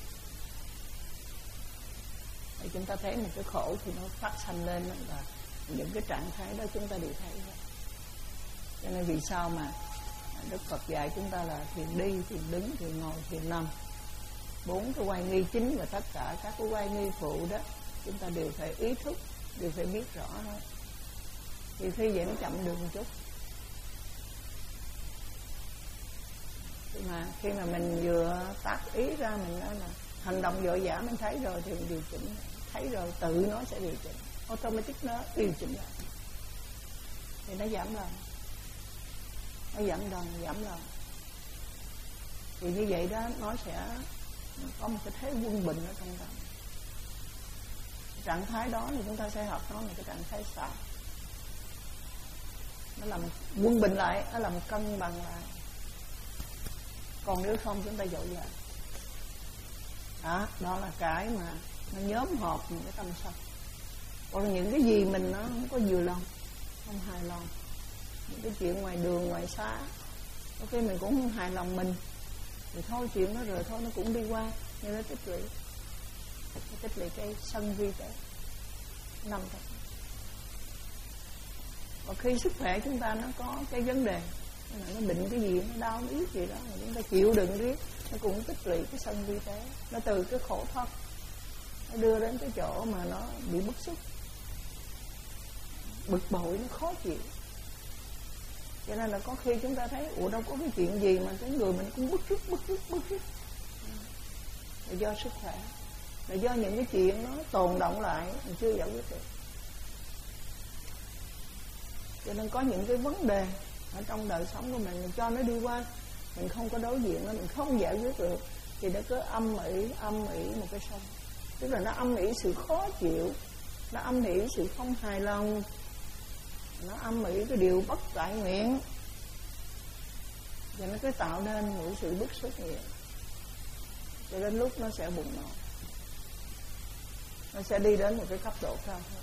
Thì chúng ta thấy một cái khổ thì nó phát sanh lên là những cái trạng thái đó chúng ta đều thấy rồi. Cho nên vì sao mà Đức Phật dạy chúng ta là thiền đi, thiền đứng, thiền ngồi, thiền nằm. Bốn cái oai nghi chính và tất cả các cái oai nghi phụ đó chúng ta đều phải ý thức, đều phải biết rõ thôi. Thì khi vậy nó chậm được một chút. Khi mà, khi mà mình vừa tác ý ra mình nói là hành động vội vã mình thấy rồi thì mình điều chỉnh, thấy rồi tự nó sẽ điều chỉnh, automatic nó điều chỉnh lại thì nó giảm lần, nó giảm lần, giảm lần. Thì như vậy đó nó sẽ có một cái thế quân bình ở trong tâm. Trạng thái đó thì chúng ta sẽ học nó là cái trạng thái xả. Nó làm quân bình lại, nó làm cân bằng lại. Còn nếu không chúng ta dội dàng. Đó, đó là cái mà nó nhóm họp những cái tâm sân. Còn những cái gì mình nó không có vừa lòng, không hài lòng, những cái chuyện ngoài đường, ngoài xã, có khi mình cũng không hài lòng mình, thì thôi chuyện đó rồi thôi nó cũng đi qua, nhưng nó tích lũy, nó tích lũy cái sân vi tế nằm trong. Và khi sức khỏe chúng ta nó có cái vấn đề, nó bệnh cái gì, nó đau, nó yếu gì đó, mà chúng ta chịu đựng riết, nó cũng tích lũy cái sân vi tế. Nó từ cái khổ thân, nó đưa đến cái chỗ mà nó bị bức xúc, bực bội, nó khó chịu. Cho nên là có khi chúng ta thấy ủa đâu có cái chuyện gì mà cái người mình cũng bức rứt, bức rứt, bức rứt. Là do sức khỏe, là do những cái chuyện nó tồn động lại, mình chưa giải quyết được. Cho nên có những cái vấn đề ở trong đời sống của mình, mình cho nó đi qua, mình không có đối diện nó, mình không giải quyết được, thì nó cứ âm ỉ, âm ỉ một cái sông. Tức là nó âm ỉ sự khó chịu, nó âm ỉ sự không hài lòng, nó âm ỉ cái điều bất tại nguyện, và nó cứ tạo nên một sự bức xúc vậy. Cho đến lúc nó sẽ bùng nổ, nó sẽ đi đến một cái cấp độ cao hơn.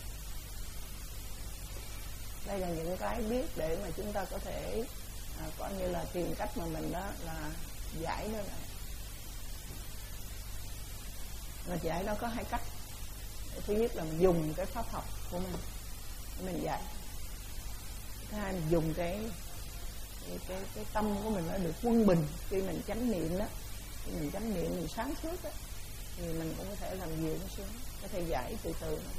Đây là những cái biết để mà chúng ta có thể à, coi như là tìm cách mà mình đó là giải nó lại. Mà giải nó có hai cách. Thứ nhất là mình dùng cái pháp học của mình để mình giải. Thứ hai mình dùng cái cái, cái cái tâm của mình nó được quân bình. Khi mình chánh niệm đó, khi mình chánh niệm mình sáng suốt đó, thì mình cũng có thể làm nhiều nó xuống, có thể giải từ từ nó.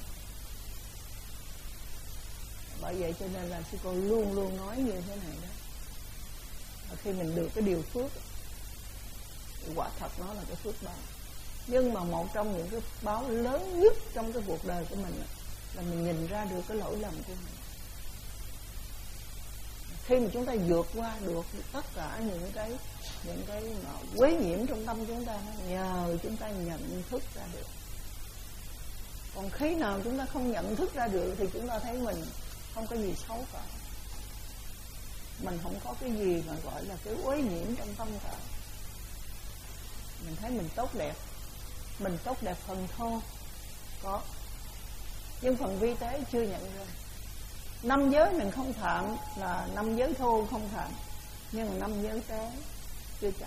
Bởi vậy cho nên là sư cô luôn luôn nói như thế này đó. Và khi mình được cái điều phước thì quả thật nó là cái phước báo. Nhưng mà một trong những cái báo lớn nhất trong cái cuộc đời của mình là mình nhìn ra được cái lỗi lầm của mình. Khi mà chúng ta vượt qua được tất cả những cái những cái mà quấy nhiễm trong tâm chúng ta, nhờ chúng ta nhận thức ra được. Còn khi nào chúng ta không nhận thức ra được thì chúng ta thấy mình không có gì xấu cả, mình không có cái gì mà gọi là cái uế nhiễm trong tâm cả. Mình thấy mình tốt đẹp, mình tốt đẹp phần thô có, nhưng phần vi tế chưa nhận ra. Năm giới mình không phạm là năm giới thô không phạm, nhưng mà năm giới tế chưa chắc.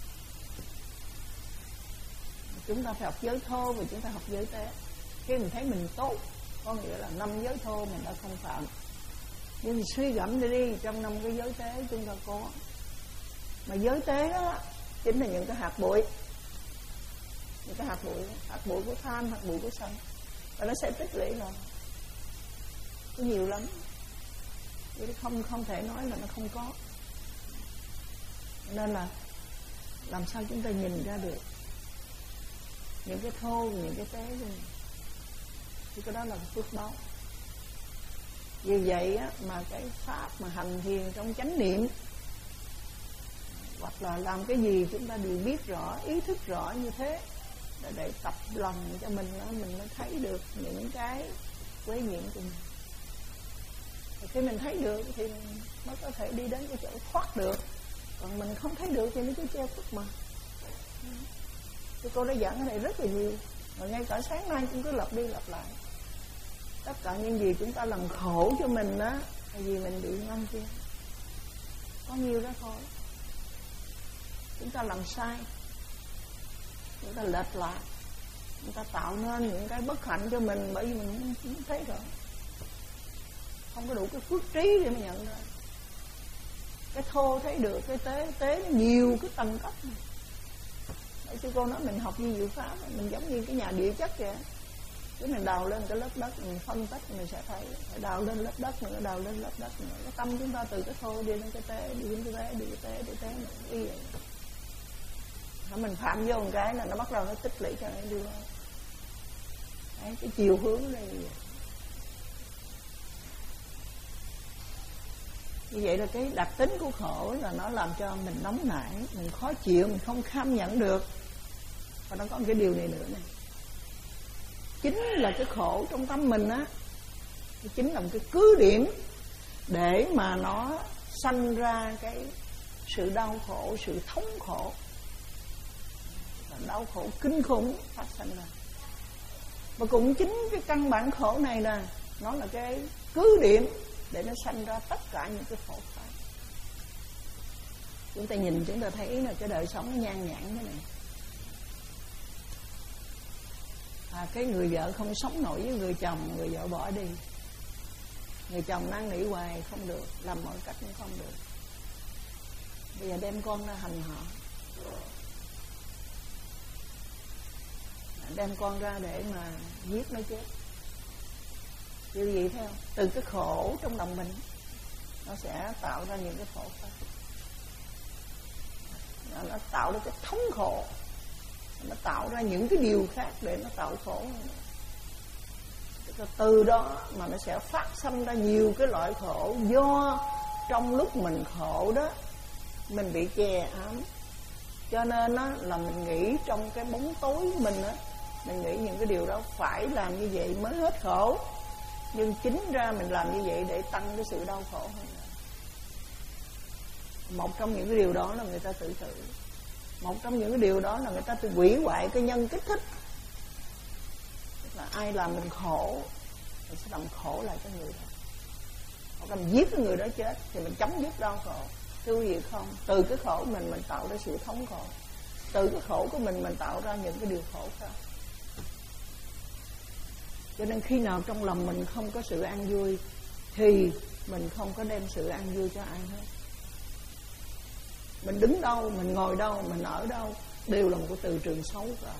Chúng ta phải học giới thô và chúng ta học giới tế. Khi mình thấy mình tốt, có nghĩa là năm giới thô mình đã không phạm, nhưng suy gẫm đi đi, trong năm cái giới tế chúng ta có. Mà giới tế đó chính là những cái hạt bụi, những cái hạt bụi, hạt bụi của tham, hạt bụi của sân, và nó sẽ tích lũy rồi, có nhiều lắm. Vậy không không thể nói là nó không có. Nên là làm sao chúng ta nhìn ra được những cái thô, những cái tế của mình, thì cái đó là phước báo. Vì vậy á, mà cái pháp mà hành thiền trong chánh niệm, hoặc là làm cái gì chúng ta đều biết rõ, ý thức rõ như thế, để, để tập lòng cho mình đó, mình mới thấy được những cái quấy nhiễm của mình. Thì khi mình thấy được thì mình mới có thể đi đến cái chỗ thoát được. Còn mình không thấy được thì nó cứ che khuất mà. Thì cô đã giảng cái này rất là nhiều, mà ngay cả sáng nay cũng cứ lặp đi lặp lại. Tất cả những gì chúng ta làm khổ cho mình á, là vì mình bị ngăn kia, có nhiều đó thôi. chúng ta làm sai, chúng ta lệch lạc, chúng ta tạo nên những cái bất hạnh cho mình, bởi vì mình không thấy rồi, không có đủ cái phước trí để mà nhận ra. Cái thô thấy được, cái tế tế nó nhiều cái tầng cấp này. Bởi sư cô nói mình học như diệu pháp, mình giống như cái nhà địa chất vậy. Cứ mình đào lên cái lớp đất, mình phân tích mình sẽ thấy. Phải đào lên lớp đất nữa, đào lên lớp đất nữa. Cái tâm chúng ta từ cái thô đi lên cái tế, đi lên cái tế, đi cái tế, đi tế nữa, y vậy. Hả, mình phạm vô một cái là nó bắt đầu nó tích lũy cho nó đi lên. Đấy, cái chiều hướng này vậy. Như vậy là cái đặc tính của khổ là nó làm cho mình nóng nảy, mình khó chịu, mình không kham nhận được. Và nó có một cái điều này nữa này, chính là cái khổ trong tâm mình á, chính là một cái cứ điểm để mà nó sanh ra cái sự đau khổ, sự thống khổ, và đau khổ kinh khủng phát sinh ra. Và cũng chính cái căn bản khổ này nè, nó là cái cứ điểm để nó sanh ra tất cả những cái khổ pháp. Chúng ta nhìn chúng ta thấy là cái đời sống nó nhan nhản thế này. À, cái người vợ không sống nổi với người chồng, người vợ bỏ đi. Người chồng năn nỉ hoài không được, làm mọi cách cũng không được. Bây giờ đem con ra hành họ, đem con ra để mà giết nó chết. Điều gì thấy không? Từ cái khổ trong lòng mình, nó sẽ tạo ra những cái khổ pháp. Nó tạo ra cái thống khổ, nó tạo ra những cái điều khác để nó tạo khổ. Từ đó mà nó sẽ phát sinh ra nhiều cái loại khổ, do trong lúc mình khổ đó mình bị chè ám, cho nên đó là mình nghĩ trong cái bóng tối của mình đó, mình nghĩ những cái điều đó phải làm như vậy mới hết khổ, nhưng chính ra mình làm như vậy để tăng cái sự đau khổ hơn. Một trong những cái điều đó là người ta tự tử. Một trong những cái điều đó là người ta tự hủy hoại cái nhân kích thích. Tức là ai làm mình khổ, mình sẽ làm khổ lại cái người đó, hoặc là mình giết cái người đó chết thì mình chấm dứt đau khổ. Thưa gì không? Từ cái khổ mình mình tạo ra sự thống khổ, từ cái khổ của mình mình tạo ra những cái điều khổ khác. Cho nên khi nào trong lòng mình không có sự an vui thì mình không có đem sự an vui cho ai hết. Mình đứng đâu, mình ngồi đâu, mình ở đâu đều là một cái từ trường xấu cả,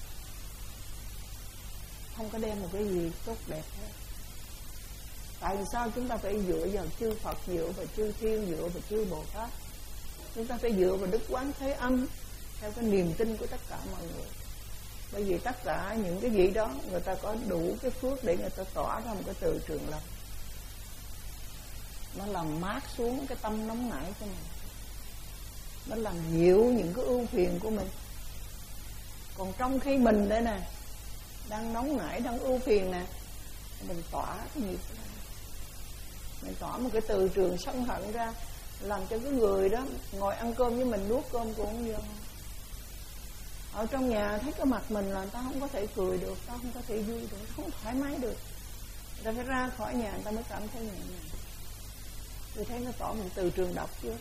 không có đem một cái gì tốt đẹp hết. Tại vì sao chúng ta phải dựa vào chư Phật, dựa vào chư Thiên, dựa vào chư Bồ Tát? Chúng ta phải dựa vào Đức Quán Thế Âm theo cái niềm tin của tất cả mọi người. Bởi vì tất cả những cái gì đó người ta có đủ cái phước để người ta tỏa ra một cái từ trường lành, nó làm mát xuống cái tâm nóng nảy của mình, nó làm dịu những cái ưu phiền của mình. Còn trong khi mình đây nè, đang nóng nảy, đang ưu phiền nè, mình tỏa cái gì đó, mình tỏa một cái từ trường sân hận ra, làm cho cái người đó ngồi ăn cơm với mình nuốt cơm cũng không vô. Ở trong nhà thấy cái mặt mình là người ta không có thể cười được, ta không có thể vui được, không thoải mái được. Người ta phải ra khỏi nhà người ta mới cảm thấy nhẹ nhàng. Tôi thấy nó tỏa một từ trường độc chưa?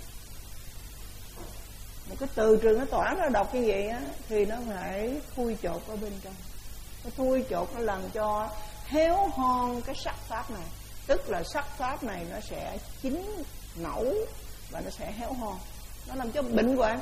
Một cái từ trường nó tỏa ra độc như vậy á, thì nó phải thui chột ở bên trong. Cái thui chột nó làm cho héo hon cái sắc pháp này. Tức là sắc pháp này nó sẽ chín nẩu và nó sẽ héo hon, nó làm cho bệnh hoạn.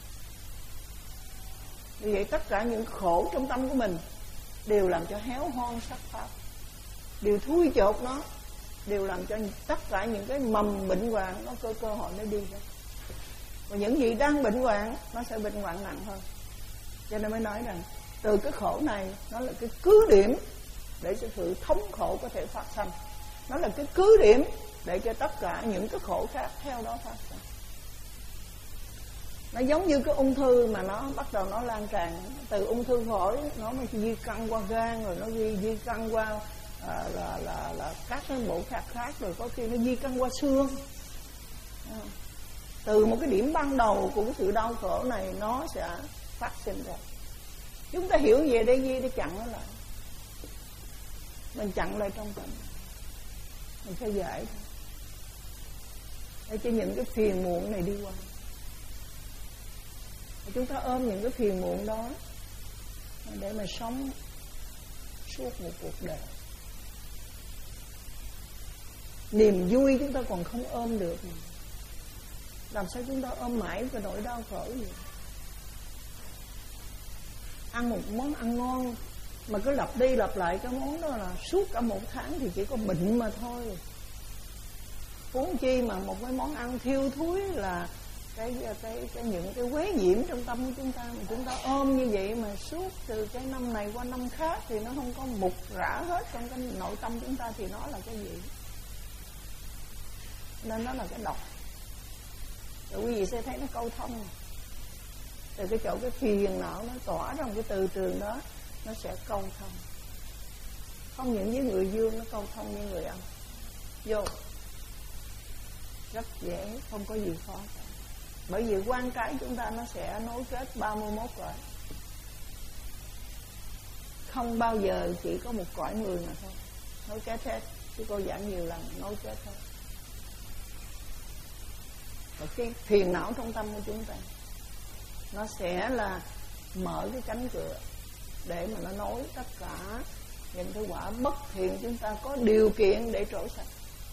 Vì vậy tất cả những khổ trong tâm của mình đều làm cho héo hon sắc pháp, đều thui chột nó, đều làm cho tất cả những cái mầm bệnh hoạn nó có cơ hội nó đi ra. Và những gì đang bệnh hoạn nó sẽ bệnh hoạn nặng hơn. Cho nên mới nói rằng từ cái khổ này, nó là cái cứ điểm để cho sự thống khổ có thể phát sinh, nó là cái cứ điểm để cho tất cả những cái khổ khác theo đó phát sinh. Nó giống như cái ung thư mà nó bắt đầu nó lan tràn, từ ung thư phổi nó mới di căn qua gan, rồi nó di, di căn qua à, là, là, là các cái bộ khác khác, rồi có khi nó di căn qua xương. À, từ một cái điểm ban đầu của cái sự đau khổ này nó sẽ phát sinh ra. Chúng ta hiểu về đây gì để chặn nó lại, mình chặn lại trong tâm, mình sẽ giải thôi, để cho những cái phiền muộn này đi qua. Chúng ta ôm những cái phiền muộn đó để mà sống suốt một cuộc đời. Niềm vui chúng ta còn không ôm được, làm sao chúng ta ôm mãi cái nỗi đau khổ vậy? Ăn một món ăn ngon mà cứ lặp đi lặp lại cái món đó là suốt cả một tháng thì chỉ có bệnh mà thôi. Huống chi mà một cái món ăn thiêu thúi là cái cái cái những cái quế nhiễm trong tâm của chúng ta, mà chúng ta ôm như vậy mà suốt từ cái năm này qua năm khác thì nó không có mục rã hết trong cái nội tâm chúng ta, thì nó là cái gì? Nên nó là cái độc. Rồi quý vị sẽ thấy nó câu thông từ cái chỗ cái phiền não nó tỏa ra một cái từ trường đó, nó sẽ câu thông. Không những với người dương nó câu thông với người âm. Vô rất dễ, không có gì khó cả. Bởi vì quan cái chúng ta nó sẽ nối kết ba mươi mốt cõi, không bao giờ chỉ có một cõi người mà thôi nối kết hết. Chứ cô giảng nhiều lần nối kết thôi. Và cái phiền não trong tâm của chúng ta nó sẽ là mở cái cánh cửa để mà nó nối tất cả những cái quả bất thiện chúng ta có điều kiện để trổ sạch.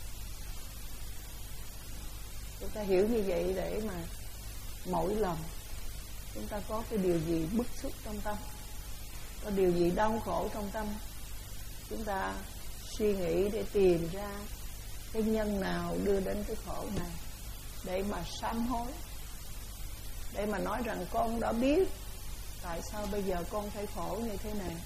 Chúng ta hiểu như vậy để mà mỗi lần chúng ta có cái điều gì bức xúc trong tâm, có điều gì đau khổ trong tâm, chúng ta suy nghĩ để tìm ra cái nhân nào đưa đến cái khổ này, để mà sám hối, để mà nói rằng con đã biết tại sao bây giờ con phải khổ như thế này,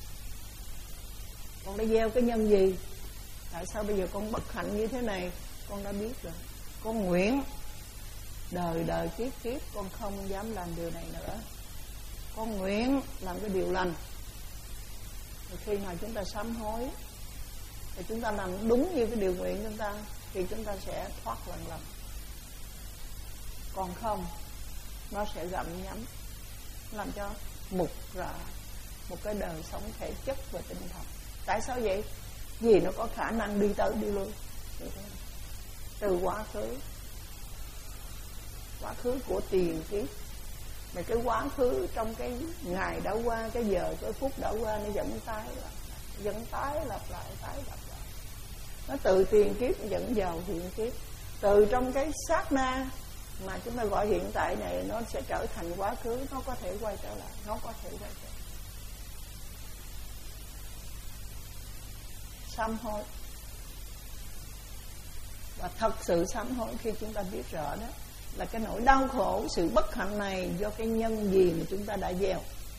con đã gieo cái nhân gì, tại sao bây giờ con bất hạnh như thế này, con đã biết rồi. Con nguyện đời đời kiếp kiếp con không dám làm điều này nữa. Con nguyện làm cái điều lành. Thì khi mà chúng ta sám hối thì chúng ta làm đúng như cái điều nguyện chúng ta, thì chúng ta sẽ thoát lần lầm. Còn không, nó sẽ gặm nhấm, làm cho mục ra một cái đời sống thể chất và tinh thần. Tại sao vậy? Vì nó có khả năng đi tới đi lui, từ quá khứ, quá khứ của tiền kiếp. Mà cái quá khứ trong cái ngày đã qua, cái giờ, cái phút đã qua, nó vẫn tái lặp lại, vẫn tái lặp lại, tái lặp lại. Nó từ tiền kiếp dẫn vào hiện kiếp. Từ trong cái sát na mà chúng ta gọi hiện tại này, nó sẽ trở thành quá khứ, nó có thể quay trở lại, nó có thể quay trở lại. Sám hối. Và thật sự sám hối khi chúng ta biết rõ đó là cái nỗi đau khổ, sự bất hạnh này do cái nhân gì mà chúng ta đã gieo.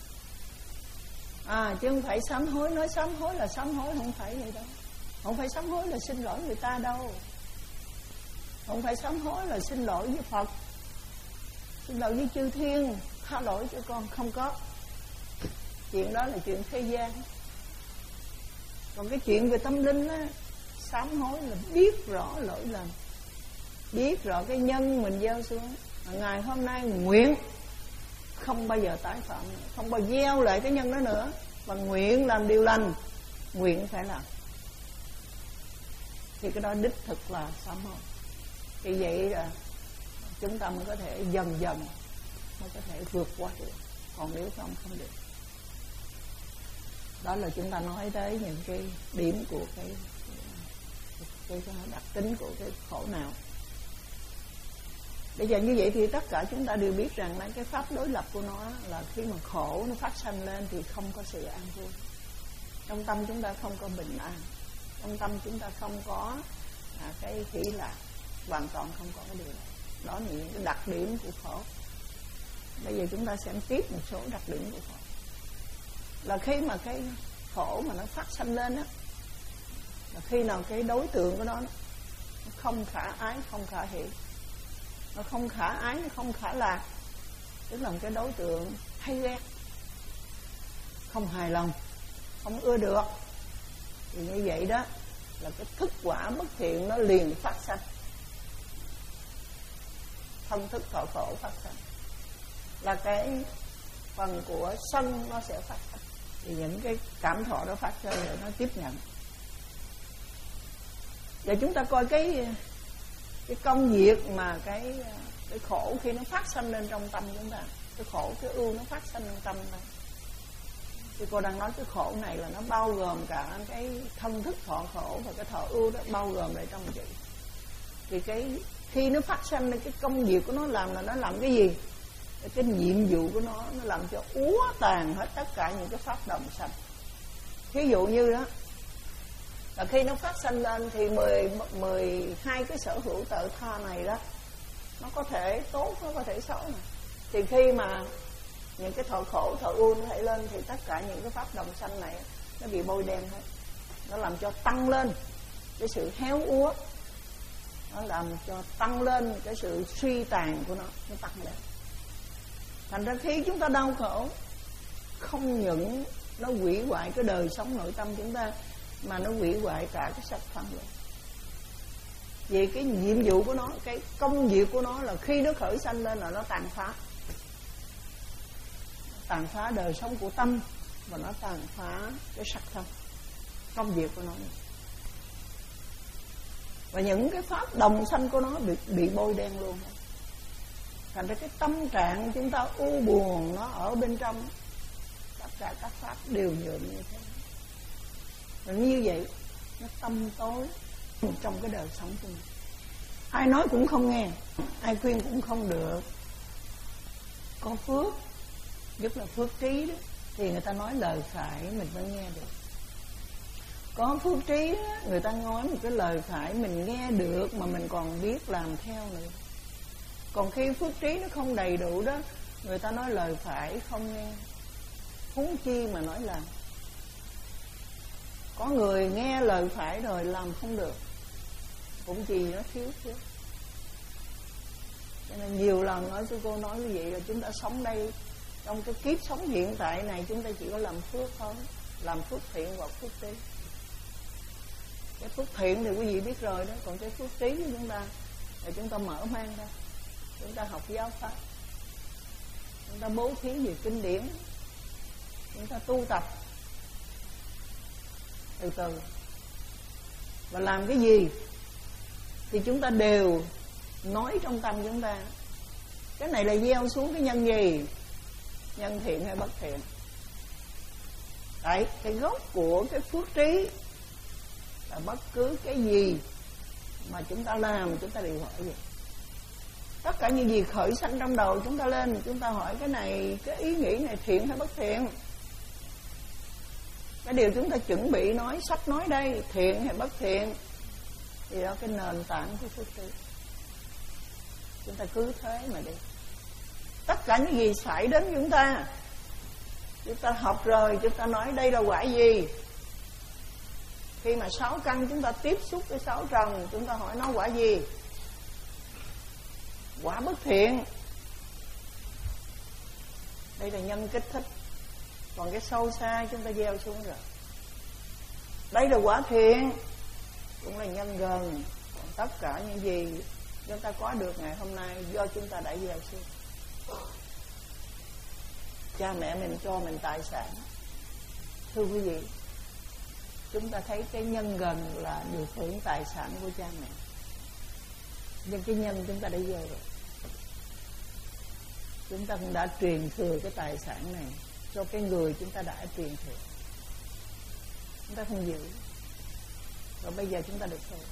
À, chứ không phải sám hối, nói sám hối là sám hối, không phải vậy đâu. Không phải sám hối là xin lỗi người ta đâu. Không phải sám hối là xin lỗi với Phật, xin lỗi với chư thiên, tha lỗi cho con, không có. Chuyện đó là chuyện thế gian. Còn cái chuyện về tâm linh á, sám hối là biết rõ lỗi lầm, biết rõ cái nhân mình gieo xuống. Ngày hôm nay nguyện không bao giờ tái phạm, không bao giờ gieo lại cái nhân đó nữa, và nguyện làm điều lành, nguyện phải làm. Thì cái đó đích thực là sám hối. Thì vậy là chúng ta mới có thể dần dần mới có thể vượt qua được. Còn nếu không, không được. Đó là chúng ta nói tới những cái điểm của cái cái, cái đặc tính của cái khổ não. Bây giờ như vậy thì tất cả chúng ta đều biết rằng là cái pháp đối lập của nó là khi mà khổ nó phát sanh lên thì không có sự an vui. Trong tâm chúng ta không có bình an, trong tâm chúng ta không có à, cái hỷ lạc, hoàn toàn không có cái điều này. Đó là những cái đặc điểm của khổ. Bây giờ chúng ta xem tiếp một số đặc điểm của khổ. Là khi mà cái khổ mà nó phát sanh lên á, là khi nào cái đối tượng của nó, nó không khả ái, không khả hỷ, nó không khả ái, nó không khả lạc, tức là một cái đối tượng hay ghét, không hài lòng, không ưa được, thì như vậy đó là cái thức quả bất thiện nó liền phát sanh. Thân thức thọ khổ phát sanh là cái phần của sân nó sẽ phát sanh. Thì những cái cảm thọ đó phát ra để nó tiếp nhận. Và chúng ta coi cái cái công việc mà cái cái khổ khi nó phát sanh lên trong tâm chúng ta, Cái khổ, cái ưu nó phát sinh trong tâm thôi. Thì cô đang nói cái khổ này là nó bao gồm cả cái thân thức thọ khổ và cái thọ ưu đó bao gồm lại trong chị. Thì cái khi nó phát sinh cái công việc của nó làm là nó làm cái gì? Cái nhiệm vụ của nó nó làm cho úa tàn hết tất cả những cái pháp đồng sanh. Ví dụ như đó là khi nó phát sinh lên thì mười, mười hai cái sở hữu tự tha này đó, nó có thể tốt, nó có thể xấu này. Thì khi mà những cái thọ khổ, thọ ưu nó thể lên thì tất cả những cái pháp đồng sanh này nó bị bôi đen hết. Nó làm cho tăng lên cái sự héo úa, nó làm cho tăng lên cái sự suy tàn của nó, nó tăng lên. Thành ra khi chúng ta đau khổ, không những nó hủy hoại cái đời sống nội tâm chúng ta, mà nó hủy hoại cả cái sắc thân luôn. Vì cái nhiệm vụ của nó, cái công việc của nó là khi nó khởi sanh lên là nó tàn phá, tàn phá đời sống của tâm, và nó tàn phá cái sắc thân. Công việc của nó, và những cái pháp đồng sanh của nó bị, bị bôi đen luôn. Thành ra cái tâm trạng chúng ta u buồn, nó ở bên trong. Tất cả các pháp đều nhuộm như thế. Và như vậy nó tâm tối trong cái đời sống của mình. Ai nói cũng không nghe, ai khuyên cũng không được. Có phước, nhất là phước trí đó, thì người ta nói lời phải mình mới nghe được. Có phước trí đó, người ta nói một cái lời phải mình nghe được mà mình còn biết làm theo nữa. Còn khi phước trí nó không đầy đủ đó, người ta nói lời phải không nghe, huống chi mà nói làm. Có người nghe lời phải rồi làm không được, cũng vì nó thiếu phước. Cho nên nhiều lần nói cho cô nói như vậy là chúng ta sống đây, trong cái kiếp sống hiện tại này, chúng ta chỉ có làm phước thôi, làm phước thiện hoặc phước trí. Cái phước thiện thì quý vị biết rồi đó, còn cái phước trí của chúng ta là chúng ta mở mang ra, chúng ta học giáo pháp, chúng ta bố thí về kinh điển, chúng ta tu tập từ từ. Và làm cái gì thì chúng ta đều nói trong tâm chúng ta, cái này là gieo xuống cái nhân gì, nhân thiện hay bất thiện. Đấy, cái gốc của cái phước trí là bất cứ cái gì mà chúng ta làm, chúng ta đều hỏi vậy. Tất cả những gì khởi sanh trong đầu chúng ta lên, chúng ta hỏi cái này, cái ý nghĩ này thiện hay bất thiện. Cái điều chúng ta chuẩn bị nói, sắp nói đây, thiện hay bất thiện, thì đó cái nền tảng của phước trí. Chúng ta cứ thế mà đi. Tất cả những gì xảy đến chúng ta, chúng ta học rồi, chúng ta nói đây là quả gì. Khi mà sáu căn chúng ta tiếp xúc với sáu trần, chúng ta hỏi nó quả gì? Quả bất thiện. Đây là nhân kích thích. Còn cái sâu xa chúng ta gieo xuống rồi. Đây là quả thiện, cũng là nhân gần. Còn tất cả những gì chúng ta có được ngày hôm nay do chúng ta đã gieo xuống. Cha mẹ mình cho mình tài sản. Thưa quý vị, chúng ta thấy cái nhân gần là được hưởng tài sản của cha mẹ, nhưng cái nhân chúng ta đã gieo rồi. Chúng ta cũng đã truyền thừa cái tài sản này cho cái người chúng ta đã truyền thừa. Chúng ta không giữ, rồi bây giờ chúng ta được hưởng.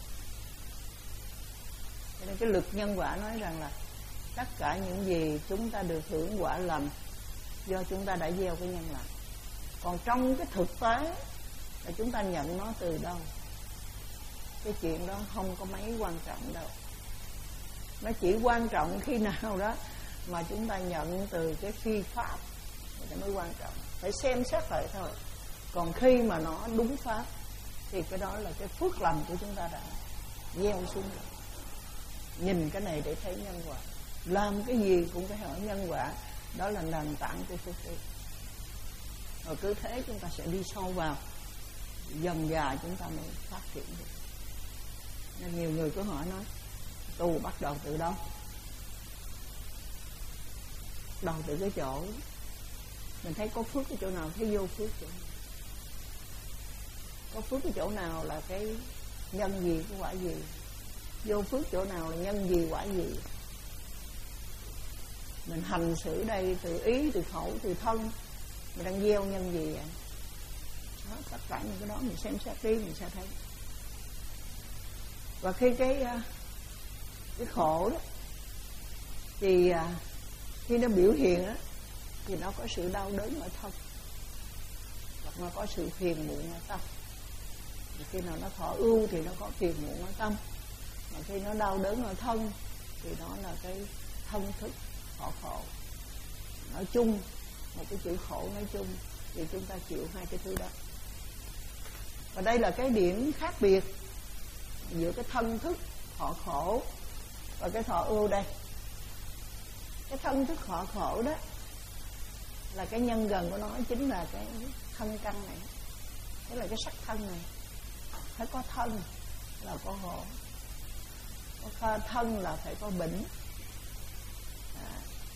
Cho nên cái luật nhân quả nói rằng là tất cả những gì chúng ta được hưởng quả lành do chúng ta đã gieo cái nhân lành. Còn trong cái thực tế là chúng ta nhận nó từ đâu, cái chuyện đó không có mấy quan trọng đâu. Nó chỉ quan trọng khi nào đó mà chúng ta nhận từ cái phi pháp thì mới quan trọng. Phải xem xét lại thôi. Còn khi mà nó đúng pháp thì cái đó là cái phước lành của chúng ta đã gieo xuống. Nhìn cái này để thấy nhân quả. Làm cái gì cũng phải hỏi nhân quả. Đó là nền tảng của phước trí. Rồi cứ thế chúng ta sẽ đi sâu vào, dần dà chúng ta mới phát triển được. Nên nhiều người cứ hỏi nói tu bắt đầu từ đâu? Đầu từ cái chỗ mình thấy có phước cái chỗ nào, thấy vô phước chỗ nào. Có phước cái chỗ nào là cái nhân gì, cái quả gì. Vô phước chỗ nào là nhân gì, quả gì. mình hành xử đây từ ý, từ khẩu, từ thân, mình đang gieo nhân gì vậy? Đó, tất cả những cái đó mình xem xét đi, mình sẽ thấy. Và khi cái cái khổ đó thì khi nó biểu hiện đó thì nó có sự đau đớn ở thân, hoặc nó có sự phiền muộn ở tâm. Thì khi nào nó thọ ưu thì nó có phiền muộn ở tâm, mà khi nó đau đớn ở thân thì đó là cái thân thức thọ khổ. Nói chung, một cái chữ khổ nói chung thì chúng ta chịu hai cái thứ đó. Và đây là cái điểm khác biệt giữa cái thân thức thọ khổ và cái thọ ưu đây. Cái thân thức thọ khổ đó là cái nhân gần của nó chính là cái thân căn này, tức là cái sắc thân này. Phải có thân là có khổ, có thân là phải có bệnh. À,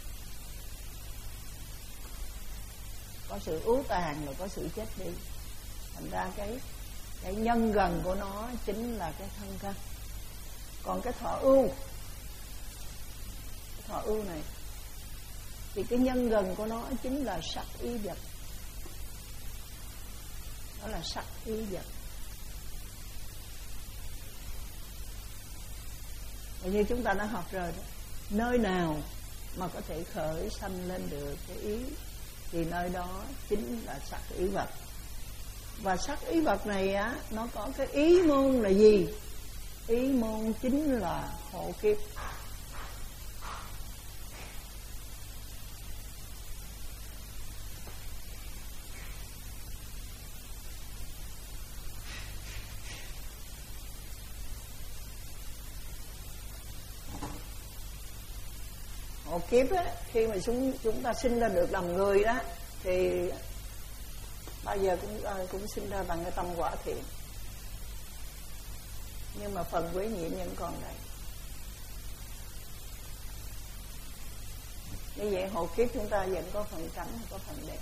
có sự ú tàn rồi có sự chết đi. Thành ra cái cái nhân gần của nó chính là cái thân căn. Còn cái thọ ưu, cái thọ ưu này thì cái nhân gần của nó chính là sắc ý vật. Đó là sắc ý vật. Và như chúng ta đã học rồi đó, nơi nào mà có thể khởi sanh lên được cái ý thì nơi đó chính là sắc ý vật. Và sắc ý vật này á, nó có cái ý môn là gì? Ý môn chính là hộ kiếp. Hộ kiếp á, khi mà chúng chúng ta sinh ra được làm người đó thì bao giờ cũng cũng sinh ra bằng cái tâm quả thiện, nhưng mà phần quế nhiễm vẫn còn đây. Như vậy hộ kiếp chúng ta vẫn có phần trắng, có phần đẹp.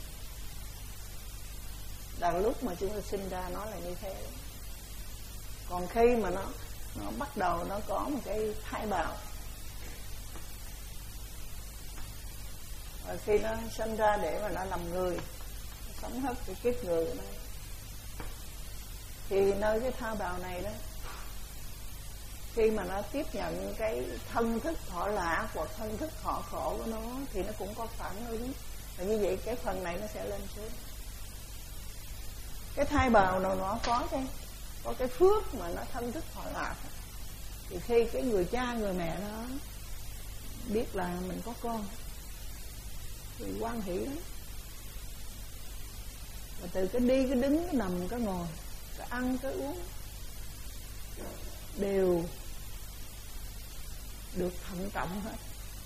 Đằng lúc mà chúng ta sinh ra nó là như thế. Còn khi mà nó nó bắt đầu nó có một cái thai bào, và khi nó sinh ra để mà nó làm người, nó sống hết cái kiếp người của nó, thì nơi cái thai bào này đó, khi mà nó tiếp nhận cái thân thức thọ lạc hoặc thân thức thọ khổ của nó thì nó cũng có phản ứng. Và như vậy cái phần này nó sẽ lên xuống. Cái thai bào nào nó có cái có cái phước mà nó thân thức thọ lạc, thì khi cái người cha người mẹ nó biết là mình có con thì hoan hỷ lắm. Và từ cái đi, cái đứng, cái nằm, cái ngồi, cái ăn, cái uống đều được thận trọng hết.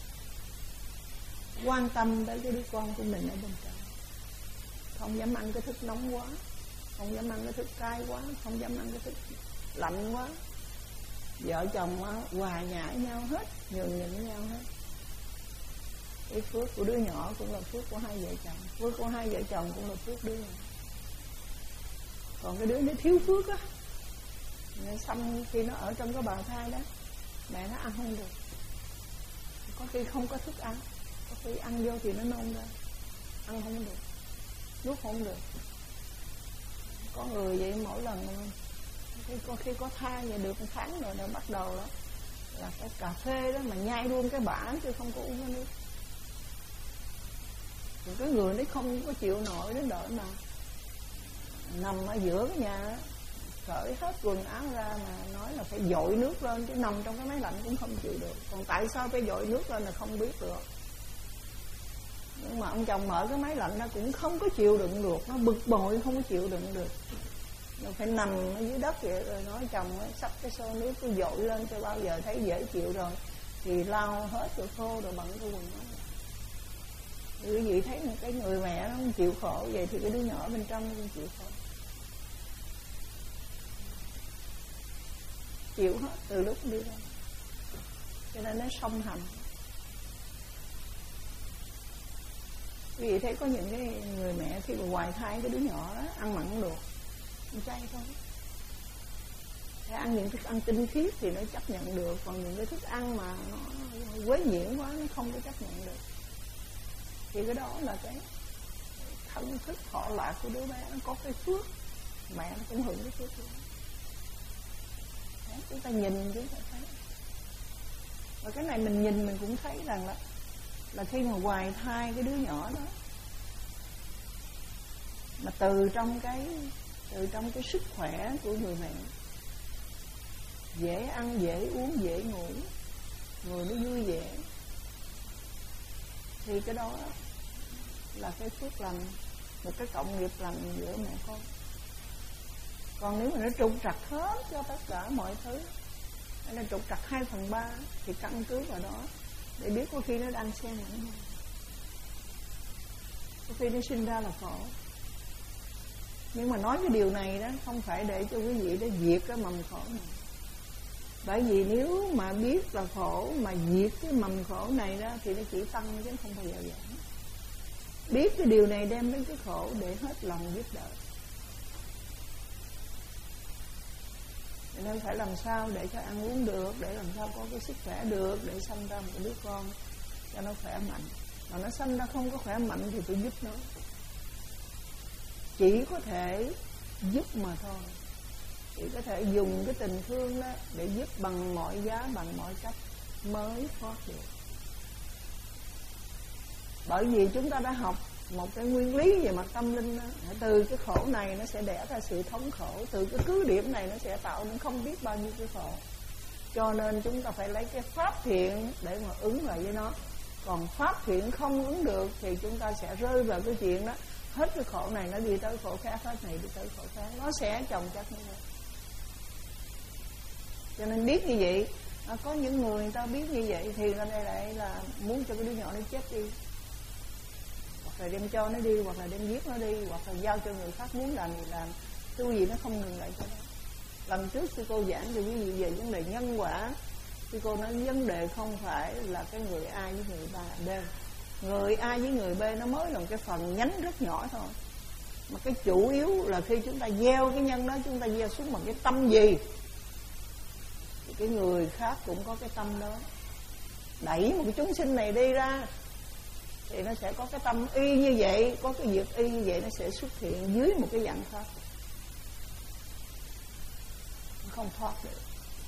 Quan tâm tới cái đứa con của mình ở bên cạnh. Không dám ăn cái thức nóng quá, không dám ăn cái thức cay quá, không dám ăn cái thức lạnh quá. Vợ chồng hòa nhã nhau hết, nhường nhịn nhau hết. Cái phước của đứa nhỏ cũng là phước của hai vợ chồng, phước của hai vợ chồng cũng là phước đứa nhỏ. Còn cái đứa nó thiếu phước á, xong khi nó ở trong cái bào thai đó, mẹ nó ăn không được, có khi không có thức ăn, có khi ăn vô thì nó nôn ra, ăn không được, nuốt không được. Có người vậy mỗi lần khi có khi có thai vậy được một tháng rồi nó bắt đầu đó là cái cà phê đó mà nhai luôn cái bã chứ không có uống cái nước. Rồi cái người nó không có chịu nổi, đến đợi mà nằm ở giữa cái nhà đó, cởi hết quần áo ra mà nói là phải dội nước lên, chứ nằm trong cái máy lạnh cũng không chịu được. Còn tại sao phải dội nước lên là không biết được. Nhưng mà ông chồng mở cái máy lạnh nó cũng không có chịu đựng được, nó bực bội không có chịu đựng được. Nó phải nằm ở dưới đất vậy, rồi nói chồng ấy, xách cái xô nước cứ dội lên cho bao giờ thấy dễ chịu rồi thì lau hết rồi khô rồi bận cái quần áo. Thì quý vị thấy một cái người mẹ nó không chịu khổ vậy thì cái đứa nhỏ bên trong nó cũng chịu khổ. Chịu hết từ lúc đi ra. Cho nên nó song hành. Quý vị thấy có những cái người mẹ khi mà hoài thai cái đứa nhỏ đó ăn mặn không được, ăn chay thôi. Để ăn những thức ăn tinh khiết thì nó chấp nhận được, còn những cái thức ăn mà nó quấy nhiễm quá nó không có chấp nhận được. thì cái đó là cái thân thức thọ lạc của đứa bé, nó có cái phước, mẹ nó cũng hưởng cái phước đó. Đấy, chúng ta nhìn chúng ta thấy, và cái này mình nhìn mình cũng thấy rằng là là khi mà hoài thai cái đứa nhỏ đó, mà từ trong cái từ trong cái sức khỏe của người mẹ, dễ ăn dễ uống dễ ngủ, người nó vui vẻ, thì cái đó là cái phước lành, một cái cộng nghiệp lành giữa mẹ con. Còn nếu mà nó trục trặc hết cho tất cả mọi thứ, hay là trục trặc hai phần ba, thì căn cứ vào đó để biết có khi nó đang xen lẫn nhau, có khi nó sinh ra là khổ. Nhưng mà nói cái điều này đó không phải để cho quý vị để diệt cái mầm khổ này, bởi vì nếu mà biết là khổ mà diệt cái mầm khổ này đó thì nó chỉ tăng chứ không bao giờ giảm. Biết cái điều này đem đến cái khổ để hết lòng giúp đỡ, nên phải làm sao để cho ăn uống được, để làm sao có cái sức khỏe được, để sanh ra một cái đứa con cho nó khỏe mạnh. Mà nó sanh ra không có khỏe mạnh thì tôi giúp nó, chỉ có thể giúp mà thôi, chỉ có thể dùng cái tình thương đó để giúp bằng mọi giá, bằng mọi cách mới thoát được. Bởi vì chúng ta đã học một cái nguyên lý về mặt tâm linh đó, từ cái khổ này nó sẽ đẻ ra sự thống khổ, từ cái cứ điểm này nó sẽ tạo nên không biết bao nhiêu cái khổ. Cho nên chúng ta phải lấy cái pháp thiện để mà ứng lại với nó. Còn pháp thiện không ứng được thì chúng ta sẽ rơi vào cái chuyện đó, hết cái khổ này nó đi tới khổ khác, hết này đi tới khổ khác, nó sẽ chồng chất như vậy. Cho nên biết như vậy, à, có những người người ta biết như vậy thì lên đây lại là muốn cho cái đứa nhỏ nó chết đi, hoặc là đem cho nó đi, hoặc là đem giết nó đi, hoặc là giao cho người khác muốn làm gì làm. Cái gì nó không ngừng lại cho nó. Lần trước sư cô giảng cho quý vị về vấn đề nhân quả, sư cô nói vấn đề không phải là cái người A với người B, người A với người B nó mới là một cái phần nhánh rất nhỏ thôi, mà cái chủ yếu là khi chúng ta gieo cái nhân đó, chúng ta gieo xuống bằng cái tâm gì thì cái người khác cũng có cái tâm đó. Đẩy một cái chúng sinh này đi ra thì nó sẽ có cái tâm y như vậy, có cái việc y như vậy, nó sẽ xuất hiện dưới một cái dạng khác, nó không thoát được.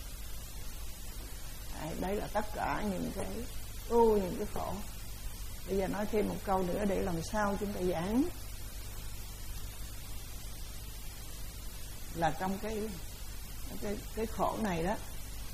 Đấy, đấy là tất cả những cái ưu, những cái khổ. Bây giờ nói thêm một câu nữa để làm sao chúng ta giảng là trong cái cái cái khổ này đó,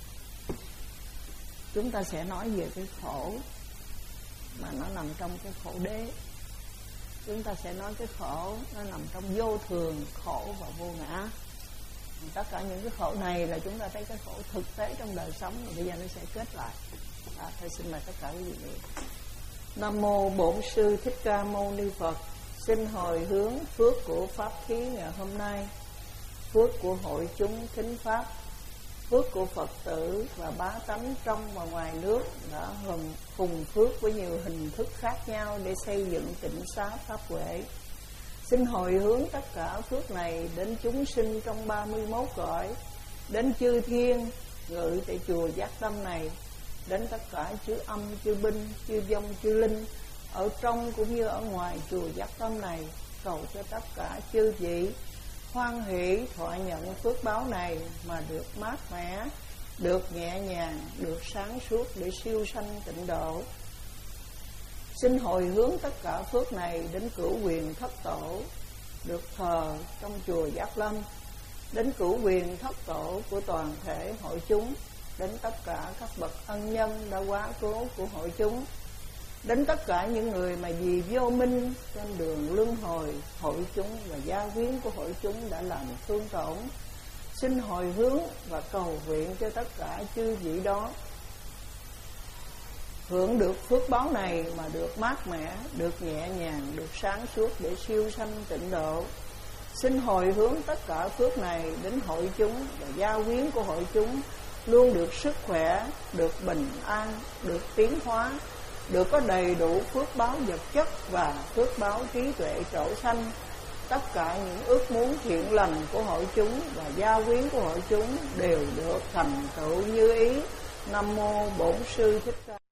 chúng ta sẽ nói về cái khổ mà nó nằm trong cái khổ đế. Chúng ta sẽ nói cái khổ nó nằm trong vô thường, khổ và vô ngã. Tất cả những cái khổ này là chúng ta thấy cái khổ thực tế trong đời sống, và bây giờ nó sẽ kết lại. À, thầy xin mời tất cả quý vị. Nam mô Bổn Sư Thích Ca Mâu Ni Phật. Xin hồi hướng phước của pháp khí ngày hôm nay, phước của hội chúng thính pháp, phước của Phật tử và bá tánh trong và ngoài nước đã hùng, hùng phước với nhiều hình thức khác nhau để xây dựng tịnh xá pháp huệ. Xin hồi hướng tất cả phước này đến chúng sinh trong ba mươi mốt cõi, đến chư thiên ngự tại chùa Giác Tâm này, đến tất cả chư âm, chư binh, chư vong, chư linh ở trong cũng như ở ngoài chùa Giác Tâm này, cầu cho tất cả chư vị hoan hỷ thọ nhận phước báo này mà được mát mẻ, được nhẹ nhàng, được sáng suốt để siêu sanh tịnh độ. Xin hồi hướng tất cả phước này đến cửu quyền thất tổ được thờ trong chùa Giác Lâm, đến cửu quyền thất tổ của toàn thể hội chúng, đến tất cả các bậc ân nhân đã quá cố của hội chúng, đến tất cả những người mà vì vô minh trên đường luân hồi hội chúng và gia quyến của hội chúng đã làm thương tổn. Xin hồi hướng và cầu nguyện cho tất cả chư vị đó hưởng được phước báo này mà được mát mẻ, được nhẹ nhàng, được sáng suốt để siêu sanh tịnh độ. Xin hồi hướng tất cả phước này đến hội chúng và gia quyến của hội chúng luôn được sức khỏe, được bình an, được tiến hóa, được có đầy đủ phước báo vật chất và phước báo trí tuệ trổ sanh. Tất cả những ước muốn thiện lành của hội chúng và gia quyến của hội chúng đều được thành tựu như ý. Nam mô Bổn Sư Thích Ca.